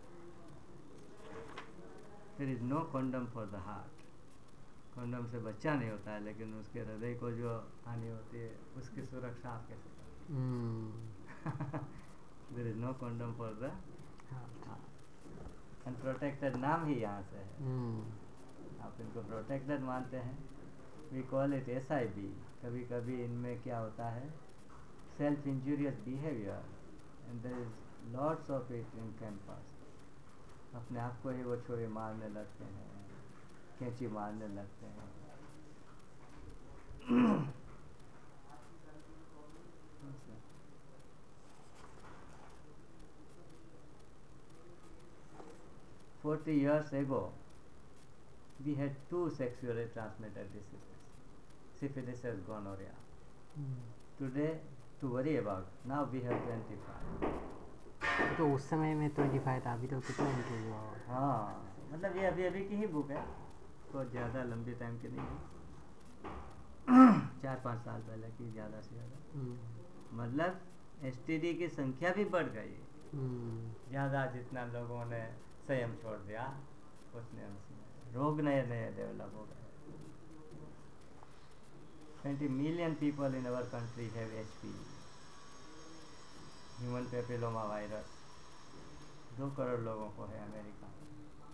There is no condom for the heart. Condom से बच्चा नहीं होता है, लेकिन उसके हृदय को जो हानि होती है उसकी सुरक्षा आप कैसे करें? There is no condom for the heart. Unprotected नाम ही यहाँ से है। आप इनको प्रोटेक्टेड मानते हैं। We call it SIB। कभी कभी इनमें क्या होता है, self injurious behaviour, and there is lots of it in campus. अपने आप को ही वो छुरी मारने लगते हैं, कैंची मारने लगते हैं। 40 years ago, we had 2 sexually transmitted diseases, syphilis and gonorrhea. Today, to worry about, now we have 25. तो उस समय में 25 था, अभी तो कितना इंक्रीज हुआ होगा। हाँ, मतलब ये अभी अभी की ही बुक है, तो ज़्यादा लंबी टाइम की नहीं है, 4-5 साल पहले की, ज़्यादा से ज़्यादा। मतलब STD की संख्या भी बढ़ गई, ज़्यादा जितना लोगों ने संयम छोड़ दिया उतने उसमें रोग नए नए डेवलप हो गए। 20 million people in our country have HPV, human papilloma virus, 2 crore लोगों को है अमेरिका में।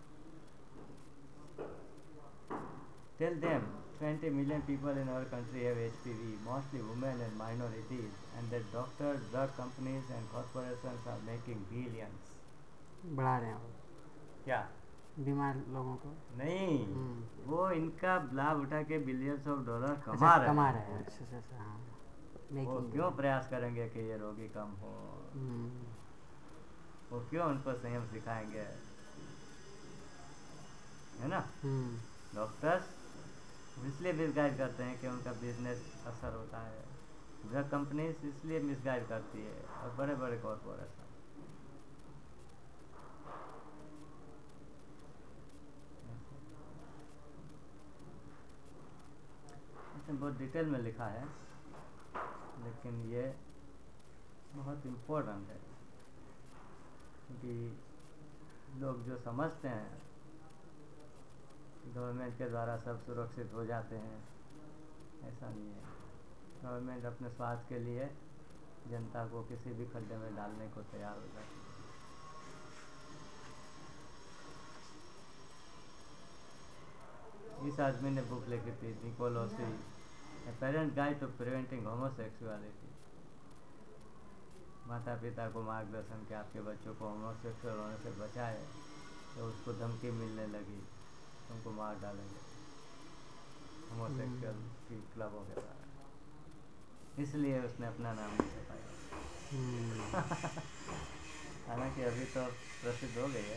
Tell them 20 million people in our country have HPV, mostly women and minorities, and that doctors, drug companies and corporations are making billions. बढ़ा रहे हैं वो क्या? बीमार लोगों को नहीं, वो इनका लाभ उठा के बिलियंस ऑफ डॉलर कमा कमा रहे रहे हैं। हैं। अच्छा हाँ, वो मेकिंग क्यों प्रयास करेंगे कि ये रोगी कम हो? वो क्यों उनको संयम सिखाएंगे? है ना? डॉक्टर्स इसलिए मिसगाइड करते हैं कि उनका बिजनेस असर होता है, ड्रग कंपनीज इसलिए मिसगाइड करती है, और बड़े बड़े कॉरपोरेशन। इसमें बहुत डिटेल में लिखा है, लेकिन ये बहुत इम्पोर्टेंट है, क्योंकि लोग जो समझते हैं गवर्नमेंट के द्वारा सब सुरक्षित हो जाते हैं, ऐसा नहीं है। गवर्नमेंट अपने स्वार्थ के लिए जनता को किसी भी खड्डे में डालने को तैयार हो जाती है। इस आदमी ने बुक लिखी थी, Nicolosi, a parent guide to preventing homosexuality. माता पिता को मार्गदर्शन के आपके बच्चों को होमोसेक्सुअल होने से बचाए, तो उसको धमकी मिलने लगी, तुमको मार डालेंगे होमोसेक्सुअल की क्लबों के द्वारा, इसलिए उसने अपना नाम नहीं छपाया। हालांकि अभी तो प्रसिद्ध हो गई है।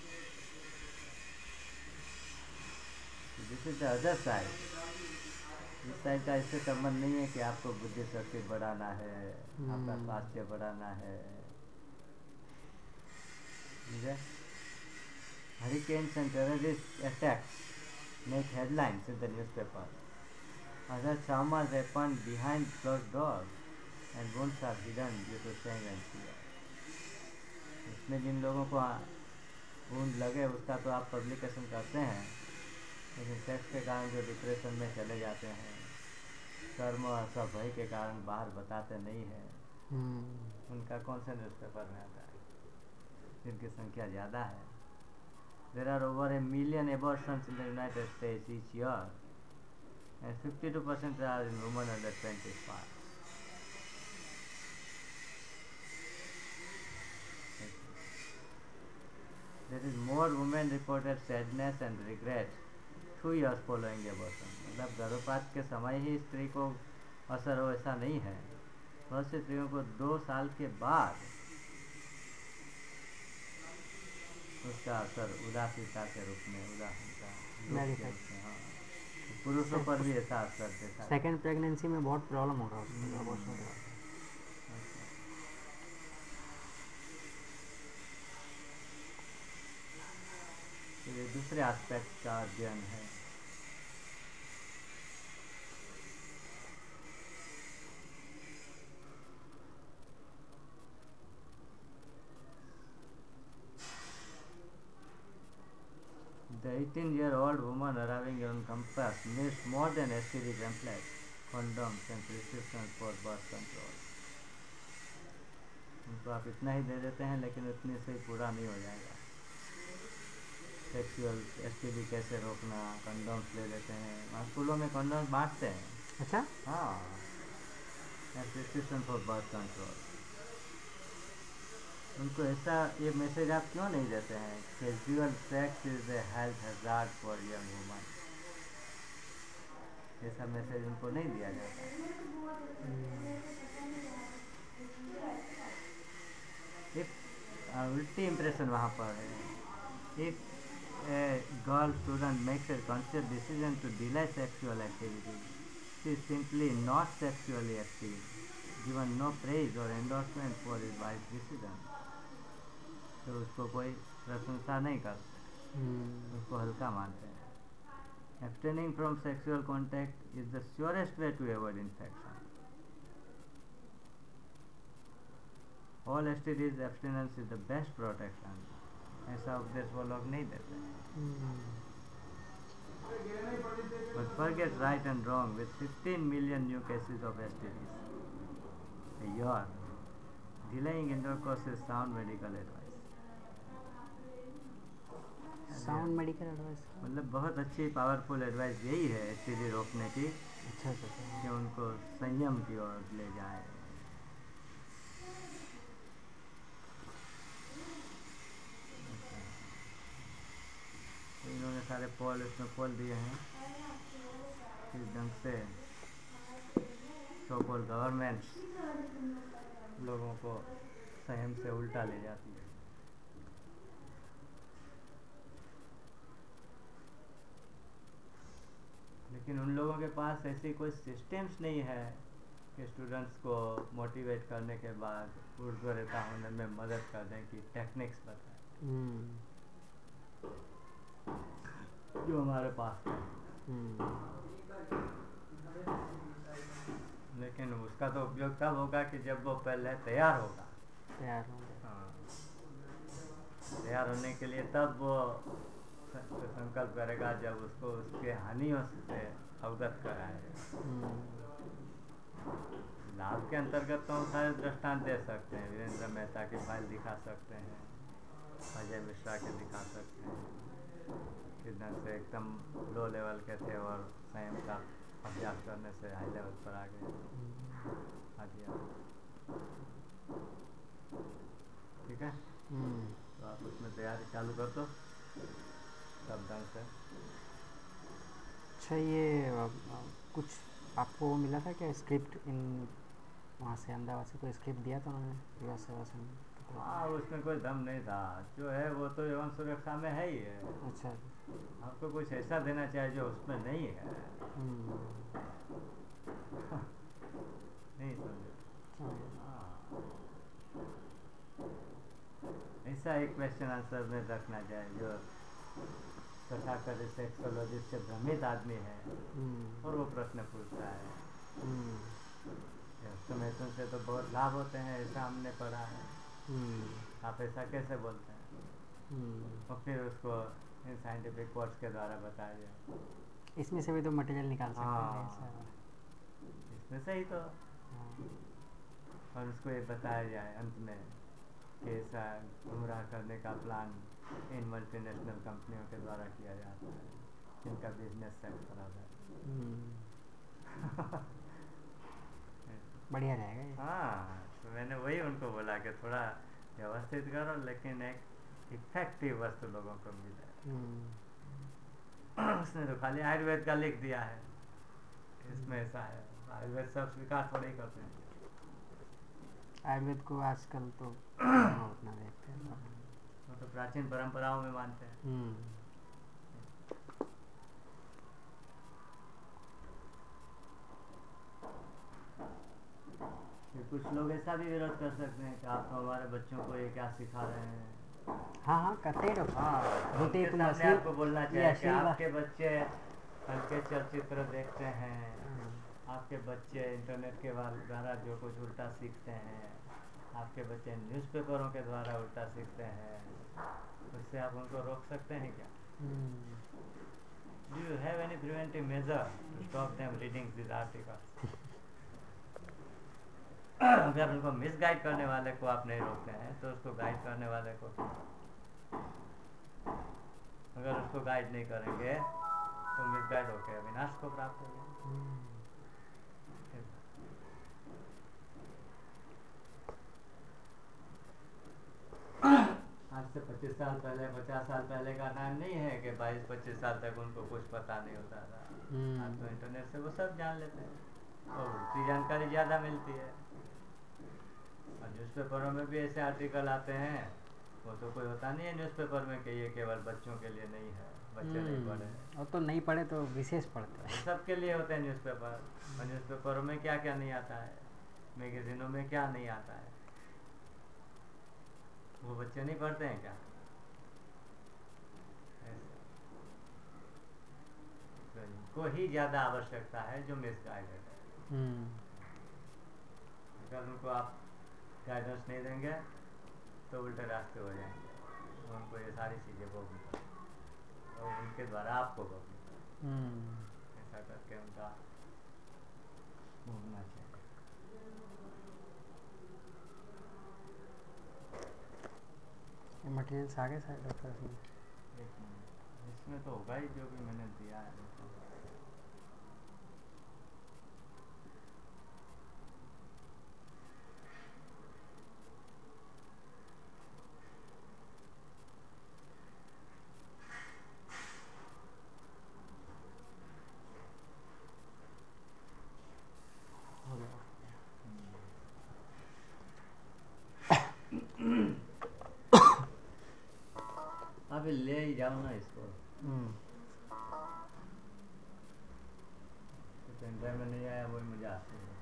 This is the other side. इस साइड का इससे संबंध नहीं है कि आपको बुद्धि शक्ति बढ़ाना है, आपका स्वास्थ्य बढ़ाना है। Hurricanes and terrorist attacks make headlines in the newspaper. Other traumas happen behind closed doors and wounds are hidden due to shame and fear. इसमें जिन लोगों को वुंड लगे उसका तो आप पब्लिकेशन करते हैं, लेकिन सेक्स के कारण जो डिप्रेशन में चले जाते हैं, कर्म और सब भय के कारण बाहर बताते नहीं हैं, उनका कौन सा न्यूज़पेपर में आता है? जिनकी संख्या ज़्यादा है। There are over 1 million abortions in the United States each year, and 52% are in women under 25. There is more women reported sadness and regret 2 years following abortion. मतलब गर्भपात के समय ही स्त्री को असर हो ऐसा नहीं है, बहुत सी स्त्रियों को 2 साल के बाद उसका असर उदासीनता के रूप में, उदासीनता, हाँ, पुरुषों पर भी ऐसा असर देखा। सेकेंड प्रेगनेंसी में बहुत प्रॉब्लम होगा उसको। तो ये दूसरे एस्पेक्ट का अध्ययन है। The 18-year-old woman arriving on campus missed more than STD pamphlets, condoms and prescriptions for birth control. उनको आप इतना ही दे देते हैं, लेकिन उतने से पूरा नहीं हो जाएगा। सेक्सुअल STD कैसे रोकना, कंडोम्स ले लेते हैं, वहाँ स्कूलों में कंडोम्स बांटते हैं। अच्छा, हाँ, प्रिस्क्रिप्शन फॉर बर्थ कंट्रोल। उनको ऐसा ये मैसेज आप क्यों नहीं देते हैं? Casual sex is a health hazard for young woman. ऐसा मैसेज उनको नहीं दिया जाता। एक उल्टी इम्प्रेशन वहाँ पर है। If a girl student makes a conscious decision to delay sexual activity, she is simply not sexually active, given no praise or endorsement for his wife's decision. तो उसको कोई प्रशंसा नहीं करते, उसको हल्का मानते हैं. Abstaining from sexual contact is the surest way to avoid infection. All STDs abstinence is the best protection. ऐसा उपदेश वो लोग नहीं देते. But forget right and wrong. With 15 million new cases of STDs a year, delaying intercourse is sound medical advice. Sound medical advice. मतलब बहुत अच्छी powerful advice यही है STD रोकने की, अच्छा अच्छा. कि उनको संयम की ओर ले जाए. इन्होंने सारे पोल इसमें खोल दिए हैं किस ढंग से सो कॉल्ड गवर्नमेंट्स लोगों को संयम से उल्टा ले जाती है. लेकिन उन लोगों के पास ऐसी कोई सिस्टम्स नहीं है कि स्टूडेंट्स को मोटिवेट करने के बाद ऊर्ध्वरेता होने में मदद करने की टेक्निक्स बताए, जो हमारे पास है. लेकिन उसका तो उपयोग तब होगा कि जब वो पहले तैयार होगा. तैयार होंगे. हाँ, तैयार होने के लिए तब वो संकल्प करेगा जब उसको उसके हानियों से अवगत कराएगा. लाभ के अंतर्गत तो हम सारे दृष्टांत दे सकते हैं. वीरेंद्र मेहता की फाइल दिखा सकते हैं, अजय मिश्रा के दिखा सकते हैं, किस ढंग से एकदम लो लेवल के थे और संयम का अभ्यास करने से हाई लेवल पर आ गए. ठीक है, तो आप उसमें तैयारी चालू कर दो सब ढंग से. अच्छा, ये कुछ आपको मिला था क्या स्क्रिप्ट इन वहाँ से अहमदाबाद से कोई स्क्रिप्ट दिया था उन्होंने युवा सेवा संघ? हाँ, उसमें कोई दम नहीं था. जो है वो तो यौन सुरक्षा में है ही है. अच्छा. आपको कुछ ऐसा देना चाहिए जो उसमें नहीं है. नहीं समझे? हाँ, ऐसा एक क्वेश्चन आंसर में रखना चाहिए जो तथाकथित सेक्सोलॉजिस्ट से भ्रमित आदमी है और वो प्रश्न पूछता है. मैथुन से तो बहुत लाभ होते हैं, ऐसा हमने पढ़ा है, आप ऐसा कैसे बोलते हैं? और फिर उसको इन साइंटिफिक कोर्स के द्वारा बताया जाए. इसमें से भी तो मटेरियल निकाल सकते हैं. हाँ, इसमें से ही तो. और उसको ये बताया जाए अंत में कि ऐसा गुमराह करने का प्लान इन मल्टीनेशनल कंपनियों के द्वारा किया जाता है जिनका बिजनेस सेट करा है. बढ़िया रहेगा ये. हाँ, तो मैंने वही उनको बोला कि थोड़ा व्यवस्थित करो लेकिन एक इफेक्टिव वस्तु लोगों को मिले. उसने तो खाली आयुर्वेद का लिख दिया है. इसमें ऐसा है, आयुर्वेद सब स्वीकार थोड़ा ही करते हैं. आयुर्वेद को आजकल तो उतना देखते हैं. वो तो प्राचीन परंपराओं में मानते हैं. कुछ लोग ऐसा भी विरोध कर सकते हैं कि आप तो हमारे बच्चों को ये क्या सिखा रहे हैं. हाँ करते हैं डॉक्टर. हाँ, उनके सामने आपको बोलना चाहिए कि आपके बच्चे हल्के चलचित्र देखते हैं, आपके बच्चे इंटरनेट के द्वारा जो कुछ उल्टा सीखते हैं, आपके बच्चे न्यूज़पेपरों के द्वारा उल्टा सीखते हैं. उससे आप उनको रोक सकते हैं क्या? Do you have any preventive measure to stop them reading these articles? अगर उनको मिसगाइड करने वाले को आप नहीं रोकते हैं तो उसको गाइड करने वाले को, अगर उसको गाइड नहीं करेंगे तो मिसगाइड होकर विनाश को प्राप्त होगा. आज से 25 साल पहले 50 साल पहले का टाइम नहीं है कि 22-25 साल तक उनको कुछ पता नहीं होता था. आज तो इंटरनेट से वो सब जान लेते हैं और उल्टी जानकारी ज़्यादा मिलती है. और न्यूज़पेपरों में भी ऐसे आर्टिकल आते हैं वो तो कोई होता नहीं है न्यूज़पेपर में कि ये केवल बच्चों के लिए नहीं है, बच्चे नहीं पढ़े। और तो नहीं पढ़े तो विशेष पढ़ते हैं। सबके लिए होते हैं न्यूज़पेपर। और न्यूज़पेपरों में क्या क्या नहीं आता है, मैगजीनों में क्या नहीं आता है, वो बच्चे नहीं पढ़ते हैं क्या? तो इनको ही ज़्यादा आवश्यकता है जो मिसगाइडेड है। अगर उनको आप गाइडेंस नहीं देंगे तो उल्टे रास्ते हो जाएंगे, उनको ये सारी चीज़ें भोगनी पड़ेंगी और उनके द्वारा आपको भोगनी पड़ेगी। ऐसा करके उनका भोगना चाहिए। मटेरियल्स आगे सारे डॉक्टर इसमें। एक मिनट, इसमें तो होगा ही जो भी मैंने दिया है। हो गया। अभी ले ही जाओ ना इसको, तो पेन ड्राइव में नहीं आया वही मुझे आते हैं।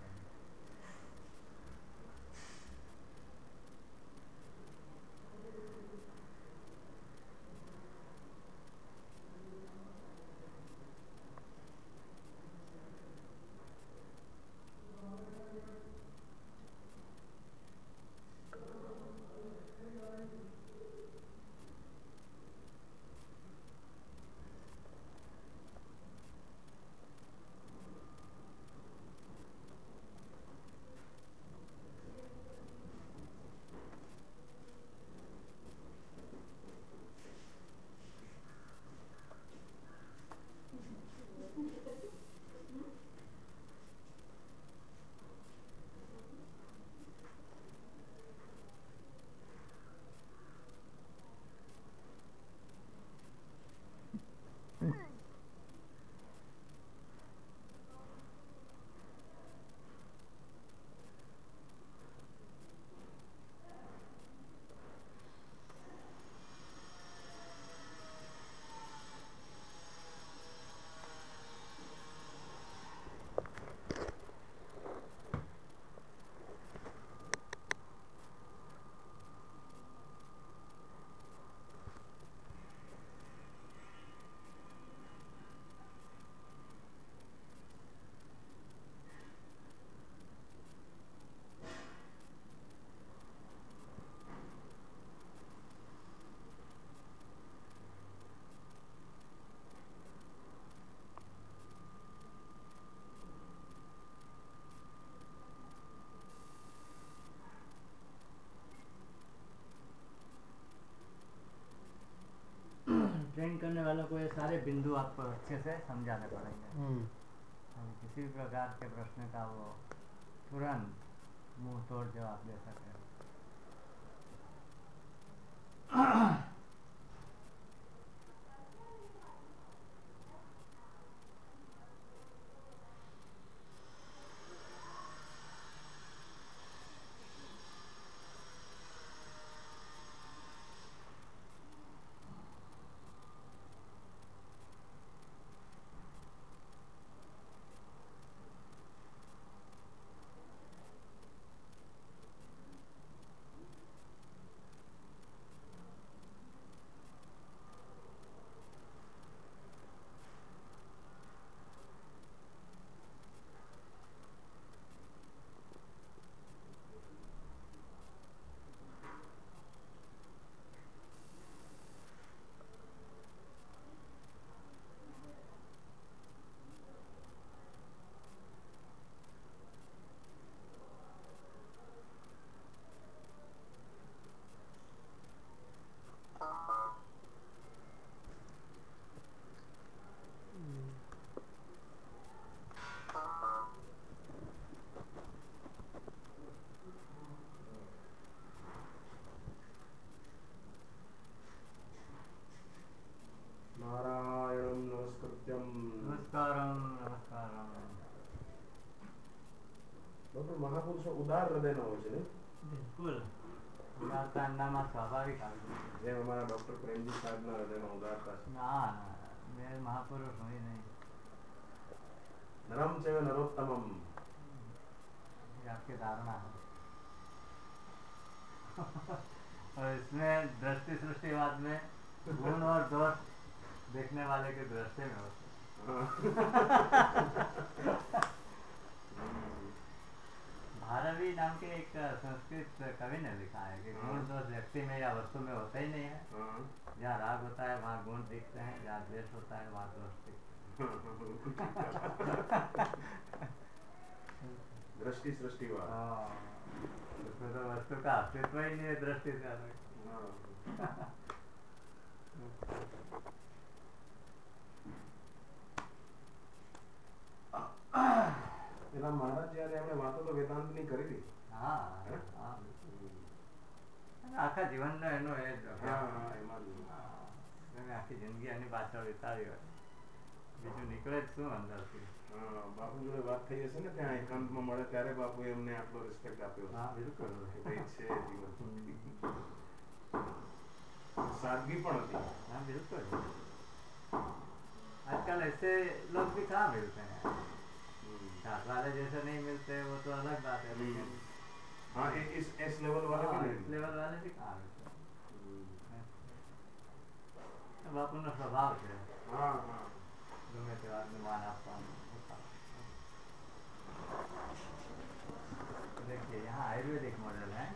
ट्रेन करने वालों को ये सारे बिंदु आपको अच्छे से समझाने पड़ेंगे। किसी भी प्रकार के प्रश्न का वो तुरंत मुंह तोड़ जवाब दे सके। नारायणं नमस्कृत्यं नमस्कारम नमस्कारम। डॉक्टर महापुरुषो उदार हृदयના હોય છે ને बिल्कुल उदार ઉદારતા એમનામાં સ્વાભાવિક આવી ગયું છે. જેમ અમારા ડોક્ટર પ્રેમજી સાહેબના હૃદયમાં ઉદારતા છે. ના ના મેં મહાપુરુષ हुई नहीं. नरम चैव नरोत्तमम. ये आपकी धारणा है. और इसमें दृष्टि सृष्टिवाद में गुण और दोष देखने वाले के दृष्टि में होते भारवी नाम के एक संस्कृत कवि ने लिखा है कि गुण दोष व्यक्ति में या वस्तु में होता ही नहीं है. जहाँ राग होता है वहाँ गुण दिखते हैं, जहाँ द्वेष होता है वहाँ दोष दिखते हैं. दृष्टि सृष्टिवाद. उसमें तो वस्तु का अस्तित्व ही नहीं है दृष्टि से अलग. એના મહારાજ જ્યારે એમણે વાતો તો વેદાંતની કરેલી. હા હા આખા જીવનનો એનો એ જ એમાં તમે આખી જિંદગી એની પાછળ વિતાવી હોય, બીજું નીકળે જ શું અંદરથી. બાપુ જોડે વાત થઈ હશે ને ત્યાં એકાંતમાં મળે ત્યારે બાપુ એમને આટલો રિસ્પેક્ટ આપ્યો. હા બિલકુલ ભાઈ છે જીવન. सादगी पण होती. हाँ बिल्कुल. आजकल ऐसे लोग भी कहाँ मिलते हैं. साथ वाले जैसे नहीं मिलते वो तो अलग बात है, लेकिन हाँ इस लेवल वाले भी नहीं. इस लेवल वाले भी कहाँ मिलते हैं. अब अपना स्वभाव है. हाँ हाँ गमे ते वातનું માન આપવાનું. देखिए यहाँ आयुर्वेदिक मॉडल है.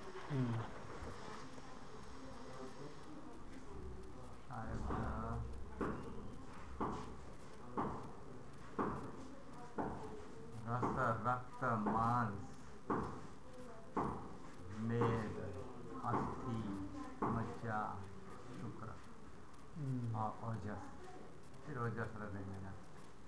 रस रक्त मांस मेद अस्थि मज्जा शुक्र और ओजस. फिर ओजस हृदय में जाता.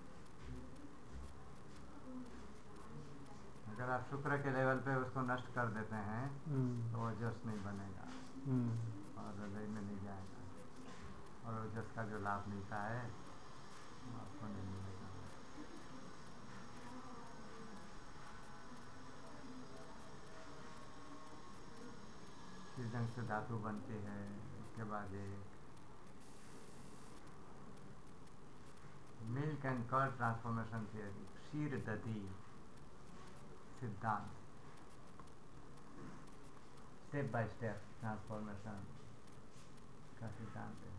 अगर आप शुक्र के लेवल पे उसको नष्ट कर देते हैं तो ओजस नहीं बनेगा और हृदय में नहीं जाएगा, और ओजस का जो लाभ मिलता है वो आपको नहीं मिलेगा. किस ढंग से धातु बनती है उसके बाद एक milk and curd transformation theory, क्षीर दधी सिद्धांत, स्टेप बाय स्टेप ट्रांसफॉर्मेशन का सिद्धांत है.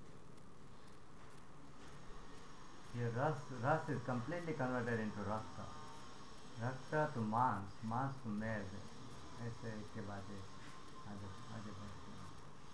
ये रस इज completely converted into रक्त, रक्त to मांस, मांस to मेद, ऐसे एक के बाद एक आगे आगे बढ़ते हैं.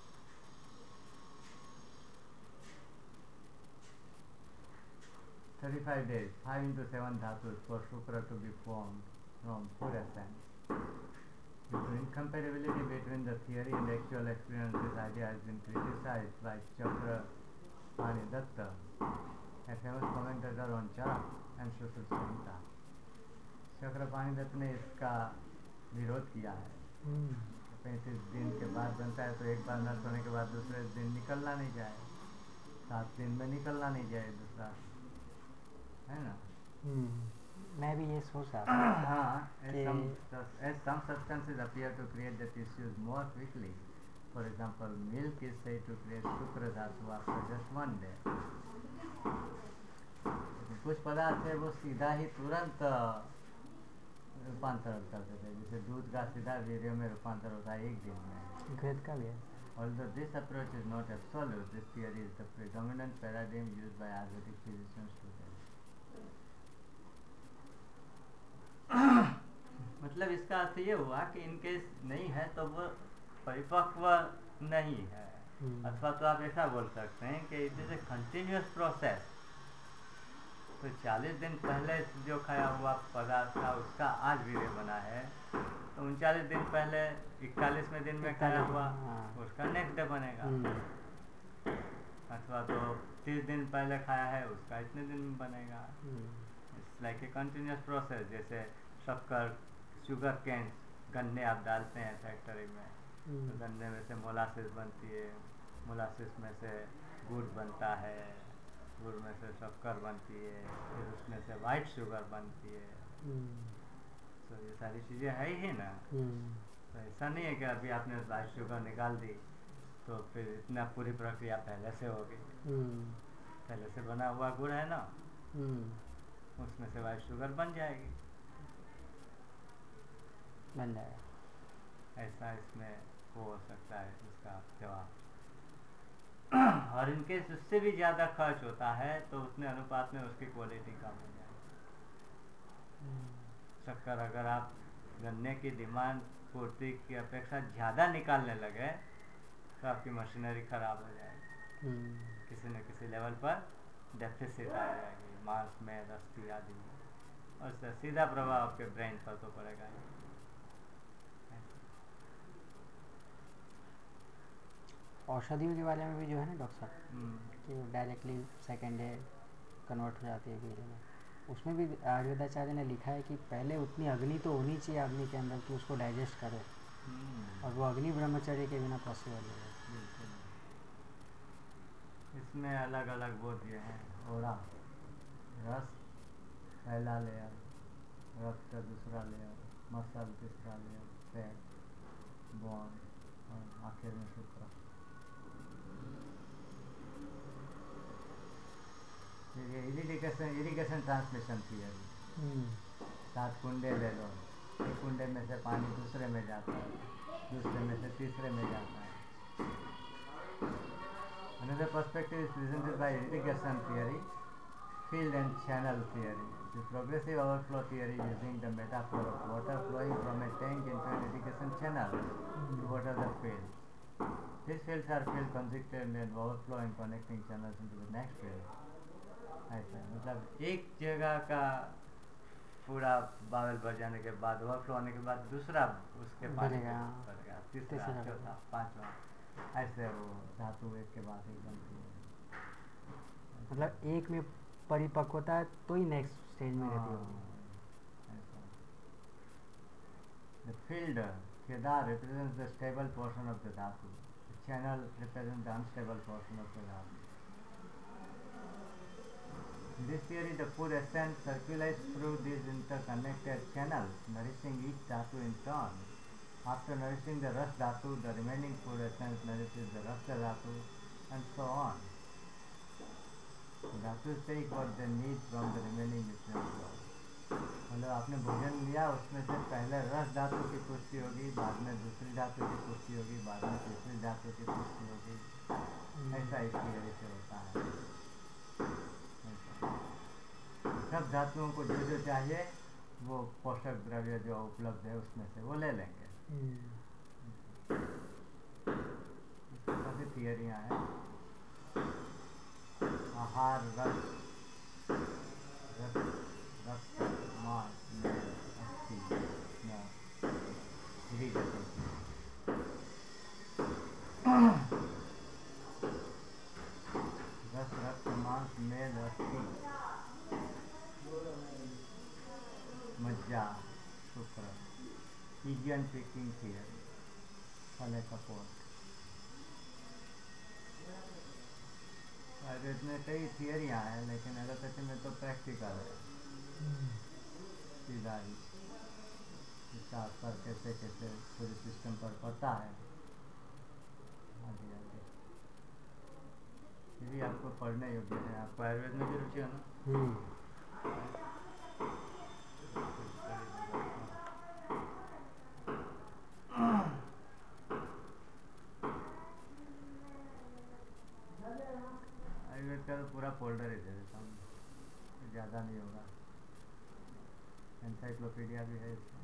35 days, 5 into 7 dhatus for Shukra to be formed from pure essence. Due to incompatibility between the theory and actual experience, this idea has been criticized by Chakra Pani Datta, a famous commentator on Charak and Sushil Samhita. चक्र पानी दत्त ने इसका विरोध किया है. 35 दिन के बाद बनता है तो एक बार नष्ट होने के बाद दूसरे दिन निकलना नहीं जाए, 7 दिन में निकलना नहीं जाए दूसरा, है ना. मैं भी ये सोच रहा था. हाँ, as some substances appear to create the tissues more quickly. For example, milk is said to create shukra dhatu after just 1 day. कुछ पदार्थ है वो सीधा ही तुरंत रूपांतरण कर देते हैं, जैसे दूध का सीधा वीर्य में रूपांतर होता है 1 दिन में. घृत का भी है. Although this approach is not absolute, this theory is the predominant paradigm used by Ayurvedic physicians today. मतलब इसका अर्थ ये हुआ कि इनकेस नहीं है तो वो परिपक्व नहीं है, अथवा तो आप ऐसा बोल सकते हैं कि it is a continuous process. तो 40 दिन पहले जो खाया हुआ पदार्थ था उसका आज वीर्य बना है, तो 39 दिन पहले 41वें दिन में खाया हुआ उसका नेक्स्ट डे बनेगा. अथवा तो 30 दिन पहले खाया है उसका इतने दिन में बनेगा. It's like a continuous process. जैसे शक्कर, शुगर केन, गन्ने आप डालते हैं फैक्ट्री में तो गन्ने में से मोलासिस बनती है, मोलासिस में से गुड़ बनता है, गुड़ में से शक्कर बनती है, फिर उसमें से वाइट शुगर बनती है. तो ये सारी चीज़ें है ही ना. तो ऐसा नहीं है कि अभी आपने ब्लड शुगर निकाल दी तो फिर इतना पूरी प्रक्रिया पहले से होगी। पहले से बना हुआ गुड़ है ना, उसमें से वाइट शुगर बन जाएगी, बन जाएगा। ऐसा इसमें हो सकता है इसका जवाब। और इनके उससे भी ज़्यादा खर्च होता है तो उतने अनुपात में उसकी क्वालिटी कम हो जाएगी। शक्कर अगर आप गन्ने की डिमांड पूर्ति की अपेक्षा ज़्यादा निकालने लगे तो आपकी मशीनरी ख़राब हो जाएगी, किसी न किसी लेवल पर डेफिसिट आ जाएगी, मांस में, रस्ती आदि में, और इसका सीधा प्रभाव आपके ब्रेन पर तो पड़ेगा ही। औषधियों के बारे में भी जो है ना डॉक्टर साहब कि डायरेक्टली सेकेंड डे कन्वर्ट हो जाती है कीड़े में, उसमें भी आयुर्वेदाचार्य ने लिखा है कि पहले उतनी अग्नि तो होनी चाहिए आदमी के अंदर कि उसको डाइजेस्ट करे, और वो अग्नि ब्रह्मचर्य के बिना पॉसिबल नहीं है। इसमें अलग अलग वो दिए हैं, ओरा रस पहला लेयर, रस का दूसरा लेयर, मसल तीसरा लेयर, फैट, बोन और आखिर में शुक्र। ये इरिगेशन ट्रांसमिशन थियरी, 7 कुंडे ले लो, एक कुंडे में से पानी दूसरे में जाता है, दूसरे में से तीसरे में जाता है। Another perspective is presented by irrigation theory, field and channel theory. The progressive overflow theory using the metaphor of water flowing from a tank into an irrigation channel to water the fields. These fields are filled consequently and overflow and connecting channels into the next field. ऐसा मतलब एक जगह का पूरा बावल भर जाने के बाद, ओवरफ्लो होने के बाद दूसरा उसके पानी भरेगा, तीसरा, चौथा, पांचवा, ऐसे वो धातु एक के बाद एक बनती है। मतलब एक में परिपक्वता है तो ही नेक्स्ट स्टेज में रहती होगी। The field kedar represents the stable portion of the dhatu. The channel represents the unstable portion of the dhatu. In this theory, the food essence circulates through these interconnected channels, nourishing each dhatu in turn. After nourishing the rasa dhatu, the remaining food essence nourishes the rasa dhatu, and so on. Dhatus take what they need from the remaining nutrient flow. मतलब आपने भोजन लिया, उसमें से पहले रस धातु की पुष्टि होगी, बाद में दूसरी धातु की पुष्टि होगी, बाद में तीसरी धातु की पुष्टि होगी। ऐसा इस थियरी से होता है। सब धातुओं को जो जो चाहिए वो पोषक द्रव्य जो उपलब्ध है उसमें से वो ले लेंगे। काफ़ी थियरियाँ हैं। आहार, रस, मांस, अस्थि, इरिगेशन, रस, रक्त, मांस, मेद, अस्थि, मज्जा, शुक्र, पिजियन पिकिंग थियरी, फले कपोर। आयुर्वेद में कई थियरियाँ हैं, लेकिन एलोपैथी में तो प्रैक्टिकल है, सीधा ही इसका असर कैसे कैसे पूरे सिस्टम पर पड़ता है। आगे आगे ये भी आपको पढ़ने योग्य है। आपको आयुर्वेद में भी रुचि है ना? आयुर्वेद का तो पूरा फोल्डर ही दे देता हूँ, ज़्यादा नहीं होगा। एनसाइक्लोपीडिया भी है इसमें।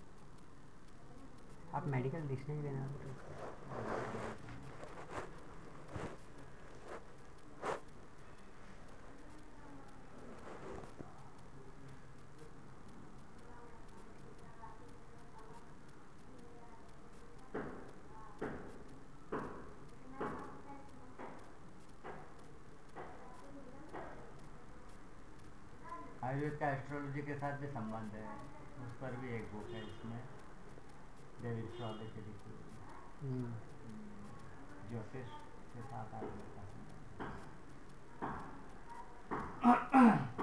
आप मेडिकल डिक्शनरी देना। आयुर्वेद का एस्ट्रोलॉजी के साथ भी संबंध है, उस पर भी एक बुक है इसमें, डेविड फ्रॉले की लिखी हुई, ज्योतिष के साथ आयुर्वेद का संबंध।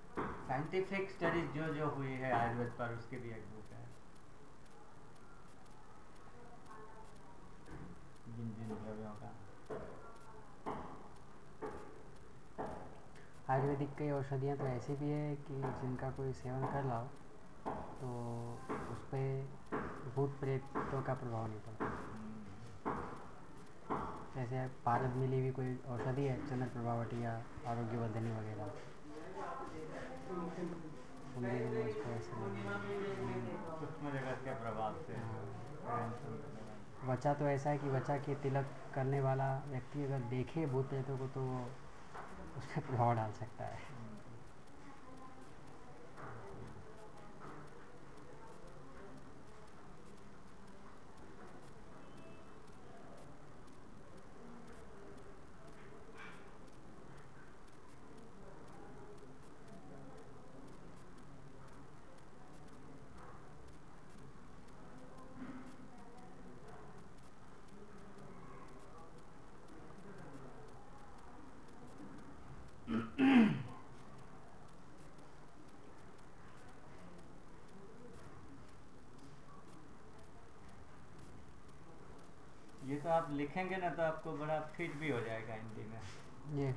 साइंटिफिक स्टडीज जो जो हुई है आयुर्वेद पर उसकी भी एक बुक है। जिन जिन द्रव्यों का। आयुर्वेदिक कई औषधियाँ तो ऐसी भी है कि जिनका कोई सेवन कर लाओ तो उस पर भूत प्रेतों का प्रभाव नहीं पड़ता। जैसे पारद मिली हुई कोई औषधि है, चंद्र प्रभावटी या आरोग्यवर्धिनी वगैरह, उनके में उसको ऐसे सूक्ष्म जगत के प्रभाव से वचा तो ऐसा है कि वचा के तिलक करने वाला व्यक्ति अगर देखे भूत प्रेतों को तो वो उस पर प्रभाव डाल सकता है। ये तो आप लिखेंगे ना तो आपको बड़ा फिट भी हो जाएगा हिंदी में। ये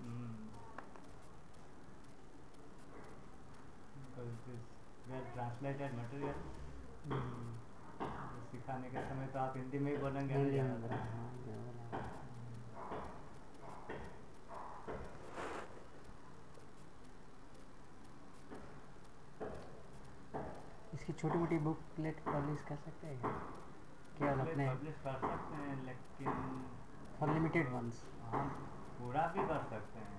ट्रांसलेटेड मटेरियल सिखाने के समय तो आप हिंदी में ही बोलेंगे ना ज़्यादातर। इसकी छोटी मोटी बुकलेट पब्लिश कर सकते हैं क्या? केवल अपने पब्लिश कर सकते हैं लेकिन फॉर लिमिटेड वंस। हम पूरा भी कर सकते हैं।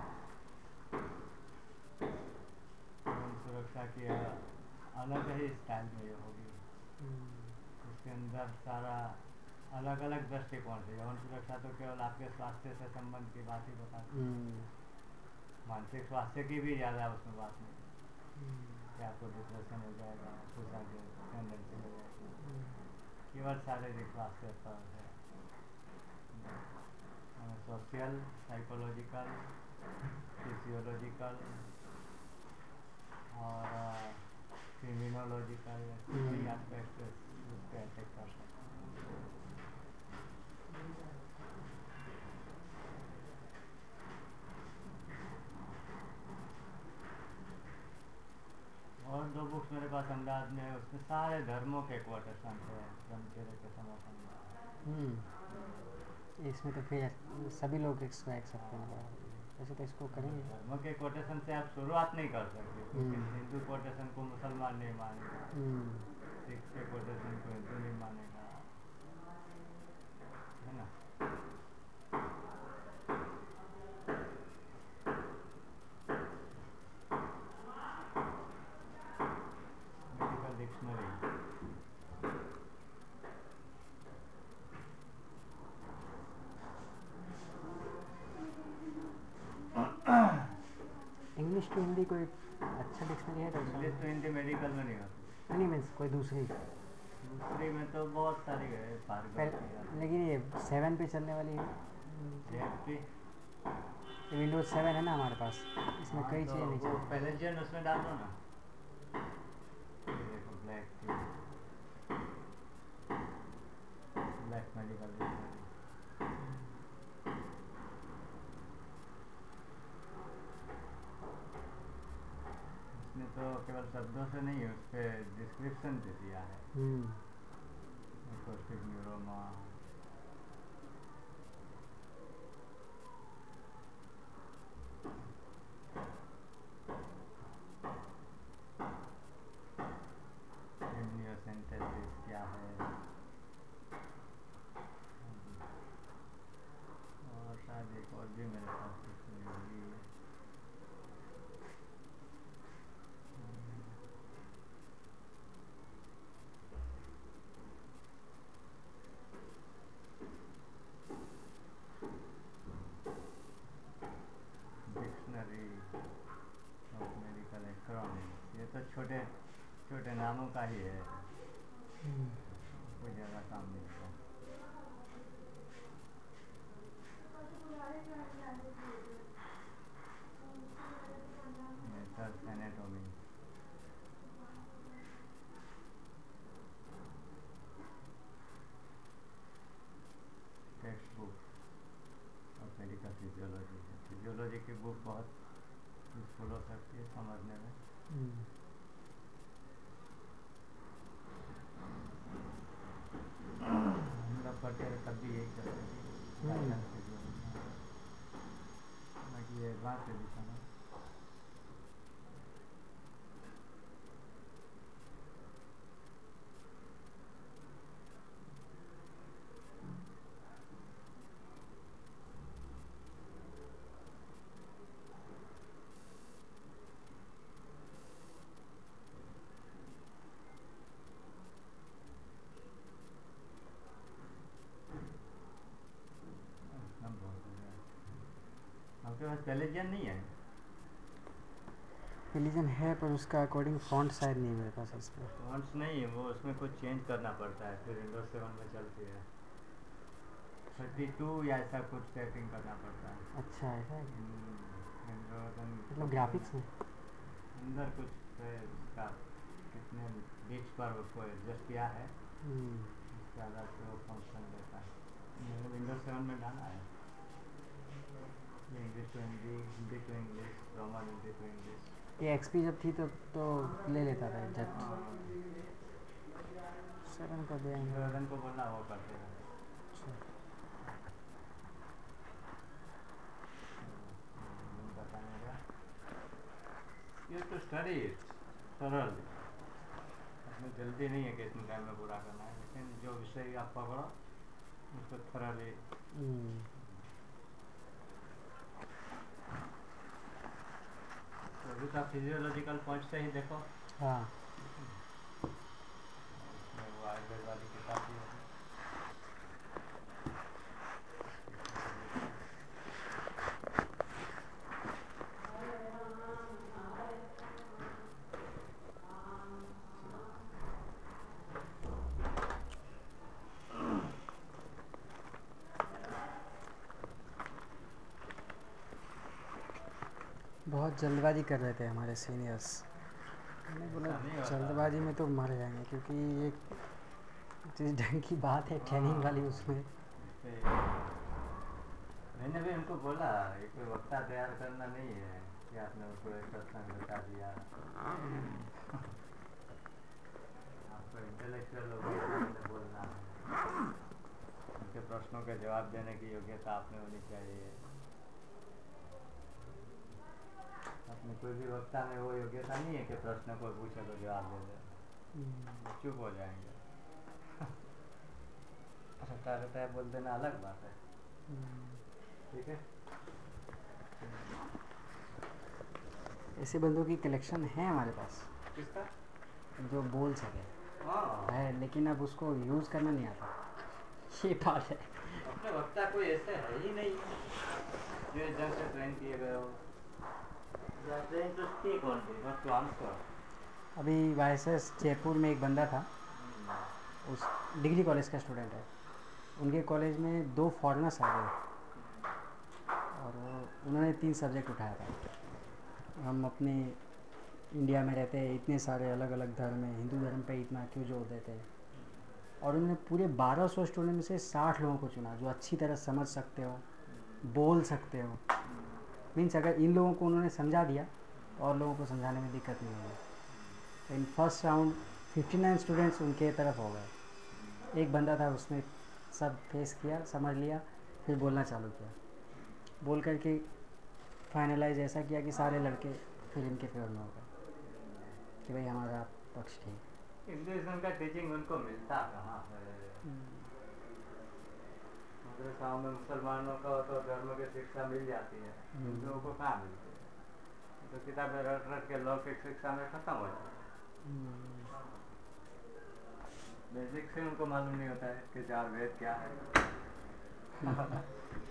सुरक्षा की अलग ही स्टाइल में ये होगी। उसके अंदर सारा अलग अलग दृष्टिकोण से। यौन सुरक्षा तो केवल आपके स्वास्थ्य से संबंध की बात ही बताती है। मानसिक स्वास्थ्य की भी ज़्यादा उसमें बात नहीं कि आपको डिप्रेशन हो जाएगा, सुसाइड टेंडेंसी हो जाएगी। केवल शारीरिक स्वास्थ्य पर है। सोशल, साइकोलॉजिकल, फिजियोलॉजिकल और क्रिमिनोलॉजिकल कई एस्पेक्ट उस पर अटैक कर सकते हैं। और 2 बुक्स मेरे पास अहमदाबाद में है, उसमें सारे धर्मों के कोटेशन है। ब्रह्मचर्य के समर्थन। इसमें तो फिर सभी लोग इसको एक्सेप्ट करना पड़ेगा। वैसे तो इसको करेंगे। धर्म के कोटेशन से आप शुरुआत नहीं कर सकते क्योंकि हिंदू कोटेशन को मुसलमान नहीं मानेगा, सिख के कोटेशन को हिंदू नहीं मानेगा, है ना। Medical dictionary English to Hindi कोई अच्छा डिक्शनरी है? इंग्लिश तो हिंदी मेडिकल में नहीं होती। नहीं मीन्स कोई दूसरी में तो बहुत सारी है। लेकिन ये 7 पे चलने वाली विंडोज 7 है ना हमारे पास, इसमें कई चीज़ें नहीं चलती। पहले जन उसमें डाल दो ना। देखो ब्लैक मेडिकल इसमें तो केवल शब्दों से नहीं, उस पर डिस्क्रिप्शन दे दिया है। न्यूरोमा, एमनियोसेंटेसिस क्या है, और शायद एक और भी मेरे पास होगी। डिक्शनरी ऑफ मेडिकल एक्रोनिम्स, ये तो छोटे छोटे नामों का ही है, कोई ज़्यादा काम नहीं होता। मेथड्स एनाटॉमी, फिजियोलॉजी है। फिजियोलॉजी की बुक बहुत यूजफुल हो सकती है समझने में। मेरा पढ़ते रहे तब भी यही करते थे फिजियोलॉजी, बाकी ये एडवांस एडिशन है। आपके पास पेलेजियन नहीं है? पेलिजन है पर उसका अकॉर्डिंग फॉन्ट शायद नहीं है मेरे पास इस पर। फॉन्ट्स नहीं है वो, उसमें कुछ चेंज करना पड़ता है, फिर विंडोज 7 में चलती है 32 या ऐसा कुछ सेटिंग करना पड़ता है। अच्छा ऐसा है क्या? मतलब ग्राफिक्स में अंदर कुछ है उसका, कितने बिट्स पर उसको एडजस्ट किया है, उसके आधार से वो फंक्शन देता है। मैंने विंडोज 7 में डाला है, English to Hindi, Hindi to English, Roman Hindi to English. ये एक्सपी जब थी तब तो ले लेता था जट। 7 का दिया है। 7 को बोलना वो करते हैं। You have to study it thoroughly. इसमें जल्दी नहीं है कि इतने टाइम में पूरा करना है, लेकिन जो विषय आप पकड़ो उसको thoroughly। तो अभी तो फिजियोलॉजिकल पॉइंट से ही देखो। हाँ उसमें वो आयुर्वेद वाली किताब भी है। बहुत जल्दबाजी कर रहे थे हमारे सीनियर्स। मैंने बोला जल्दबाजी में तो मर जाएंगे, क्योंकि ये जिस ढंग की बात है ट्रेनिंग वाली उसमें। मैंने भी उनको बोला ये कोई वक्ता तैयार करना नहीं है कि आपने उसको एक प्रश्न बता दिया। आपको इंटेलेक्चुअल योग्यता बोलना है, उनके प्रश्नों के जवाब देने की योग्यता आपने होनी चाहिए। अपने कोई भी वक्ता में वो योग्यता नहीं है कि प्रश्न को पूछे तो जवाब दे दे, चुप हो जाएंगे। रहता रहता है बोल देना अलग बात है, ठीक है। ऐसे बंदों की कलेक्शन है हमारे पास किसका? जो बोल सके है, लेकिन अब उसको यूज़ करना नहीं आता, ये बात है। अपने वक्ता कोई ऐसे है ही नहीं जो जब से ट्रेन किए गए हो। ट्रेन तो speak only not to answer. अभी वाईएसएस जयपुर में एक बंदा था, उस डिग्री कॉलेज का स्टूडेंट है। उनके कॉलेज में 2 फॉरेनर्स आ गए और उन्होंने 3 सब्जेक्ट उठाया था। हम अपने इंडिया में रहते हैं, इतने सारे अलग अलग धर्म हैं, हिंदू धर्म पे इतना क्यों जोर देते हैं। और उन्होंने पूरे 1200 स्टूडेंट में से 60 लोगों को चुना जो अच्छी तरह समझ सकते हो, बोल सकते हो। मीन्स अगर इन लोगों को उन्होंने समझा दिया और लोगों को समझाने में दिक्कत नहीं होगी। इन फर्स्ट राउंड 59 स्टूडेंट्स उनके तरफ हो गए। एक बंदा था उसने सब फेस किया, समझ लिया, फिर बोलना चालू किया। बोल करके फाइनलाइज ऐसा किया कि सारे लड़के फिर इनके फेवर में हो गए कि भाई हमारा पक्ष ठीक। हिंदुइज्म का टीचिंग उनको मिलता कहाँ है? मदरसाओं में मुसलमानों का तो धर्म की शिक्षा मिल जाती है, हिंदुओं को कहाँ मिलती है? तो किताबें रट रट के लौकिक शिक्षा में खत्म हो जाती है। बेसिक से उनको मालूम नहीं होता है कि 4 वेद क्या है।